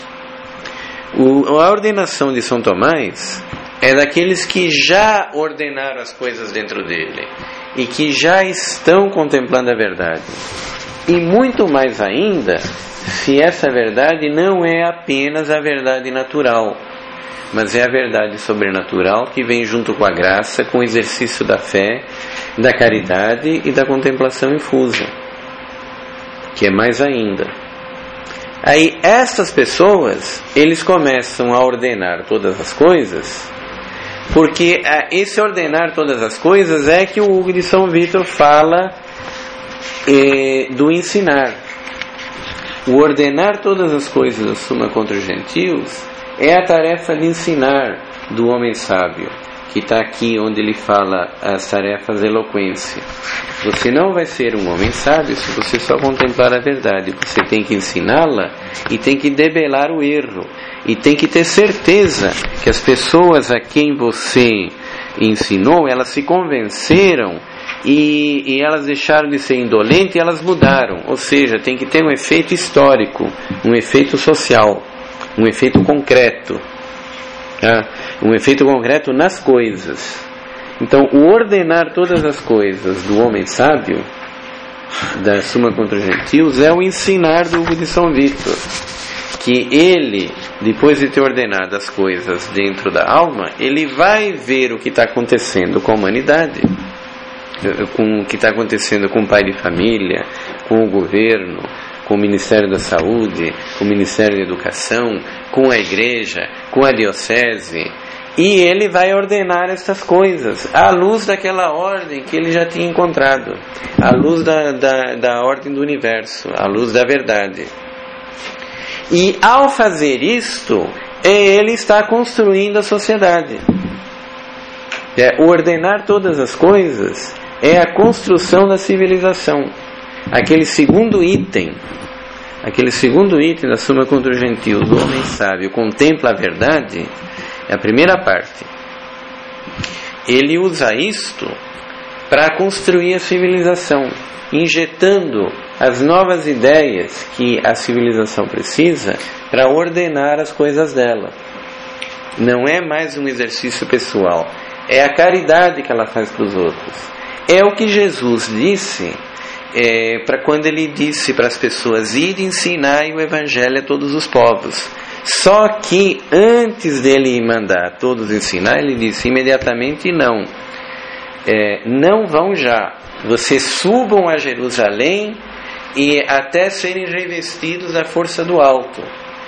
O, a ordenação de São Tomás é daqueles que já ordenaram as coisas dentro dele e que já estão contemplando a verdade. E muito mais ainda, se essa verdade não é apenas a verdade natural, mas é a verdade sobrenatural que vem junto com a graça, com o exercício da fé, da caridade e da contemplação infusa, que é mais ainda. Aí estas pessoas, eles começam a ordenar todas as coisas, porque esse ordenar todas as coisas é que o Hugo de São Vítor fala eh, do ensinar. O ordenar todas as coisas da Suma contra os Gentios é a tarefa de ensinar, do homem sábio, que está aqui onde ele fala as tarefas da eloquência. Você não vai ser um homem sábio se você só contemplar a verdade. Você tem que ensiná-la e tem que debelar o erro. E tem que ter certeza que as pessoas a quem você ensinou, elas se convenceram e, e elas deixaram de ser indolentes e elas mudaram. Ou seja, tem que ter um efeito histórico, um efeito social, um efeito concreto. Tá? Um efeito concreto nas coisas. Então, o ordenar todas as coisas do homem sábio, da Suma contra os Gentios, é o ensinar do Hugo de São Vítor, que ele, depois de ter ordenado as coisas dentro da alma, ele vai ver o que está acontecendo com a humanidade, com o que está acontecendo com o pai de família, com o governo, com o Ministério da Saúde, com o Ministério da Educação, com a igreja, com a diocese, e ele vai ordenar estas coisas à luz daquela ordem que ele já tinha encontrado, à luz da, da, da ordem do universo, à luz da verdade. E ao fazer isto, ele está construindo a sociedade. É, ordenar todas as coisas é a construção da civilização. Aquele segundo item, aquele segundo item da Suma contra os Gentios, do homem sábio contempla a verdade, é a primeira parte. Ele usa isto para construir a civilização, injetando as novas ideias que a civilização precisa para ordenar as coisas dela. Não é mais um exercício pessoal, é a caridade que ela faz para os outros. É o que Jesus disse é, para quando ele disse para as pessoas: ide ensinar o Evangelho a todos os povos. Só que antes dele mandar todos ensinar, ele disse imediatamente: não, é, não vão já, vocês subam a Jerusalém e até serem revestidos da força do alto.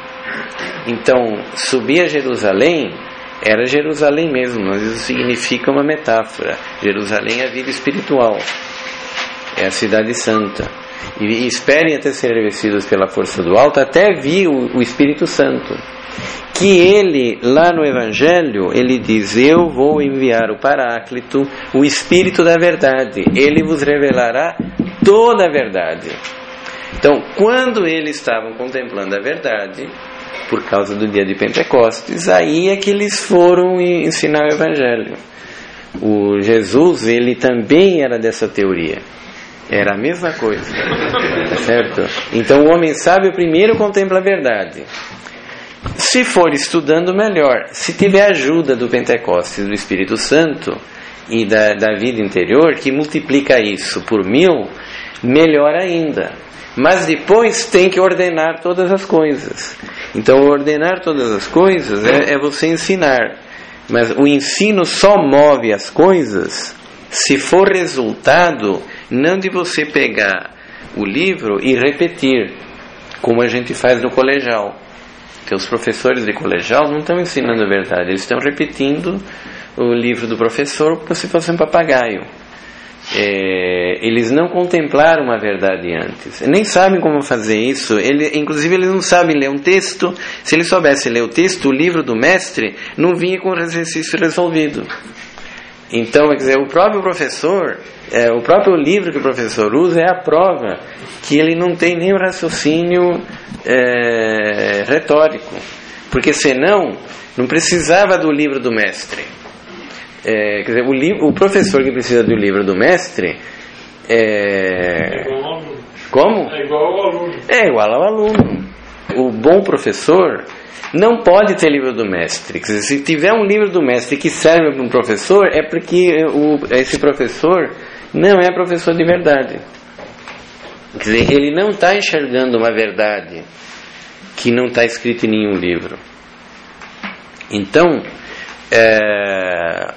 Então, subir a Jerusalém era Jerusalém mesmo, mas isso significa uma metáfora. Jerusalém é a vida espiritual, é a cidade santa. E, e esperem até serem revestidos pela força do alto, até vir o, o Espírito Santo, que ele, lá no Evangelho, ele diz: eu vou enviar o Paráclito, o Espírito da verdade, ele vos revelará toda a verdade. Então, quando eles estavam contemplando a verdade, por causa do dia de Pentecostes, aí é que eles foram ensinar o Evangelho. O Jesus, ele também era dessa teoria. Era a mesma coisa, certo? Então o homem sábio primeiro contempla a verdade. Se for estudando, melhor. Se tiver ajuda do Pentecostes, do Espírito Santo e da, da vida interior, que multiplica isso por mil, melhor ainda. Mas depois tem que ordenar todas as coisas. Então ordenar todas as coisas é, é você ensinar. Mas o ensino só move as coisas se for resultado não de você pegar o livro e repetir, como a gente faz no colegial. Porque os professores de colegial não estão ensinando a verdade, eles estão repetindo o livro do professor como se fosse um papagaio. É, eles não contemplaram a verdade antes, nem sabem como fazer isso. Ele, inclusive eles não sabem ler um texto. Se eles soubessem ler o texto, o livro do mestre não vinha com o exercício resolvido. Então, quer dizer, o próprio professor, é, o próprio livro que o professor usa é a prova que ele não tem nem o raciocínio é, retórico, porque senão não precisava do livro do mestre. É, quer dizer, o, li- o professor que precisa do livro do mestre é... É igual ao aluno. Como? É igual ao aluno. É igual ao aluno. O bom professor não pode ter livro do mestre. Quer dizer, se tiver um livro do mestre que serve para um professor, é porque o, esse professor não é professor de verdade. Quer dizer, ele não está enxergando uma verdade que não está escrita em nenhum livro. Então, é,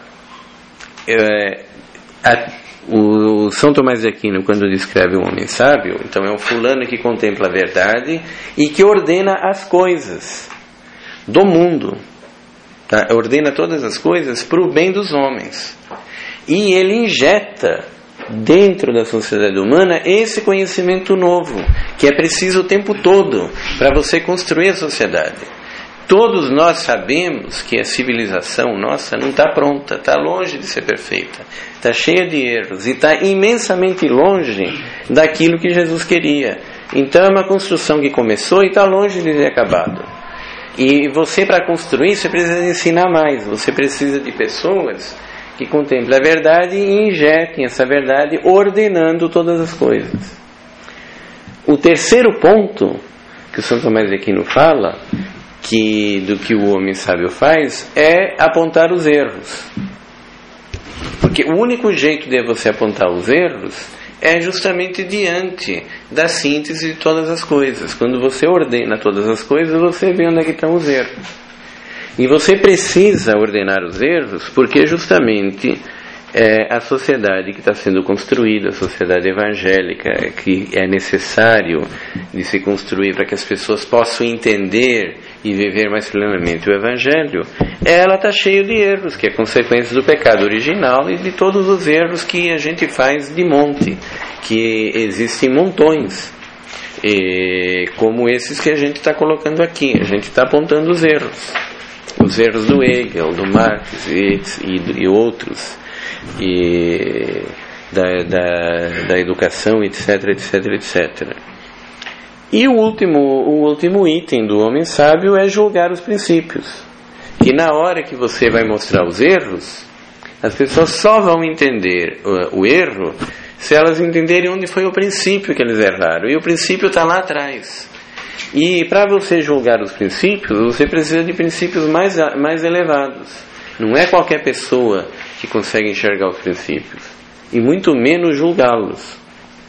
é, a, o São Tomás de Aquino, quando descreve o homem sábio, então é um fulano que contempla a verdade e que ordena as coisas do mundo, tá? Ordena todas as coisas para o bem dos homens, e ele injeta dentro da sociedade humana esse conhecimento novo que é preciso o tempo todo para você construir a sociedade. todos nós sabemos que a civilização nossa não está pronta, está longe de ser perfeita, está cheia de erros e está imensamente longe daquilo que Jesus queria. Então é uma construção que começou e está longe de ter acabado. E você, para construir, você precisa ensinar mais, você precisa de pessoas que contemplem a verdade e injetem essa verdade ordenando todas as coisas. O terceiro ponto que o Santo Tomás de Aquino fala que, do que o homem sábio faz é apontar os erros. Porque o único jeito de você apontar os erros é justamente diante da síntese de todas as coisas. Quando você ordena todas as coisas, você vê onde é que estão os erros. E você precisa ordenar os erros porque justamente é, a sociedade que está sendo construída, a sociedade evangélica, que é necessário de se construir para que as pessoas possam entender e viver mais plenamente o Evangelho, ela está cheia de erros, que é consequência do pecado original e de todos os erros que a gente faz de monte, que existem montões, e como esses que a gente está colocando aqui. A gente está apontando os erros, os erros do Hegel, do Marx e, e, e outros, e da, da, da educação, etc, etc, etcétera. E o último, o último item do homem sábio é julgar os princípios. Que na hora que você vai mostrar os erros, as pessoas só vão entender o, o erro se elas entenderem onde foi o princípio que eles erraram. E o princípio está lá atrás. E para você julgar os princípios, você precisa de princípios mais, mais elevados. Não é qualquer pessoa que consegue enxergar os princípios. E muito menos julgá-los.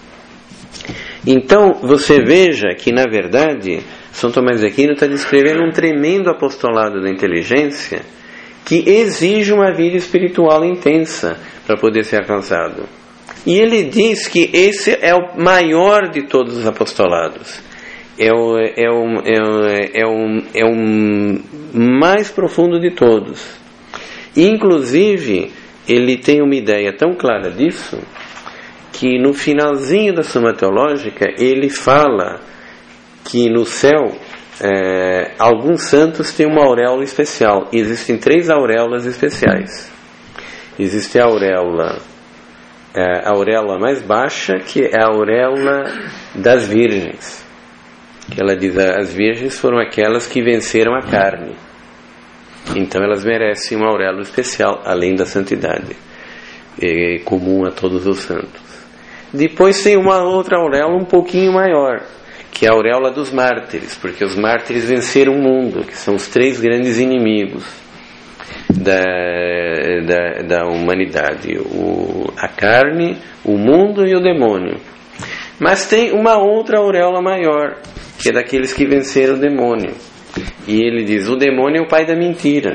Então, você veja que, na verdade, São Tomás de Aquino está descrevendo um tremendo apostolado da inteligência que exige uma vida espiritual intensa para poder ser alcançado. E ele diz que esse é o maior de todos os apostolados. É o, é o, é o, é o, é o mais profundo de todos. E, inclusive, ele tem uma ideia tão clara disso que no finalzinho da Suma Teológica ele fala que no céu é, alguns santos têm uma auréola especial. Existem três auréolas especiais. Existe a auréola, é, a auréola mais baixa, que é a auréola das virgens. Que ela diz, as virgens foram aquelas que venceram a carne. Então elas merecem uma auréola especial, além da santidade, é, comum a todos os santos. Depois tem uma outra auréola um pouquinho maior, que é a auréola dos mártires, porque os mártires venceram o mundo, que são os três grandes inimigos da, da, da humanidade, o, a carne, o mundo e o demônio. Mas tem uma outra auréola maior, que é daqueles que venceram o demônio. E ele diz, o demônio é o pai da mentira.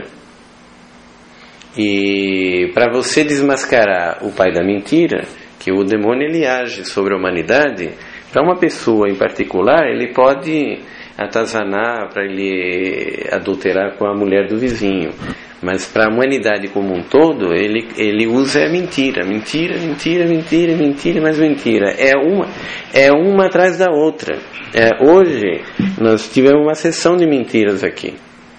E para você desmascarar o pai da mentira, que o demônio ele age sobre a humanidade, para uma pessoa em particular, ele pode atazanar, para ele adulterar com a mulher do vizinho. Mas para a humanidade como um todo, ele, ele usa a mentira. Mentira, mentira, mentira, mentira, mais mentira. É uma, é uma atrás da outra. É, hoje, nós tivemos uma sessão de mentiras aqui.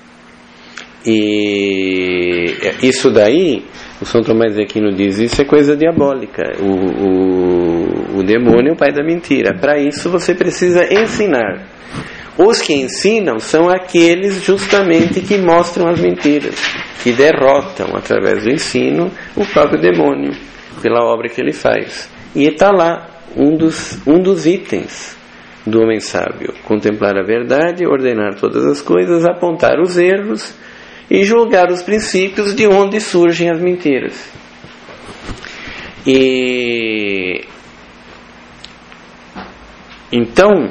E isso daí, o São Tomás de Aquino diz, isso é coisa diabólica. O, o, o demônio é o pai da mentira. Para isso você precisa ensinar. Os que ensinam são aqueles justamente que mostram as mentiras, que derrotam através do ensino o próprio demônio, pela obra que ele faz. E está lá um dos, um dos itens do homem sábio: contemplar a verdade, ordenar todas as coisas, apontar os erros e julgar os princípios de onde surgem as mentiras. E então,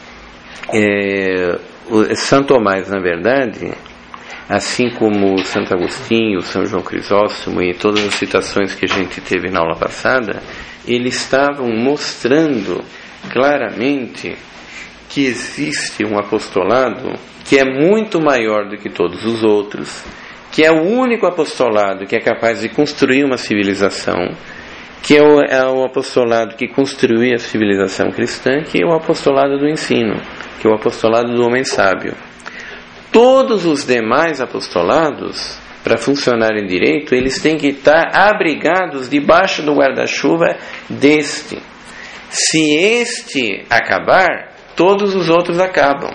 é, o São Tomás, na verdade, assim como Santo Agostinho, São João Crisóstomo e todas as citações que a gente teve na aula passada, eles estavam mostrando claramente que existe um apostolado que é muito maior do que todos os outros, que é o único apostolado que é capaz de construir uma civilização, que é o, é o apostolado que construiu a civilização cristã, que é o apostolado do ensino, que é o apostolado do homem sábio. todos os demais apostolados, para funcionarem direito, eles têm que estar abrigados debaixo do guarda-chuva deste. Se este acabar, todos os outros acabam.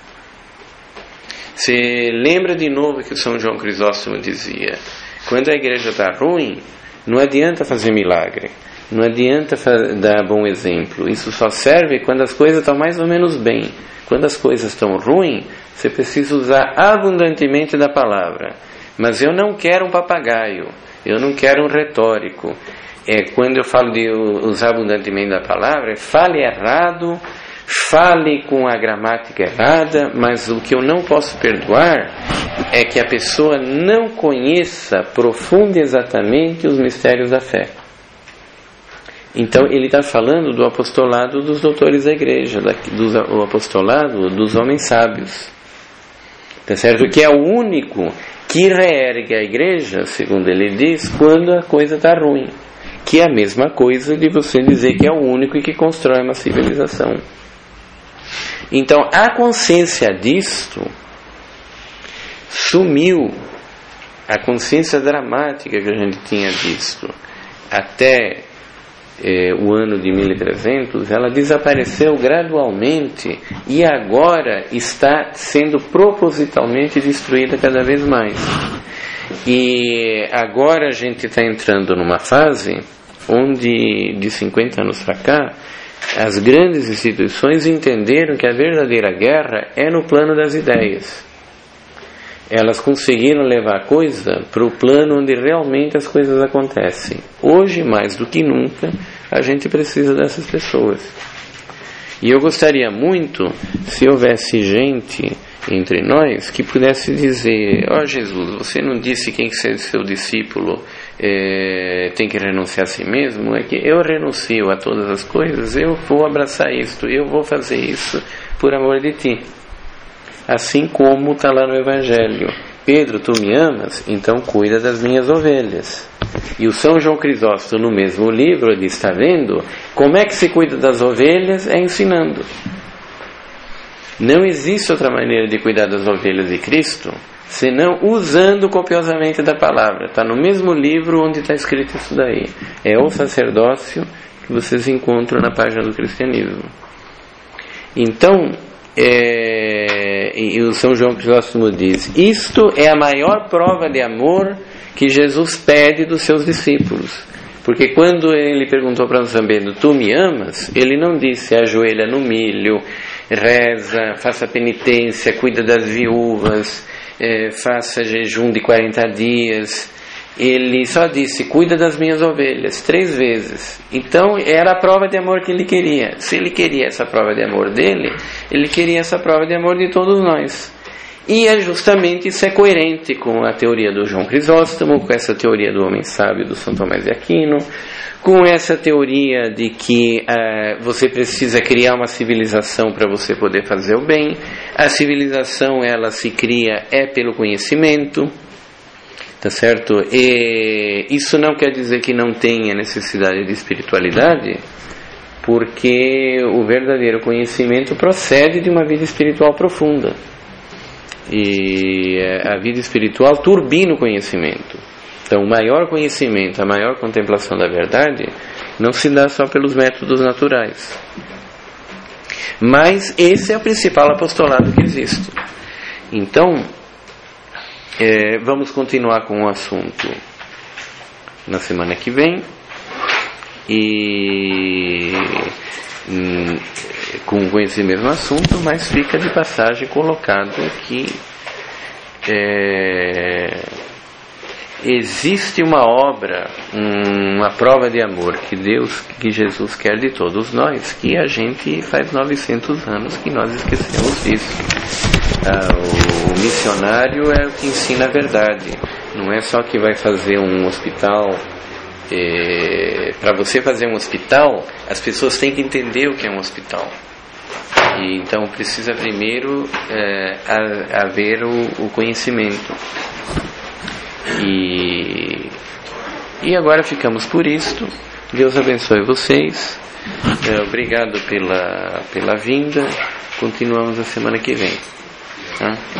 Você lembra de novo que o São João Crisóstomo dizia: quando a igreja está ruim, não adianta fazer milagre, não adianta dar bom exemplo. Isso só serve quando as coisas estão mais ou menos bem. Quando as coisas estão ruins, você precisa usar abundantemente da palavra. Mas eu não quero um papagaio, eu não quero um retórico. É, quando eu falo de usar abundantemente da palavra, fale errado, fale com a gramática errada, mas o que eu não posso perdoar é que a pessoa não conheça profunda e exatamente os mistérios da fé. Então ele está falando do apostolado dos doutores da igreja, do apostolado dos homens sábios, tá certo? Que é o único que reergue a igreja, segundo ele diz, quando a coisa está ruim, que é a mesma coisa de você dizer que é o único que constrói uma civilização. Então a consciência disto sumiu, a consciência dramática que a gente tinha disto até eh, o ano de mil e trezentos, ela desapareceu gradualmente e agora está sendo propositalmente destruída cada vez mais. E agora a gente está entrando numa fase onde, de cinquenta anos para cá, as grandes instituições entenderam que a verdadeira guerra é no plano das ideias. Elas conseguiram levar a coisa para o plano onde realmente as coisas acontecem. Hoje, mais do que nunca, a gente precisa dessas pessoas. E eu gostaria muito se houvesse gente entre nós que pudesse dizer: ó, Jesus, você não disse que quem ser seu discípulo é, tem que renunciar a si mesmo? É que eu renuncio a todas as coisas, eu vou abraçar isto, eu vou fazer isso por amor de ti. Assim como está lá no Evangelho: Pedro, tu me amas? Então cuida das minhas ovelhas. E o São João Crisóstomo, no mesmo livro, diz: está vendo? Como é que se cuida das ovelhas? É ensinando. Não existe outra maneira de cuidar das ovelhas de Cristo senão usando copiosamente da palavra. Está no mesmo livro onde está escrito isso daí. É o sacerdócio que vocês encontram na página do cristianismo. Então, é, e o São João Crisóstomo diz: isto é a maior prova de amor que Jesus pede dos seus discípulos. Porque quando ele perguntou para São Bento: tu me amas? Ele não disse: ajoelha no milho, reza, faça penitência, cuida das viúvas, é, faça jejum de quarenta dias. Ele só disse: cuida das minhas ovelhas, três vezes. Então era a prova de amor que ele queria. Se ele queria essa prova de amor dele, ele queria essa prova de amor de todos nós. E é justamente isso, é coerente com a teoria do João Crisóstomo, com essa teoria do homem sábio do São Tomás de Aquino, com essa teoria de que uh, você precisa criar uma civilização para você poder fazer o bem. A civilização, ela se cria é pelo conhecimento, tá certo? E isso não quer dizer que não tenha necessidade de espiritualidade, porque o verdadeiro conhecimento procede de uma vida espiritual profunda. E a vida espiritual turbina o conhecimento. Então o maior conhecimento, a maior contemplação da verdade não se dá só pelos métodos naturais. Mas esse é o principal apostolado que existe. Então é, vamos continuar com o assunto na semana que vem. E hum, com esse mesmo assunto, mas fica de passagem colocado que é, existe uma obra, uma prova de amor que Deus, que Jesus quer de todos nós, que a gente faz novecentos anos que nós esquecemos disso. Ah, o, o missionário é o que ensina a verdade, não é só que vai fazer um hospital. É, para você fazer um hospital, as pessoas têm que entender o que é um hospital. E então precisa primeiro é, haver o, o conhecimento. E, e agora ficamos por isto. Deus abençoe vocês. É, obrigado pela, pela vinda. Continuamos a semana que vem. Tá?